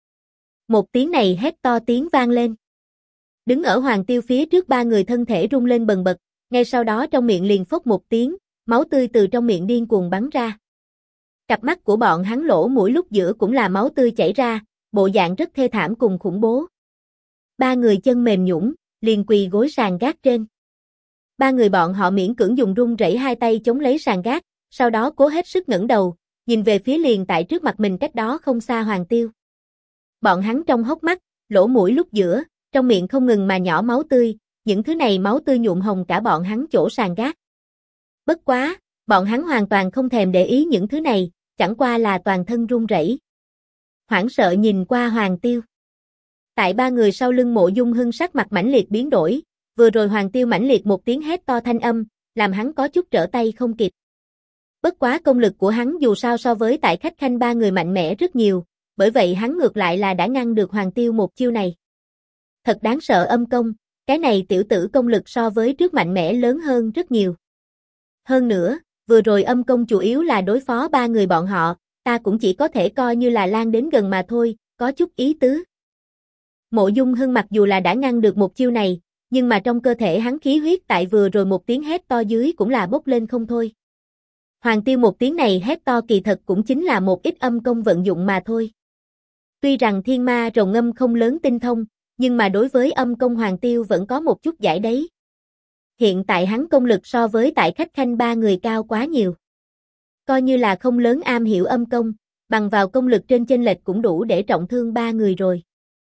Một tiếng này hét to tiếng vang lên. Đứng ở Hoàng Tiêu phía trước ba người thân thể rung lên bần bật, ngay sau đó trong miệng liền phốc một tiếng, máu tươi từ trong miệng điên cuồng bắn ra. Cặp mắt của bọn hắn lỗ mũi lúc giữa cũng là máu tươi chảy ra, bộ dạng rất thê thảm cùng khủng bố. Ba người chân mềm nhũn, liền quỳ gối sàn gác trên. Ba người bọn họ miễn cưỡng dùng run rẩy hai tay chống lấy sàn gác, sau đó cố hết sức ngẩng đầu, nhìn về phía liền tại trước mặt mình cách đó không xa Hoàng Tiêu. Bọn hắn trong hốc mắt, lỗ mũi lúc giữa, trong miệng không ngừng mà nhỏ máu tươi, những thứ này máu tươi nhuộm hồng cả bọn hắn chỗ sàn gác. Bất quá, bọn hắn hoàn toàn không thèm để ý những thứ này, chẳng qua là toàn thân run rẩy. Hoảng sợ nhìn qua Hoàng Tiêu. Tại ba người sau lưng Mộ Dung Hưng sắc mặt mãnh liệt biến đổi, vừa rồi Hoàng Tiêu mãnh liệt một tiếng hét to thanh âm, làm hắn có chút trở tay không kịp. Bất quá công lực của hắn dù sao so với tại khách khanh ba người mạnh mẽ rất nhiều, bởi vậy hắn ngược lại là đã ngăn được Hoàng Tiêu một chiêu này. Thật đáng sợ âm công, cái này tiểu tử công lực so với trước mạnh mẽ lớn hơn rất nhiều. Hơn nữa, vừa rồi âm công chủ yếu là đối phó ba người bọn họ, ta cũng chỉ có thể coi như là lan đến gần mà thôi, có chút ý tứ. Mộ Dung Hưng mặc dù là đã ngăn được một chiêu này, nhưng mà trong cơ thể hắn khí huyết tại vừa rồi một tiếng hét to dưới cũng là bốc lên không thôi. Hoàng Tiêu một tiếng này hét to kỳ thật cũng chính là một ít âm công vận dụng mà thôi. Tuy rằng thiên ma rồng ngâm không lớn tinh thông, nhưng mà đối với âm công Hoàng Tiêu vẫn có một chút giải đấy. Hiện tại hắn công lực so với tại khách khanh ba người cao quá nhiều. Coi như là không lớn am hiểu âm công, bằng vào công lực trên chênh lệch cũng đủ để trọng thương ba người rồi.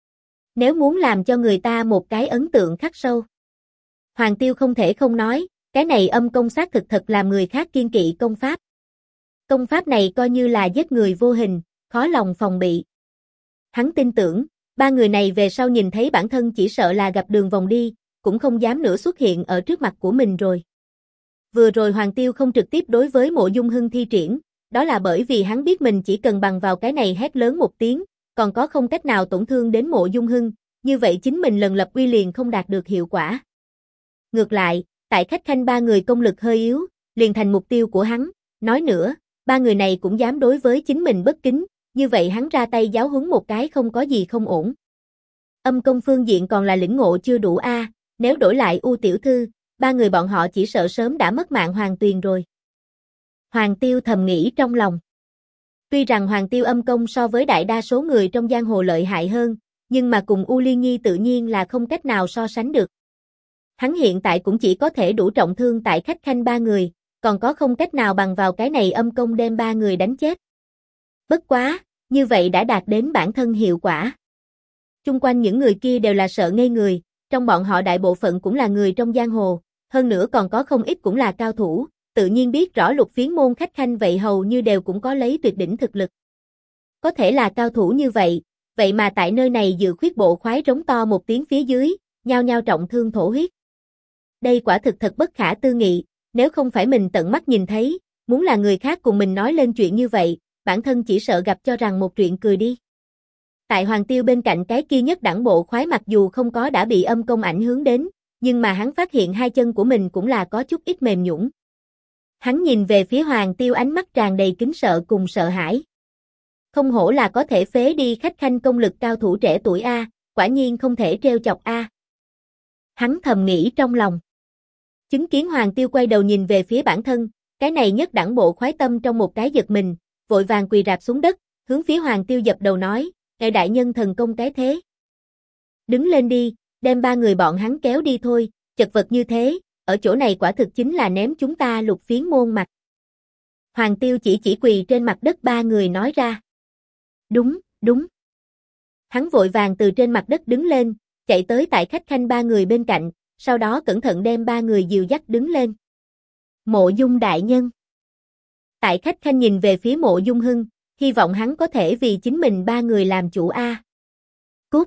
Nếu muốn làm cho người ta một cái ấn tượng khắc sâu. Hoàng Tiêu không thể không nói, cái này âm công xác thực thật làm người khác kiêng kỵ công pháp. Công pháp này coi như là giết người vô hình, khó lòng phòng bị. Hắn tin tưởng, ba người này về sau nhìn thấy bản thân chỉ sợ là gặp đường vòng đi, cũng không dám nữa xuất hiện ở trước mặt của mình rồi. Vừa rồi Hoàng Tiêu không trực tiếp đối với Mộ Dung Hưng thi triển, đó là bởi vì hắn biết mình chỉ cần bằng vào cái này hét lớn một tiếng, còn có không cách nào tổn thương đến Mộ Dung Hưng, như vậy chính mình lần lập uy liền không đạt được hiệu quả. Ngược lại, tại khách khanh ba người công lực hơi yếu, liền thành mục tiêu của hắn, nói nữa, ba người này cũng dám đối với chính mình bất kính, như vậy hắn ra tay giáo huấn một cái không có gì không ổn. Âm công phương diện còn là lĩnh ngộ chưa đủ a, nếu đổi lại U tiểu thư, ba người bọn họ chỉ sợ sớm đã mất mạng hoàn tuyền rồi. Hoàng Tiêu thầm nghĩ trong lòng. Tuy rằng Hoàng Tiêu âm công so với đại đa số người trong giang hồ lợi hại hơn, nhưng mà cùng U Liên Nhi tự nhiên là không cách nào so sánh được. Hắn hiện tại cũng chỉ có thể đủ trọng thương tại khách khanh ba người, còn có không cách nào bằng vào cái này âm công đem ba người đánh chết. Bất quá, như vậy đã đạt đến bản thân hiệu quả. Chung quanh những người kia đều là sợ ngây người, trong bọn họ đại bộ phận cũng là người trong giang hồ, hơn nữa còn có không ít cũng là cao thủ, tự nhiên biết rõ Lục Phiến môn khách khanh vậy hầu như đều cũng có lấy tuyệt đỉnh thực lực. Có thể là cao thủ như vậy, vậy mà tại nơi này dự khuyết bộ khoái rống to một tiếng phía dưới, nhao nhao trọng thương thổ huyết. Đây quả thực thật bất khả tư nghị, nếu không phải mình tận mắt nhìn thấy, muốn là người khác cùng mình nói lên chuyện như vậy, bản thân chỉ sợ gặp cho rằng một chuyện cười đi. Tại Hoàng Tiêu bên cạnh cái kia nhất đẳng bộ khoái mặc dù không có đã bị âm công ảnh hưởng đến, nhưng mà hắn phát hiện hai chân của mình cũng là có chút ít mềm nhũn. Hắn nhìn về phía Hoàng Tiêu ánh mắt tràn đầy kính sợ cùng sợ hãi. Không hổ là có thể phế đi khách khanh công lực cao thủ trẻ tuổi a, quả nhiên không thể trêu chọc a. Hắn thầm nghĩ trong lòng. Chứng kiến Hoàng Tiêu quay đầu nhìn về phía bản thân, cái này nhất đẳng bộ khoái tâm trong một cái giật mình, vội vàng quỳ rạp xuống đất, hướng phía Hoàng Tiêu dập đầu nói, ngài đại nhân thần công cái thế. Đứng lên đi, đem ba người bọn hắn kéo đi thôi, chật vật như thế, ở chỗ này quả thực chính là ném chúng ta Lục Phiến môn mặt. Hoàng Tiêu chỉ quỳ trên mặt đất ba người nói ra. Đúng, đúng. Hắn vội vàng từ trên mặt đất đứng lên, chạy tới tại khách khanh ba người bên cạnh, sau đó cẩn thận đem ba người dìu dắt đứng lên. Mộ Dung đại nhân. Tại khách khanh nhìn về phía Mộ Dung Hưng, hy vọng hắn có thể vì chính mình ba người làm chủ a. Cút.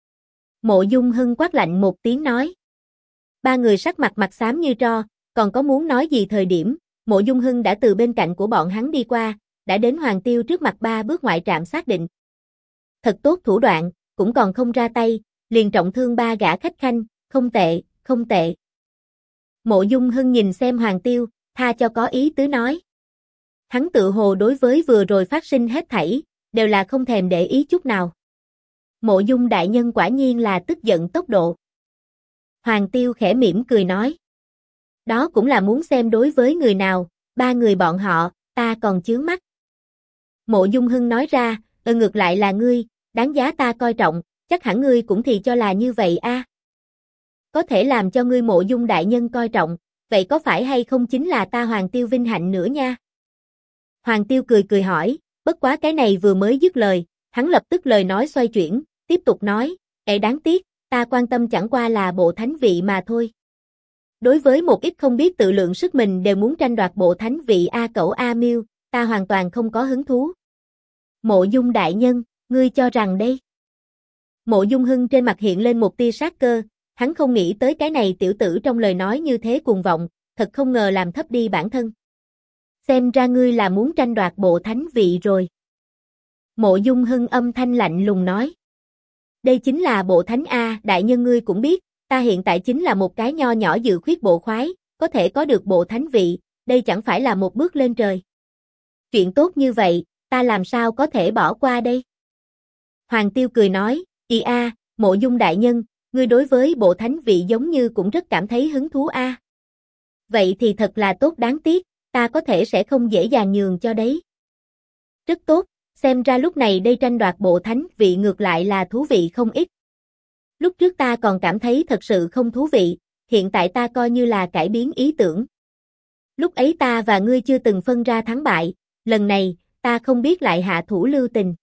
Mộ Dung Hưng quát lạnh một tiếng nói. Ba người sắc mặt xám như tro, còn có muốn nói gì thời điểm, Mộ Dung Hưng đã từ bên cạnh của bọn hắn đi qua, đã đến Hoàng Tiêu trước mặt ba bước ngoại trạm xác định. Thật tốt thủ đoạn, cũng còn không ra tay, liền trọng thương ba gã khách khanh, không tệ, không tệ. Mộ Dung Hưng nhìn xem Hoàng Tiêu, tha cho có ý tứ nói. Hắn tự hồ đối với vừa rồi phát sinh hết thảy, đều là không thèm để ý chút nào. Mộ Dung đại nhân quả nhiên là tức giận tốc độ. Hoàng Tiêu khẽ mỉm cười nói. Đó cũng là muốn xem đối với người nào, ba người bọn họ, ta còn chướng mắt. Mộ Dung Hưng nói ra, ngược lại là ngươi, đáng giá ta coi trọng, chắc hẳn ngươi cũng thì cho là như vậy a. Có thể làm cho ngươi Mộ Dung đại nhân coi trọng, vậy có phải hay không chính là ta Hoàng Tiêu vinh hạnh nữa nha? Hoàng Tiêu cười hỏi, bất quá cái này vừa mới dứt lời, hắn lập tức lời nói xoay chuyển, tiếp tục nói, đáng tiếc, ta quan tâm chẳng qua là bộ thánh vị mà thôi. Đối với một ít không biết tự lượng sức mình đều muốn tranh đoạt bộ thánh vị A Cẩu A Miêu, ta hoàn toàn không có hứng thú. Mộ Dung đại nhân, ngươi cho rằng đây? Mộ Dung Hưng trên mặt hiện lên một tia sát cơ, hắn không nghĩ tới cái này tiểu tử trong lời nói như thế cuồng vọng, thật không ngờ làm thấp đi bản thân. Xem ra ngươi là muốn tranh đoạt bộ thánh vị rồi. Mộ Dung Hưng âm thanh lạnh lùng nói. Đây chính là bộ thánh A, đại nhân ngươi cũng biết, ta hiện tại chính là một cái nho nhỏ dự khuyết bộ khoái, có thể có được bộ thánh vị, đây chẳng phải là một bước lên trời. Chuyện tốt như vậy, ta làm sao có thể bỏ qua đây? Hoàng Tiêu cười nói, Mộ Dung đại nhân, ngươi đối với bộ thánh vị giống như cũng rất cảm thấy hứng thú a. Vậy thì thật là tốt, đáng tiếc, ta có thể sẽ không dễ dàng nhường cho đấy. Rất tốt, xem ra lúc này đây tranh đoạt bộ thánh vị ngược lại là thú vị không ít. Lúc trước ta còn cảm thấy thật sự không thú vị, hiện tại ta coi như là cải biến ý tưởng. Lúc ấy ta và ngươi chưa từng phân ra thắng bại, lần này, ta không biết lại hạ thủ lưu tình.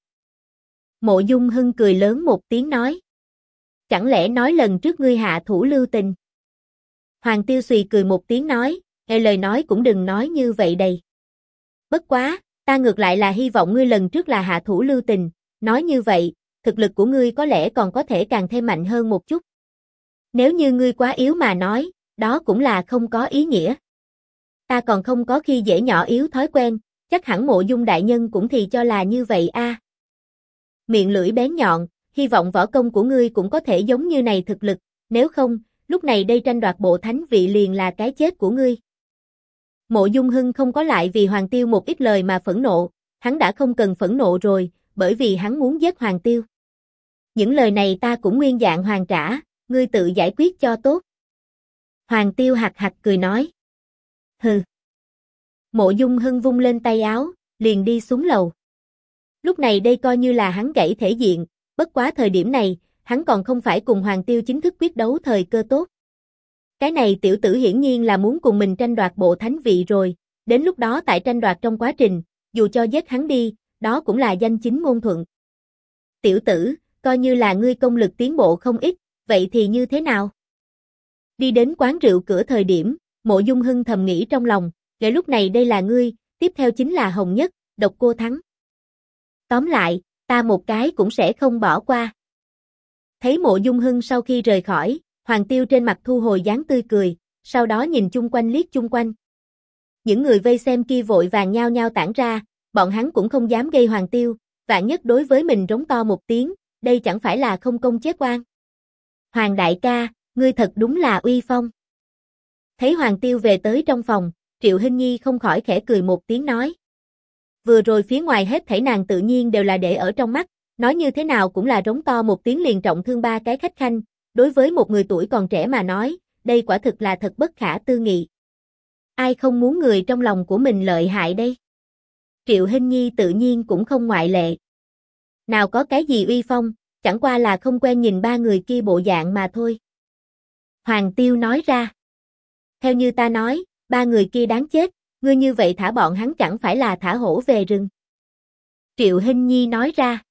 Mộ Dung Hưng cười lớn một tiếng nói. Chẳng lẽ nói lần trước ngươi hạ thủ lưu tình? Hoàng Tiêu Xùy cười một tiếng nói, lời nói cũng đừng nói như vậy đầy. Bất quá, ta ngược lại là hy vọng ngươi lần trước là hạ thủ lưu tình, nói như vậy, thực lực của ngươi có lẽ còn có thể càng thêm mạnh hơn một chút. Nếu như ngươi quá yếu mà nói, đó cũng là không có ý nghĩa. Ta còn không có khi dễ nhỏ yếu thói quen, chắc hẳn Mộ Dung đại nhân cũng thì cho là như vậy a. Miệng lưỡi bén nhọn, hy vọng võ công của ngươi cũng có thể giống như này thực lực, nếu không, lúc này đây tranh đoạt bộ thánh vị liền là cái chết của ngươi. Mộ Dung Hưng không có lại vì Hoàng Tiêu một ít lời mà phẫn nộ, hắn đã không cần phẫn nộ rồi, bởi vì hắn muốn giết Hoàng Tiêu. Những lời này ta cũng nguyên dạng hoàn trả, ngươi tự giải quyết cho tốt. Hoàng Tiêu hạc hạc cười nói. Hừ. Mộ Dung Hưng vung lên tay áo, liền đi xuống lầu. Lúc này đây coi như là hắn gãy thể diện, bất quá thời điểm này, hắn còn không phải cùng Hoàng Tiêu chính thức quyết đấu thời cơ tốt. Cái này tiểu tử hiển nhiên là muốn cùng mình tranh đoạt bộ thánh vị rồi, đến lúc đó tại tranh đoạt trong quá trình, dù cho giết hắn đi, đó cũng là danh chính ngôn thuận. Tiểu tử, coi như là ngươi công lực tiến bộ không ít, vậy thì như thế nào? Đi đến quán rượu cửa thời điểm, Mộ Dung Hưng thầm nghĩ trong lòng, kể lúc này đây là ngươi, tiếp theo chính là Hồng Nhất, Độc Cô thắng. Tóm lại, ta một cái cũng sẽ không bỏ qua. Thấy Mộ Dung Hưng sau khi rời khỏi, Hoàng Tiêu trên mặt thu hồi dáng tươi cười, sau đó nhìn chung quanh liếc chung quanh. Những người vây xem kia vội vàng nhao nhao tản ra, bọn hắn cũng không dám gây Hoàng Tiêu, vạn nhất đối với mình rống to một tiếng, đây chẳng phải là không công chết oan. Hoàng đại ca, ngươi thật đúng là uy phong. Thấy Hoàng Tiêu về tới trong phòng, Triệu Hinh Nhi không khỏi khẽ cười một tiếng nói. Vừa rồi phía ngoài hết thảy nàng tự nhiên đều là để ở trong mắt, nói như thế nào cũng là rống to một tiếng liền trọng thương ba cái khách khanh, đối với một người tuổi còn trẻ mà nói, đây quả thực là thật bất khả tư nghị. Ai không muốn người trong lòng của mình lợi hại đây? Triệu Hinh Nhi tự nhiên cũng không ngoại lệ. Nào có cái gì uy phong, chẳng qua là không quen nhìn ba người kia bộ dạng mà thôi. Hoàng Tiêu nói ra. Theo như ta nói, ba người kia đáng chết, ngươi như vậy thả bọn hắn chẳng phải là thả hổ về rừng. Triệu Hinh Nhi nói ra.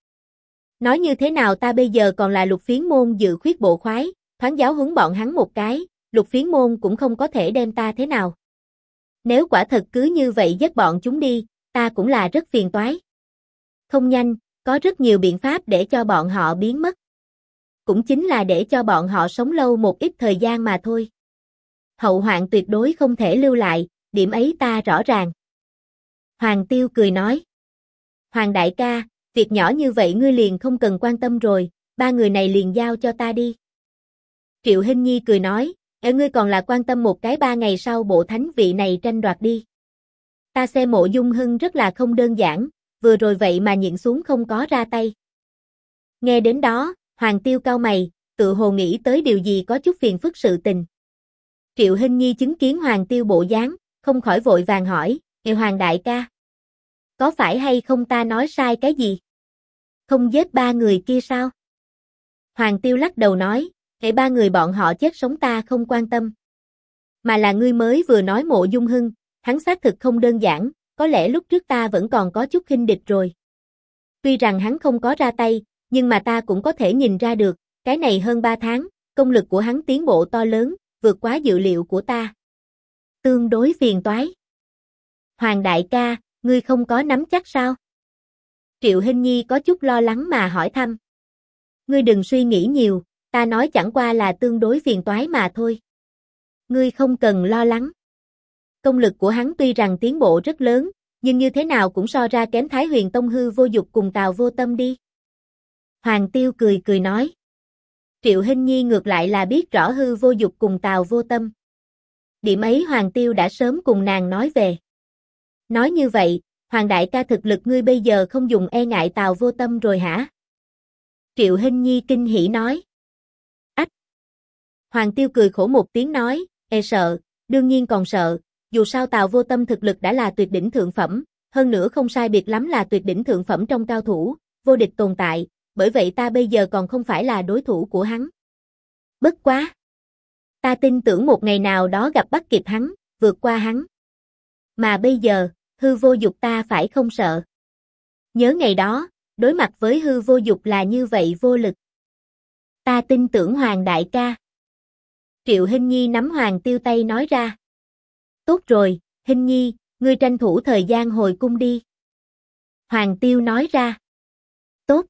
Nói như thế nào ta bây giờ còn là Lục Phiến môn dự khuyết bộ khoái, thoáng giáo huấn bọn hắn một cái, Lục Phiến môn cũng không có thể đem ta thế nào. Nếu quả thật cứ như vậy dắt bọn chúng đi, ta cũng là rất phiền toái. Không nhanh, có rất nhiều biện pháp để cho bọn họ biến mất. Cũng chính là để cho bọn họ sống lâu một ít thời gian mà thôi. Hậu hoạn tuyệt đối không thể lưu lại, điểm ấy ta rõ ràng. Hoàng Tiêu cười nói. Hoàng đại ca, việc nhỏ như vậy ngươi liền không cần quan tâm rồi, ba người này liền giao cho ta đi. Triệu Hinh Nhi cười nói, ngươi còn là quan tâm một cái 3 ngày sau bộ thánh vị này tranh đoạt đi. Ta xem Mộ Dung Hưng rất là không đơn giản, vừa rồi vậy mà nhịn xuống không có ra tay. Nghe đến đó, Hoàng Tiêu cau mày, tự hồ nghĩ tới điều gì có chút phiền phức sự tình. Triệu Hinh Nhi chứng kiến Hoàng Tiêu bộ dáng, không khỏi vội vàng hỏi, Hoàng đại ca, có phải hay không ta nói sai cái gì? Không giết ba người kia sao? Hoàng Tiêu lắc đầu nói, ba người bọn họ chết sống ta không quan tâm. Mà là ngươi mới vừa nói Mộ Dung Hưng, hắn xác thực không đơn giản, có lẽ lúc trước ta vẫn còn có chút khinh địch rồi. Tuy rằng hắn không có ra tay, nhưng mà ta cũng có thể nhìn ra được, cái này hơn 3 tháng, công lực của hắn tiến bộ to lớn, vượt quá dự liệu của ta. Tương đối phiền toái. Hoàng đại ca, ngươi không có nắm chắc sao? Triệu Hinh Nhi có chút lo lắng mà hỏi thăm. Ngươi đừng suy nghĩ nhiều, ta nói chẳng qua là tương đối phiền toái mà thôi. Ngươi không cần lo lắng. Công lực của hắn tuy rằng tiến bộ rất lớn, nhưng như thế nào cũng so ra kém Thái Huyền Tông Hư Vô Dục cùng Tào Vô Tâm đi. Hoàng Tiêu cười cười nói. Triệu Hinh Nhi ngược lại là biết rõ Hư Vô Dục cùng Tào Vô Tâm. Điểm ấy Hoàng Tiêu đã sớm cùng nàng nói về. Nói như vậy, Hoàng đại ca thực lực ngươi bây giờ không dùng e ngại Tào Vô Tâm rồi hả? Triệu Hinh Nhi kinh hỉ nói. Ách! Hoàng Tiêu cười khổ một tiếng nói, sợ, đương nhiên còn sợ, dù sao Tào Vô Tâm thực lực đã là tuyệt đỉnh thượng phẩm, hơn nữa không sai biệt lắm là tuyệt đỉnh thượng phẩm trong cao thủ, vô địch tồn tại, bởi vậy ta bây giờ còn không phải là đối thủ của hắn. Bất quá! Ta tin tưởng một ngày nào đó gặp bắt kịp hắn, vượt qua hắn. Mà bây giờ, Hư Vô Dục ta phải không sợ. Nhớ ngày đó, đối mặt với Hư Vô Dục là như vậy vô lực. Ta tin tưởng Hoàng đại ca. Triệu Hinh Nhi nắm Hoàng Tiêu tay nói ra. Tốt rồi, Hinh Nhi, ngươi tranh thủ thời gian hồi cung đi. Hoàng Tiêu nói ra. Tốt.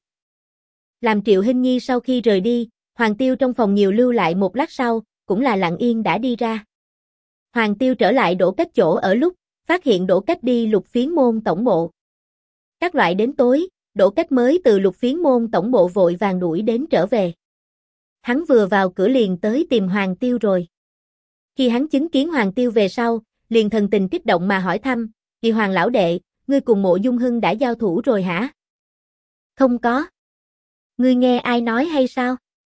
Làm Triệu Hinh Nhi sau khi rời đi, Hoàng Tiêu trong phòng nhiều lưu lại một lát sau, cũng là lặng yên đã đi ra. Hoàng Tiêu trở lại Đỗ Cách chỗ ở lúc, phát hiện Đỗ Cách đi Lục Phiến môn tổng bộ. Các loại đến tối, Đỗ Cách mới từ Lục Phiến môn tổng bộ vội vàng đuổi đến trở về. Hắn vừa vào cửa liền tới tìm Hoàng Tiêu rồi. Khi hắn chứng kiến Hoàng Tiêu về sau, liền thần tình kích động mà hỏi thăm, "Kỳ Hoàng lão đệ, ngươi cùng Mộ Dung Hưng đã giao thủ rồi hả?" "Không có." "Ngươi nghe ai nói hay sao?"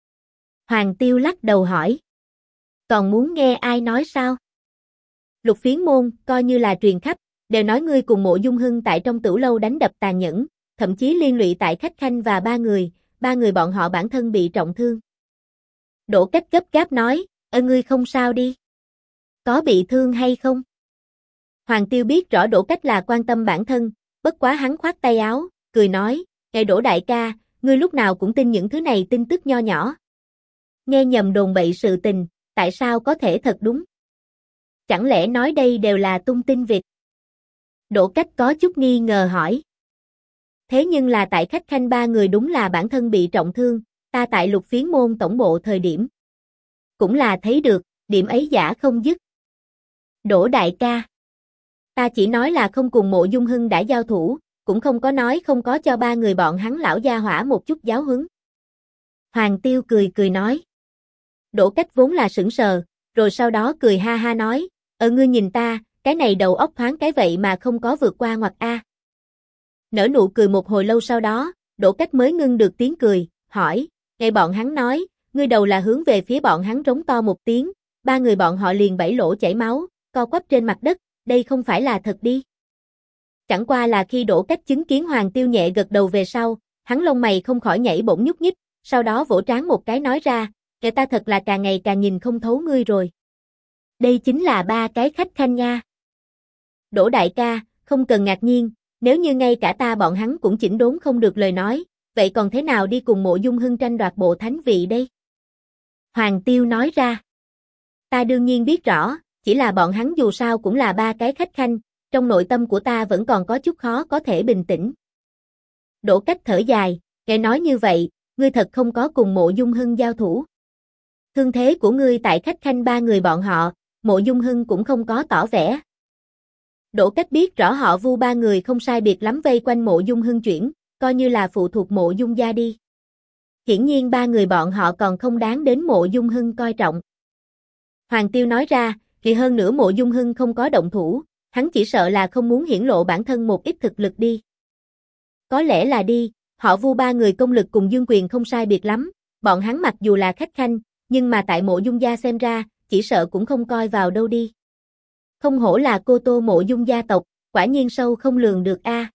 Hoàng Tiêu lắc đầu hỏi. "Còn muốn nghe ai nói sao?" "Lục Phiến môn, coi như là truyền khắp, đều nói ngươi cùng Mộ Dung Hưng tại trong tử lâu đánh đập tàn nhẫn, thậm chí liên lụy tại Khách Khanh và ba người bọn họ bản thân bị trọng thương." Đỗ Cách gấp gáp nói, ngươi không sao đi. Có bị thương hay không?" Hoàng Tiêu biết rõ Đỗ Cách là quan tâm bản thân, bất quá hắn khoát tay áo, cười nói, "Ngài Đỗ đại ca, ngươi lúc nào cũng tin những thứ này tin tức nho nhỏ. Nghe nhầm đồn bậy sự tình, tại sao có thể thật đúng? Chẳng lẽ nói đây đều là tung tin vịt?" Đỗ Cách có chút nghi ngờ hỏi. "Thế nhưng là tại Khách Khanh ba người đúng là bản thân bị trọng thương, ta tại Lục Phiến môn tổng bộ thời điểm. Cũng là thấy được, điểm ấy giả không dứt." "Đỗ đại ca, ta chỉ nói là không cùng Mộ Dung Hưng đã giao thủ, cũng không có nói không có cho ba người bọn hắn lão gia hỏa một chút giáo huấn." Hoàng Tiêu cười cười nói. Đỗ Cách vốn là sững sờ, rồi sau đó cười ha ha nói, ngươi nhìn ta, cái này đầu óc thoáng cái vậy mà không có vượt qua ngoặt a." Nở nụ cười một hồi lâu sau đó, Đỗ Cách mới ngưng được tiếng cười, hỏi, "Nghe bọn hắn nói, ngươi đầu là hướng về phía bọn hắn rống to một tiếng, ba người bọn họ liền bảy lỗ chảy máu, co quắp trên mặt đất, đây không phải là thật đi?" Chẳng qua là khi Đỗ Cách chứng kiến Hoàng Tiêu nhẹ gật đầu về sau, hắn lông mày không khỏi nhảy bổng nhúc nhích, sau đó vỗ trán một cái nói ra, "Kẻ ta thật là càng ngày càng nhìn không thấu ngươi rồi. Đây chính là ba cái Khách Khanh nha." "Đỗ đại ca, không cần ngạc nhiên, nếu như ngay cả ta bọn hắn cũng chỉnh đốn không được lời nói, vậy còn thế nào đi cùng Mộ Dung Hưng tranh đoạt bộ thánh vị đây?" Hoàng Tiêu nói ra. "Ta đương nhiên biết rõ, chỉ là bọn hắn dù sao cũng là ba cái Khách Khanh, trong nội tâm của ta vẫn còn có chút khó có thể bình tĩnh." Đỗ Cách thở dài, nghe nói như vậy, ngươi thật không có cùng Mộ Dung Hưng giao thủ. Thương thế của ngươi tại Khách Khanh ba người bọn họ, Mộ Dung Hưng cũng không có tỏ vẻ. Đỗ Cách biết rõ họ Vu ba người không sai biệt lắm vây quanh Mộ Dung Hưng chuyển, coi như là phụ thuộc Mộ Dung gia đi. Hiển nhiên ba người bọn họ còn không đáng đến Mộ Dung Hưng coi trọng. Hoàng Tiêu nói ra, thì hơn nữa Mộ Dung Hưng không có động thủ, hắn chỉ sợ là không muốn hiển lộ bản thân một ít thực lực đi. Có lẽ là đi, họ Vu ba người công lực cùng Dương Quyền không sai biệt lắm, bọn hắn mặc dù là Khách Khanh, nhưng mà tại Mộ Dung gia xem ra, chỉ sợ cũng không coi vào đâu đi. Không hổ là cô tô Mộ Dung gia tộc, quả nhiên sâu không lường được a.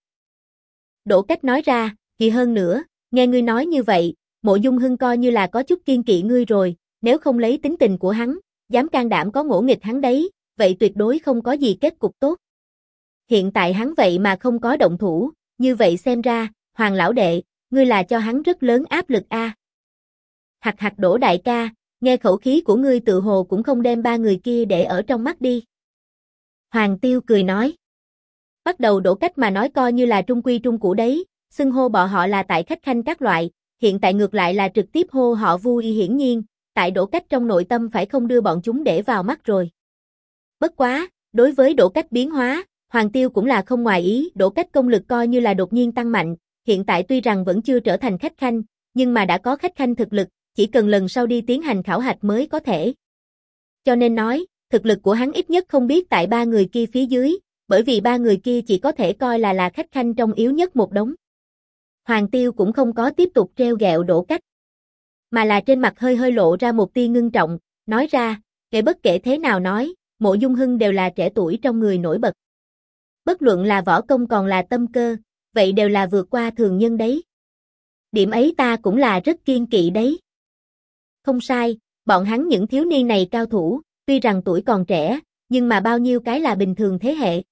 Đỗ Cách nói ra, thì hơn nữa, nghe ngươi nói như vậy, Mộ Dung Hưng coi như là có chút kiên kỵ ngươi rồi, nếu không lấy tính tình của hắn, dám can đảm có ngỗ nghịch hắn đấy, vậy tuyệt đối không có gì kết cục tốt. Hiện tại hắn vậy mà không có động thủ, như vậy xem ra, Hoàng lão đệ, ngươi là cho hắn rất lớn áp lực a. Hặc hặc Đỗ đại ca, nghe khẩu khí của ngươi tự hồ cũng không đem ba người kia để ở trong mắt đi. Hoàng Tiêu cười nói. Bắt đầu Đỗ Cách mà nói coi như là trung quy trung cũ đấy, xưng hô bọn họ là tại Khách Khanh các loại, hiện tại ngược lại là trực tiếp hô họ vui, hiển nhiên, tại Đỗ Cách trong nội tâm phải không đưa bọn chúng để vào mắt rồi. Bất quá, đối với Đỗ Cách biến hóa, Hoàng Tiêu cũng là không ngoài ý, Đỗ Cách công lực coi như là đột nhiên tăng mạnh, hiện tại tuy rằng vẫn chưa trở thành Khách Khanh, nhưng mà đã có Khách Khanh thực lực, chỉ cần lần sau đi tiến hành khảo hạch mới có thể. Cho nên nói, thực lực của hắn ít nhất không biết tại ba người kia phía dưới, bởi vì ba người kia chỉ có thể coi là khách khanh trong yếu nhất một đống. Hoàng Tiêu cũng không có tiếp tục treo gẹo Đỗ Cách, mà là trên mặt hơi hơi lộ ra một tia ngưng trọng, nói ra, bất kể thế nào nói, Mộ Dung Hưng đều là trẻ tuổi trong người nổi bật. Bất luận là võ công còn là tâm cơ, vậy đều là vượt qua thường nhân đấy. Điểm ấy ta cũng là rất kiêng kỵ đấy. Không sai, bọn hắn những thiếu niên này cao thủ, tuy rằng tuổi còn trẻ, nhưng mà bao nhiêu cái là bình thường thế hệ.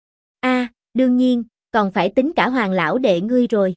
Đương nhiên, còn phải tính cả Hoàng lão đệ ngươi rồi.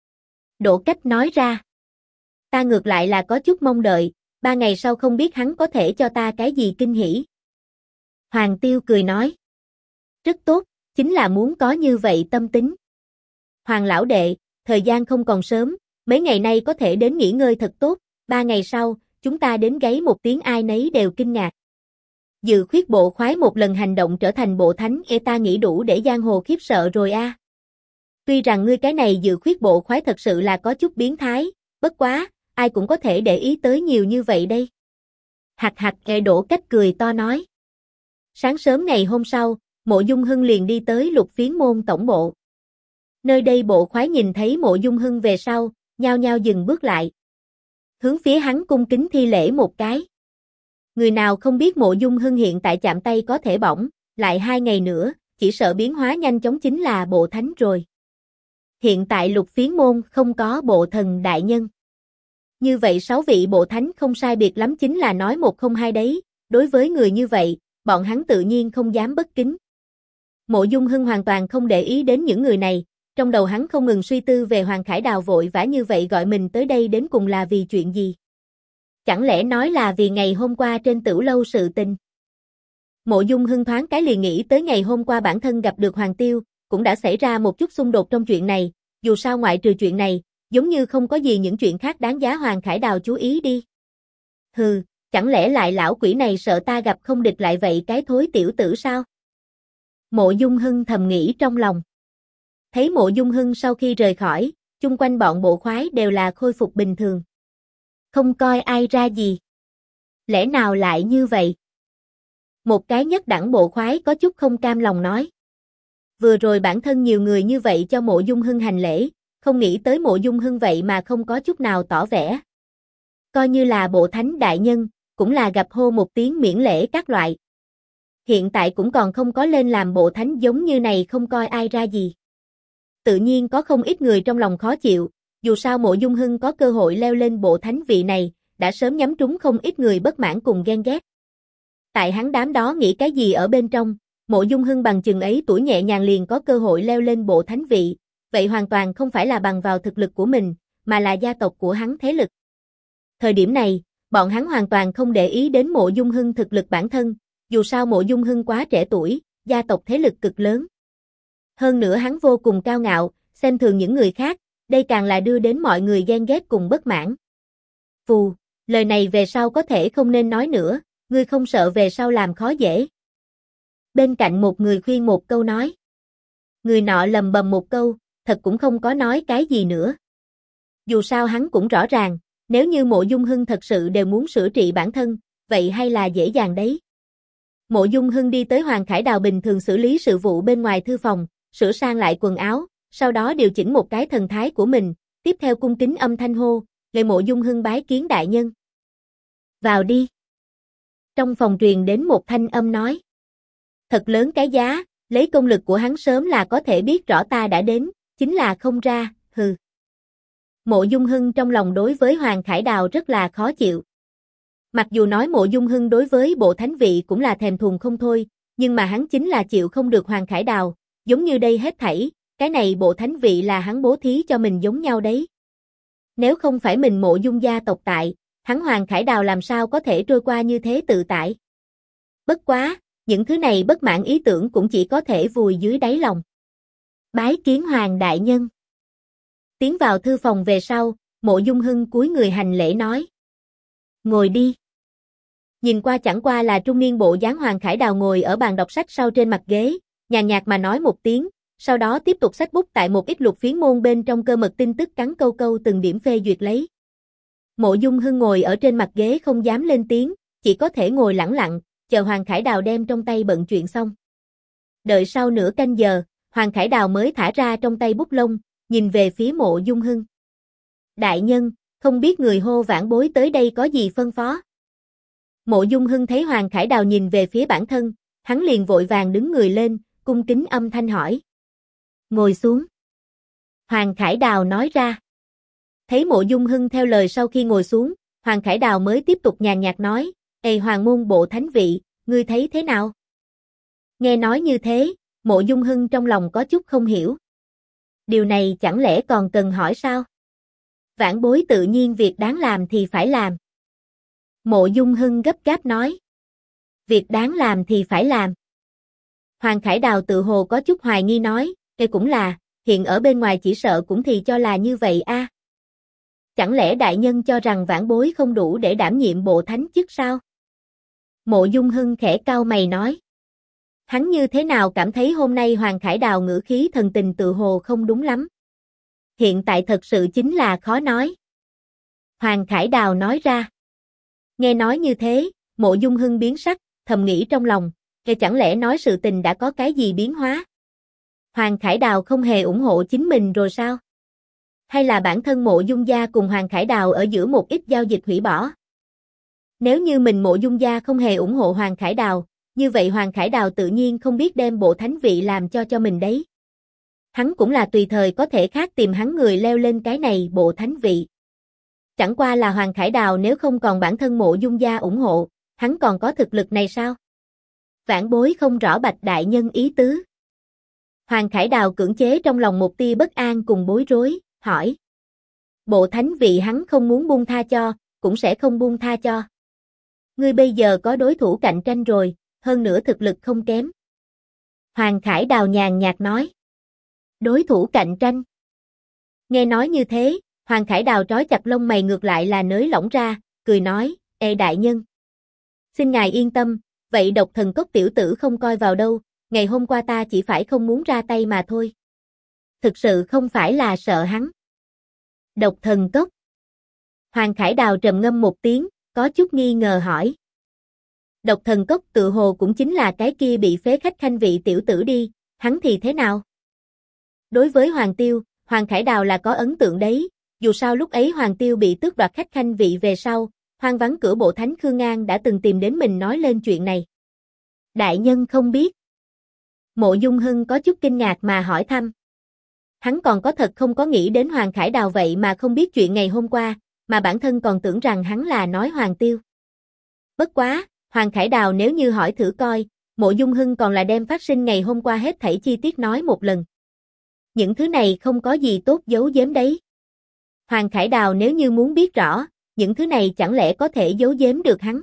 Đỗ Cách nói ra. Ta ngược lại là có chút mong đợi, 3 ngày sau không biết hắn có thể cho ta cái gì kinh hỉ. Hoàng Tiêu cười nói. Rất tốt, chính là muốn có như vậy tâm tính. Hoàng lão đệ, thời gian không còn sớm, mấy ngày nay có thể đến nghỉ ngơi thật tốt, 3 ngày sau, chúng ta đến gáy một tiếng ai nấy đều kinh ngạc. Dự khuyết bộ khoái một lần hành động trở thành bộ thánh ta nghĩ đủ để giang hồ khiếp sợ rồi a. Tuy rằng ngươi cái này dự khuyết bộ khoái thật sự là có chút biến thái, bất quá, ai cũng có thể để ý tới nhiều như vậy đây. Hạc Đỗ Cách cười to nói. Sáng sớm ngày hôm sau, Mộ Dung Hưng liền đi tới Lục Phiến môn tổng bộ. Nơi đây bộ khoái nhìn thấy Mộ Dung Hưng về sau, nhao nhao dừng bước lại. Hướng phía hắn cung kính thi lễ một cái. Người nào không biết Mộ Dung Hưng hiện tại chạm tay có thể bỏng, lại 2 ngày nữa, chỉ sợ biến hóa nhanh chóng chính là bộ thánh rồi. Hiện tại Lục Phiến môn không có bộ thần đại nhân. Như vậy 6 vị bộ thánh không sai biệt lắm chính là nói một không hai đấy, đối với người như vậy, bọn hắn tự nhiên không dám bất kính. Mộ Dung Hưng hoàn toàn không để ý đến những người này, trong đầu hắn không ngừng suy tư về Hoàng Khải Đào vội vã như vậy gọi mình tới đây đến cùng là vì chuyện gì. Chẳng lẽ nói là vì ngày hôm qua trên Tửu lâu sự tình. Mộ Dung Hưng thoáng cái liền nghĩ tới ngày hôm qua bản thân gặp được Hoàng Tiêu, cũng đã xảy ra một chút xung đột trong chuyện này, dù sao ngoại trừ chuyện này, giống như không có gì những chuyện khác đáng giá Hoàng Khải Đào chú ý đi. Hừ, chẳng lẽ lại lão quỷ này sợ ta gặp không địch lại vậy cái thối tiểu tử sao? Mộ Dung Hưng thầm nghĩ trong lòng. Thấy Mộ Dung Hưng sau khi rời khỏi, chung quanh bọn bộ khoái đều là khôi phục bình thường. Không coi ai ra gì. Lẽ nào lại như vậy? Một cái nhất đẳng bộ khoái có chút không cam lòng nói. Vừa rồi bản thân nhiều người như vậy cho Mộ Dung Hưng hành lễ, không nghĩ tới Mộ Dung Hưng vậy mà không có chút nào tỏ vẻ. Coi như là bộ thánh đại nhân, cũng là gặp hô một tiếng miễn lễ các loại. Hiện tại cũng còn không có lên làm bộ thánh giống như này không coi ai ra gì. Tự nhiên có không ít người trong lòng khó chịu, dù sao Mộ Dung Hưng có cơ hội leo lên bộ thánh vị này, đã sớm nhắm trúng không ít người bất mãn cùng ghen ghét. Tại hắn đám đó nghĩ cái gì ở bên trong, Mộ Dung Hưng bằng chừng ấy tuổi nhẹ nhàng liền có cơ hội leo lên bộ thánh vị, vậy hoàn toàn không phải là bằng vào thực lực của mình, mà là gia tộc của hắn thế lực. Thời điểm này, bọn hắn hoàn toàn không để ý đến Mộ Dung Hưng thực lực bản thân, dù sao Mộ Dung Hưng quá trẻ tuổi, gia tộc thế lực cực lớn. Hơn nữa hắn vô cùng cao ngạo, xem thường những người khác, đây càng là đưa đến mọi người ghen ghét cùng bất mãn. Phù, lời này về sau có thể không nên nói nữa, ngươi không sợ về sau làm khó dễ. Bên cạnh một người khuyên một câu nói. Người nọ lầm bầm một câu, thật cũng không có nói cái gì nữa. Dù sao hắn cũng rõ ràng, nếu như Mộ Dung Hưng thật sự đều muốn sửa trị bản thân, vậy hay là dễ dàng đấy. Mộ Dung Hưng đi tới Hoàng Khải Đào bình thường xử lý sự vụ bên ngoài thư phòng, sửa sang lại quần áo, sau đó điều chỉnh một cái thần thái của mình, tiếp theo cung kính âm thanh hô, lệ Mộ Dung Hưng bái kiến đại nhân. Vào đi. Trong phòng truyền đến một thanh âm nói. Thật lớn cái giá, lấy công lực của hắn sớm là có thể biết rõ ta đã đến, chính là không ra, hừ. Mộ Dung Hưng trong lòng đối với Hoàng Khải Đào rất là khó chịu. Mặc dù nói Mộ Dung Hưng đối với bộ thánh vị cũng là thèm thuồng không thôi, nhưng mà hắn chính là chịu không được Hoàng Khải Đào, giống như đây hết thảy, cái này bộ thánh vị là hắn bố thí cho mình giống nhau đấy. Nếu không phải mình Mộ Dung gia tộc tại, hắn Hoàng Khải Đào làm sao có thể trôi qua như thế tự tại. Bất quá, những thứ này bất mãn ý tưởng cũng chỉ có thể vùi dưới đáy lòng. Bái kiến Hoàng đại nhân. Tiến vào thư phòng về sau, Mộ Dung Hưng cúi người hành lễ nói. Ngồi đi. Nhìn qua chẳng qua là trung niên bộ dáng Hoàng Khải Đào ngồi ở bàn đọc sách sau trên mặt ghế, nhàn nhạt mà nói một tiếng, sau đó tiếp tục xách bút tại một ít Lục Phiến môn bên trong cơ mật tin tức cắn câu câu từng điểm phê duyệt lấy. Mộ Dung Hưng ngồi ở trên mặt ghế không dám lên tiếng, chỉ có thể ngồi lẳng lặng, chờ Hoàng Khải Đào đem trong tay bận chuyện xong. Đợi sau nửa canh giờ, Hoàng Khải Đào mới thả ra trong tay bút lông, nhìn về phía Mộ Dung Hưng. Đại nhân, không biết người hô vãn bối tới đây có gì phân phó? Mộ Dung Hưng thấy Hoàng Khải Đào nhìn về phía bản thân, hắn liền vội vàng đứng người lên, cung kính âm thanh hỏi. Ngồi xuống. Hoàng Khải Đào nói ra. Thấy Mộ Dung Hưng theo lời sau khi ngồi xuống, Hoàng Khải Đào mới tiếp tục nhàn nhạt nói, Ê Hoàng môn bộ thánh vị, ngươi thấy thế nào? Nghe nói như thế, Mộ Dung Hưng trong lòng có chút không hiểu. Điều này chẳng lẽ còn cần hỏi sao? Vãn bối tự nhiên việc đáng làm thì phải làm. Mộ Dung Hưng gấp gáp nói. Việc đáng làm thì phải làm. Hoàng Khải Đào tự hồ có chút hoài nghi nói, Ê cũng là, hiện ở bên ngoài chỉ sợ cũng thì cho là như vậy a. Chẳng lẽ đại nhân cho rằng vãn bối không đủ để đảm nhiệm bộ thánh chức sao? Mộ Dung Hưng khẽ cau mày nói. Hắn như thế nào cảm thấy hôm nay Hoàng Khải Đào ngữ khí thần tình tự hồ không đúng lắm. Hiện tại thật sự chính là khó nói. Hoàng Khải Đào nói ra. Nghe nói như thế, Mộ Dung Hưng biến sắc, thầm nghĩ trong lòng, chẳng lẽ nói sự tình đã có cái gì biến hóa? Hoàng Khải Đào không hề ủng hộ chính mình rồi sao? Hay là bản thân Mộ Dung gia cùng Hoàng Khải Đào ở giữa một ít giao dịch hủy bỏ? Nếu như mình Mộ Dung gia không hề ủng hộ Hoàng Khải Đào, như vậy Hoàng Khải Đào tự nhiên không biết đem bộ thánh vị làm cho mình đấy. Hắn cũng là tùy thời có thể khác tìm hắn người leo lên cái này bộ thánh vị. Chẳng qua là Hoàng Khải Đào nếu không còn bản thân Mộ Dung gia ủng hộ, hắn còn có thực lực này sao? Vãn bối không rõ bạch đại nhân ý tứ. Hoàng Khải Đào cưỡng chế trong lòng một tia bất an cùng bối rối, hỏi. Bộ thánh vị hắn không muốn buông tha cho, cũng sẽ không buông tha cho. Ngươi bây giờ có đối thủ cạnh tranh rồi, hơn nữa thực lực không kém. Hoàng Khải Đào nhàn nhạt nói. Đối thủ cạnh tranh. Nghe nói như thế, Hoàng Khải Đào trói chặt lông mày ngược lại là nới lỏng ra, cười nói, Ê đại nhân. Xin ngài yên tâm, vậy Độc Thần Cốc tiểu tử không coi vào đâu, ngày hôm qua ta chỉ phải không muốn ra tay mà thôi. Thực sự không phải là sợ hắn. Độc Thần Cốc. Hoàng Khải Đào trầm ngâm một tiếng, có chút nghi ngờ hỏi. Độc Thần Cốc tự hồ cũng chính là cái kia bị phế khách khanh vị tiểu tử đi, hắn thì thế nào? Đối với Hoàng Tiêu, Hoàng Khải Đào là có ấn tượng đấy, dù sao lúc ấy Hoàng Tiêu bị tước đoạt khách khanh vị về sau, hoang vắng cửa bộ thánh Khương Ngang đã từng tìm đến mình nói lên chuyện này. Đại nhân không biết. Mộ Dung Hưng có chút kinh ngạc mà hỏi thăm. Hắn còn có thật không có nghĩ đến Hoàng Khải Đào vậy mà không biết chuyện ngày hôm qua, mà bản thân còn tưởng rằng hắn là nói Hoàng Tiêu. Bất quá, Hoàng Khải Đào nếu như hỏi thử coi, Mộ Dung Hưng còn là đem phát sinh ngày hôm qua hết thảy chi tiết nói một lần. Những thứ này không có gì tốt giấu giếm đấy. Hoàng Khải Đào nếu như muốn biết rõ, những thứ này chẳng lẽ có thể giấu giếm được hắn?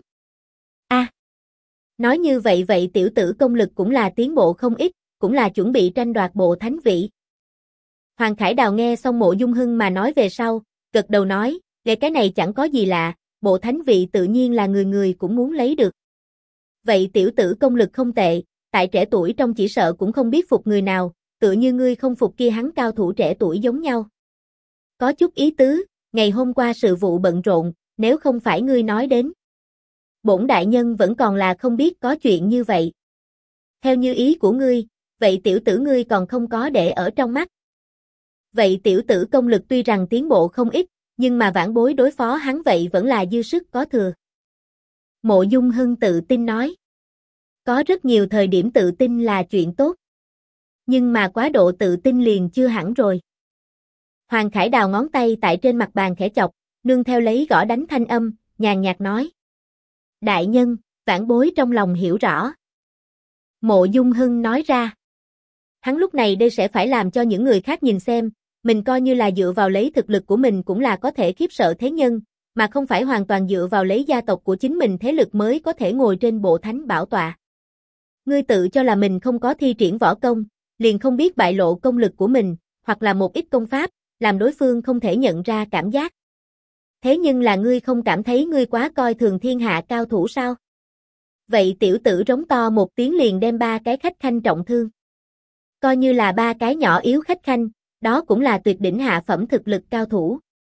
Nói như vậy tiểu tử công lực cũng là tiến bộ không ít, cũng là chuẩn bị tranh đoạt bộ thánh vị. Hoàng Khải Đào nghe xong Mộ Dung Hưng mà nói về sau, gật đầu nói, về cái này chẳng có gì lạ, bộ thánh vị tự nhiên là người người cũng muốn lấy được. Vậy tiểu tử công lực không tệ, tại trẻ tuổi trong chỉ sợ cũng không biết phục người nào, tự như ngươi không phục kia hắn cao thủ trẻ tuổi giống nhau. Có chút ý tứ, ngày hôm qua sự vụ bận rộn, nếu không phải ngươi nói đến. Bổn đại nhân vẫn còn là không biết có chuyện như vậy. Theo như ý của ngươi, vậy tiểu tử ngươi còn không có để ở trong mắt. Vậy tiểu tử công lực tuy rằng tiến bộ không ít, nhưng mà vãn bối đối phó hắn vậy vẫn là dư sức có thừa. Mộ Dung Hưng tự tin nói. Có rất nhiều thời điểm tự tin là chuyện tốt. Nhưng mà quá độ tự tin liền chưa hẳn rồi. Hoàng Khải Đào ngón tay tại trên mặt bàn khẽ chọc, nương theo lấy gõ đánh thanh âm, nhàn nhạt nói. Đại nhân, vãn bối trong lòng hiểu rõ. Mộ Dung Hưng nói ra. Hắn lúc này đây sẽ phải làm cho những người khác nhìn xem, mình coi như là dựa vào lấy thực lực của mình cũng là có thể khiếp sợ thế nhân, mà không phải hoàn toàn dựa vào lấy gia tộc của chính mình thế lực mới có thể ngồi trên bộ thánh bảo tọa. Ngươi tự cho là mình không có thi triển võ công, liền không biết bại lộ công lực của mình, hoặc là một ít công pháp, làm đối phương không thể nhận ra cảm giác. Thế nhưng là ngươi không cảm thấy ngươi quá coi thường thiên hạ cao thủ sao? Vậy tiểu tử rống to một tiếng liền đem 3 cái khách khanh trọng thương. Coi như là 3 cái nhỏ yếu khách khanh, đó cũng là tuyệt đỉnh hạ phẩm thực lực cao thủ.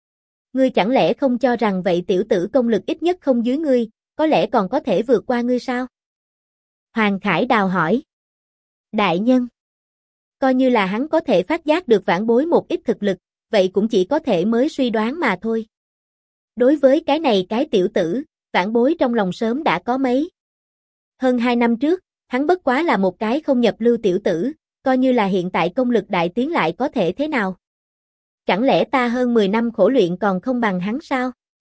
Ngươi chẳng lẽ không cho rằng vậy tiểu tử công lực ít nhất không dưới ngươi, có lẽ còn có thể vượt qua ngươi sao? Hoàng Khải Đào hỏi. Đại nhân. Coi như là hắn có thể phát giác được vãn bối một ít thực lực, vậy cũng chỉ có thể mới suy đoán mà thôi. Đối với cái này cái tiểu tử, vãn bối trong lòng sớm đã có mấy. Hơn 2 năm trước, hắn bất quá là một cái không nhập lưu tiểu tử, coi như là hiện tại công lực đại tiến lại có thể thế nào? Chẳng lẽ ta hơn 10 năm khổ luyện còn không bằng hắn sao?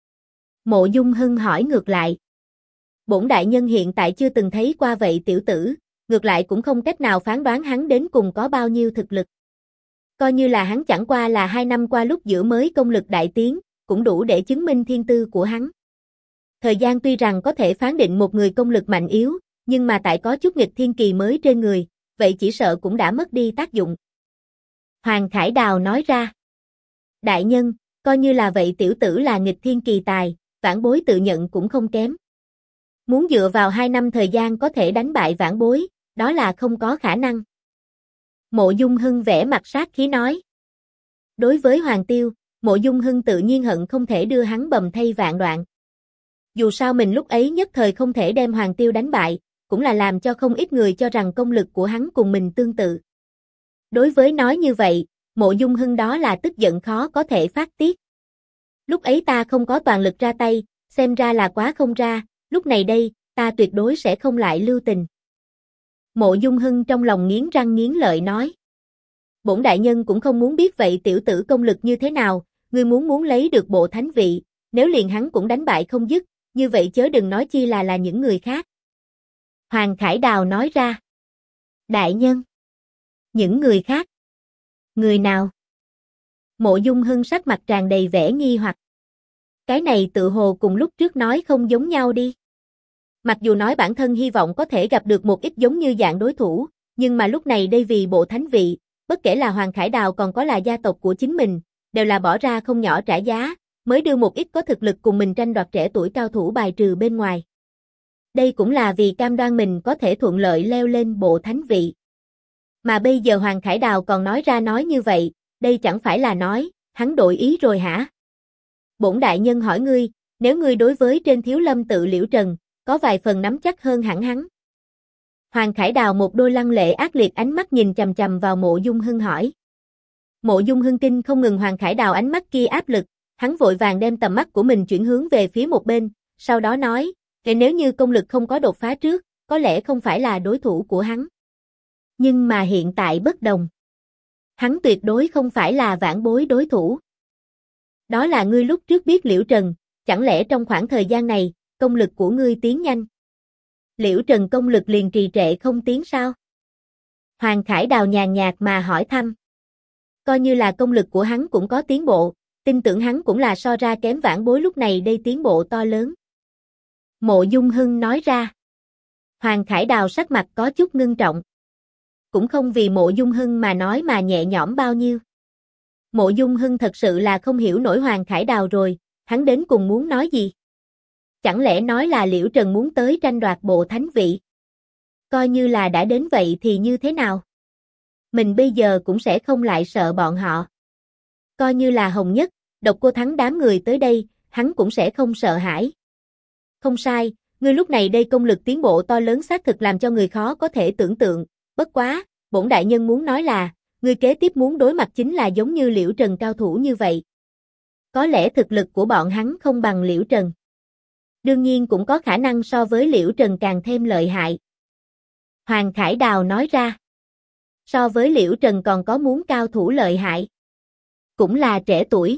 Mộ Dung Hưng hỏi ngược lại. Bổn đại nhân hiện tại chưa từng thấy qua vậy tiểu tử, ngược lại cũng không cách nào phán đoán hắn đến cùng có bao nhiêu thực lực. Coi như là hắn chẳng qua là 2 năm qua lúc giữa mới công lực đại tiến, cũng đủ để chứng minh thiên tư của hắn. Thời gian tuy rằng có thể phán định một người công lực mạnh yếu, nhưng mà tại có chút nghịch thiên kỳ mới trên người, vậy chỉ sợ cũng đã mất đi tác dụng. Hoàng Khải Đào nói ra. Đại nhân, coi như là vậy tiểu tử là nghịch thiên kỳ tài, vãn bối tự nhận cũng không kém. Muốn dựa vào 2 năm thời gian có thể đánh bại vãn bối, đó là không có khả năng. Mộ Dung Hưng vẻ mặt sát khí nói. Đối với Hoàng Tiêu, Mộ Dung Hưng tự nhiên hận không thể đưa hắn bầm thây vạn đoạn. Dù sao mình lúc ấy nhất thời không thể đem Hoàng Tiêu đánh bại, cũng là làm cho không ít người cho rằng công lực của hắn cùng mình tương tự. Đối với nói như vậy, Mộ Dung Hưng đó là tức giận khó có thể phát tiết. Lúc ấy ta không có toàn lực ra tay, xem ra là quá không ra, lúc này đây, ta tuyệt đối sẽ không lại lưu tình. Mộ Dung Hưng trong lòng nghiến răng nghiến lợi nói. Bổn đại nhân cũng không muốn biết vậy tiểu tử công lực như thế nào, ngươi muốn lấy được bộ thánh vị, nếu liền hắn cũng đánh bại không dứt, như vậy chớ đừng nói chi là những người khác. Hoàng Khải Đào nói ra. Đại nhân. Những người khác. Người nào? Mộ Dung Hưng sắc mặt tràn đầy vẻ nghi hoặc. Cái này tự hồ cùng lúc trước nói không giống nhau đi. Mặc dù nói bản thân hy vọng có thể gặp được một ít giống như dạng đối thủ, nhưng mà lúc này đây vì bộ thánh vị, bất kể là Hoàng Khải Đào còn có là gia tộc của chính mình, đều là bỏ ra không nhỏ trả giá, mới đưa một ít có thực lực cùng mình tranh đoạt trẻ tuổi cao thủ bài trừ bên ngoài. Đây cũng là vì cam đoan mình có thể thuận lợi leo lên bộ thánh vị. Mà bây giờ Hoàng Khải Đào còn nói ra nói như vậy, đây chẳng phải là nói, hắn đổi ý rồi hả? Bổn đại nhân hỏi ngươi, nếu ngươi đối với trên Thiếu Lâm tự Liễu Trần, có vài phần nắm chắc hơn hẳn hắn. Hoàng Khải Đào một đôi lăng lệ ác liệt ánh mắt nhìn chằm chằm vào Mộ Dung Hưng hỏi. Mộ Dung Hưng kinh không ngừng Hoàng Khải Đào ánh mắt kia áp lực, hắn vội vàng đem tầm mắt của mình chuyển hướng về phía một bên, sau đó nói, nếu như công lực không có đột phá trước, có lẽ không phải là đối thủ của hắn. Nhưng mà hiện tại bất đồng. Hắn tuyệt đối không phải là vãn bối đối thủ. Đó là ngươi lúc trước biết Liễu Trần, chẳng lẽ trong khoảng thời gian này, công lực của ngươi tiến nhanh? Liễu Trần công lực liền trì trệ không tiến sao? Hoàng Khải Đào nhàn nhạt mà hỏi thăm. Coi như là công lực của hắn cũng có tiến bộ, tin tưởng hắn cũng là so ra kém vãn bối lúc này đây tiến bộ to lớn. Mộ Dung Hưng nói ra. Hoàng Khải Đào sắc mặt có chút ngưng trọng. Cũng không vì Mộ Dung Hưng mà nói mà nhẹ nhõm bao nhiêu. Mộ Dung Hưng thật sự là không hiểu nổi Hoàng Khải Đào rồi, hắn đến cùng muốn nói gì? Chẳng lẽ nói là Liễu Trần muốn tới tranh đoạt bộ thánh vị? Coi như là đã đến vậy thì như thế nào? Mình bây giờ cũng sẽ không lại sợ bọn họ. Coi như là Hồng Nhất, Độc Cô thắng đám người tới đây, hắn cũng sẽ không sợ hãi. Không sai, ngươi lúc này đây công lực tiến bộ to lớn xác thực làm cho người khó có thể tưởng tượng, bất quá, bổn đại nhân muốn nói là, ngươi kế tiếp muốn đối mặt chính là giống như Liễu Trần cao thủ như vậy. Có lẽ thực lực của bọn hắn không bằng Liễu Trần. Đương nhiên cũng có khả năng so với Liễu Trần càng thêm lợi hại. Hoàng Khải Đào nói ra. So với Liễu Trần còn có muốn cao thủ lợi hại. Cũng là trẻ tuổi.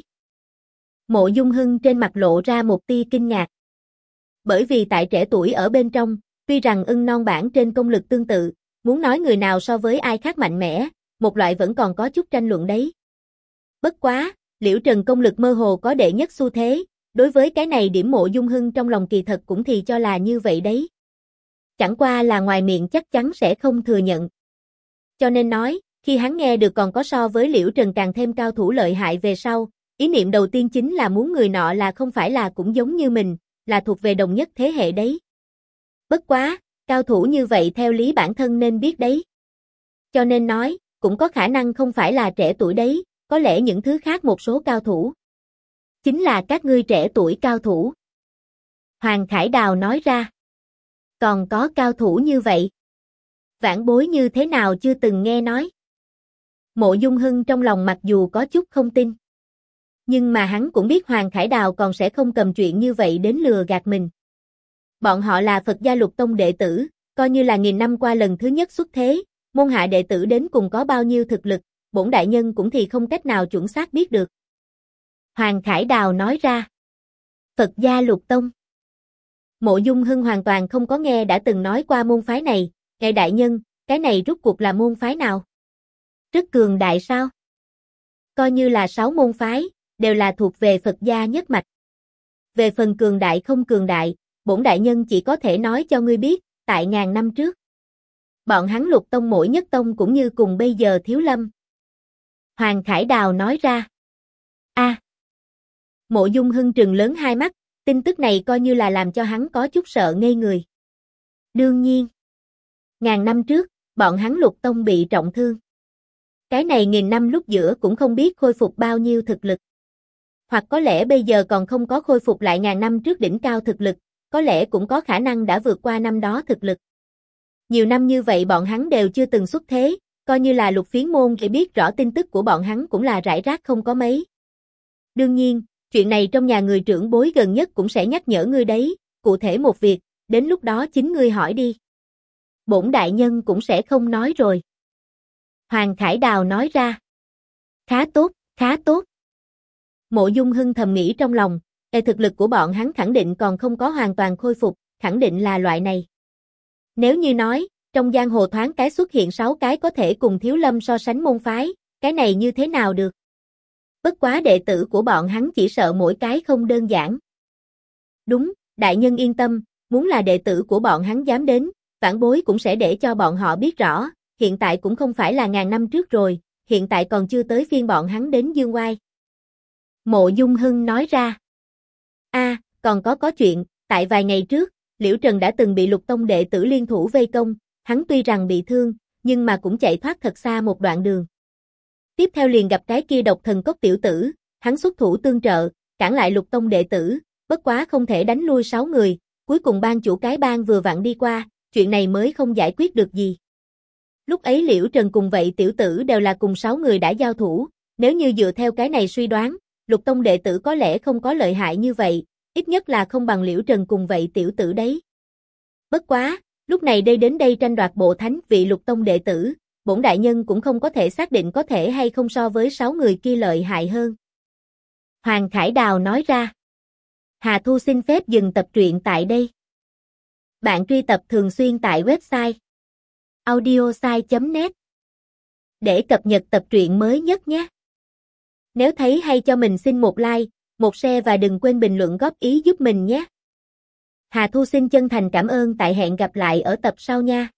Mộ Dung Hưng trên mặt lộ ra một tia kinh ngạc. Bởi vì tại trẻ tuổi ở bên trong, tuy rằng ưng non bản trên công lực tương tự, muốn nói người nào so với ai khác mạnh mẽ, một loại vẫn còn có chút tranh luận đấy. Bất quá, Liễu Trần công lực mơ hồ có đệ nhất xu thế, đối với cái này điểm Mộ Dung Hưng trong lòng kỳ thật cũng thì cho là như vậy đấy. Chẳng qua là ngoài miệng chắc chắn sẽ không thừa nhận. Cho nên nói, khi hắn nghe được còn có so với Liễu Trần càng thêm cao thủ lợi hại về sau, ý niệm đầu tiên chính là muốn người nọ là không phải là cũng giống như mình, là thuộc về đồng nhất thế hệ đấy. Bất quá, cao thủ như vậy theo lý bản thân nên biết đấy. Cho nên nói, cũng có khả năng không phải là trẻ tuổi đấy, có lẽ những thứ khác một số cao thủ. Chính là các ngươi trẻ tuổi cao thủ. Hoàng Khải Đào nói ra. Còn có cao thủ như vậy? Vãn bối như thế nào chưa từng nghe nói? Mộ Dung Hưng trong lòng mặc dù có chút không tin. Nhưng mà hắn cũng biết Hoàng Khải Đào còn sẽ không cầm chuyện như vậy đến lừa gạt mình. Bọn họ là Phật gia Lục Tông đệ tử, coi như là nghìn năm qua lần thứ nhất xuất thế, môn hạ đệ tử đến cùng có bao nhiêu thực lực, bổn đại nhân cũng thì không cách nào chuẩn xác biết được. Hoàng Khải Đào nói ra. Phật gia Lục Tông. Mộ Dung Hưng hoàn toàn không có nghe đã từng nói qua môn phái này, ngài đại nhân, cái này rốt cuộc là môn phái nào? Rất cường đại sao? Coi như là 6 môn phái, đều là thuộc về Phật gia nhất mạch. Về phần cường đại không cường đại, bổn đại nhân chỉ có thể nói cho ngươi biết, tại ngàn năm trước. Bọn hắn Lục Tông mỗi nhất tông cũng như cùng bây giờ Thiếu Lâm. Hoàng Khải Đào nói ra. Mộ Dung Hưng trừng lớn hai mắt, tin tức này coi như là làm cho hắn có chút sợ ngây người. Đương nhiên. Ngàn năm trước, bọn hắn Lục Tông bị trọng thương. Cái này nghìn năm lúc giữa cũng không biết khôi phục bao nhiêu thực lực. Hoặc có lẽ bây giờ còn không có khôi phục lại ngàn năm trước đỉnh cao thực lực, có lẽ cũng có khả năng đã vượt qua năm đó thực lực. Nhiều năm như vậy bọn hắn đều chưa từng xuất thế, coi như là Lục Phiến môn thì biết rõ tin tức của bọn hắn cũng là rải rác không có mấy. Đương nhiên, chuyện này trong nhà người trưởng bối gần nhất cũng sẽ nhắc nhở ngươi đấy, cụ thể một việc, đến lúc đó chính ngươi hỏi đi. Bổn đại nhân cũng sẽ không nói rồi. Hoàng Khải Đào nói ra. Khá tốt, khá tốt. Mộ Dung Hưng thầm nghĩ trong lòng, thực lực của bọn hắn khẳng định còn không có hoàn toàn khôi phục, khẳng định là loại này. Nếu như nói, trong giang hồ thoáng cái xuất hiện 6 cái có thể cùng Thiếu Lâm so sánh môn phái, cái này như thế nào được? Bất quá đệ tử của bọn hắn chỉ sợ mỗi cái không đơn giản. Đúng, đại nhân yên tâm, muốn là đệ tử của bọn hắn dám đến, vãn bối cũng sẽ để cho bọn họ biết rõ, hiện tại cũng không phải là ngàn năm trước rồi, hiện tại còn chưa tới phiên bọn hắn đến dương oai. Mộ Dung Hưng nói ra. Còn có chuyện, tại vài ngày trước, Liễu Trần đã từng bị Lục Tông đệ tử liên thủ vây công, hắn tuy rằng bị thương, nhưng mà cũng chạy thoát thật xa một đoạn đường. Tiếp theo liền gặp cái kia độc thần cốc tiểu tử, hắn xuất thủ tương trợ, cản lại Lục Tông đệ tử, bất quá không thể đánh lui 6 người, cuối cùng ban chủ cái bang vừa vặn đi qua, chuyện này mới không giải quyết được gì. Lúc ấy Liễu Trần cùng vậy tiểu tử đều là cùng 6 người đã giao thủ, nếu như dựa theo cái này suy đoán, Lục Tông đệ tử có lẽ không có lợi hại như vậy, ít nhất là không bằng Liễu Trần cùng vậy tiểu tử đấy. Bất quá, lúc này đến đây tranh đoạt bộ thánh vị Lục Tông đệ tử, bổn đại nhân cũng không có thể xác định có thể hay không so với 6 người kia lợi hại hơn. Hoàng Khải Đào nói ra. Hà Thu xin phép dừng tập truyện tại đây. Bạn truy tập thường xuyên tại website audiosai.net để cập nhật tập truyện mới nhất nhé. Nếu thấy hay cho mình xin một like, một share và đừng quên bình luận góp ý giúp mình nhé. Hà Thu xin chân thành cảm ơn, tại hẹn gặp lại ở tập sau nha.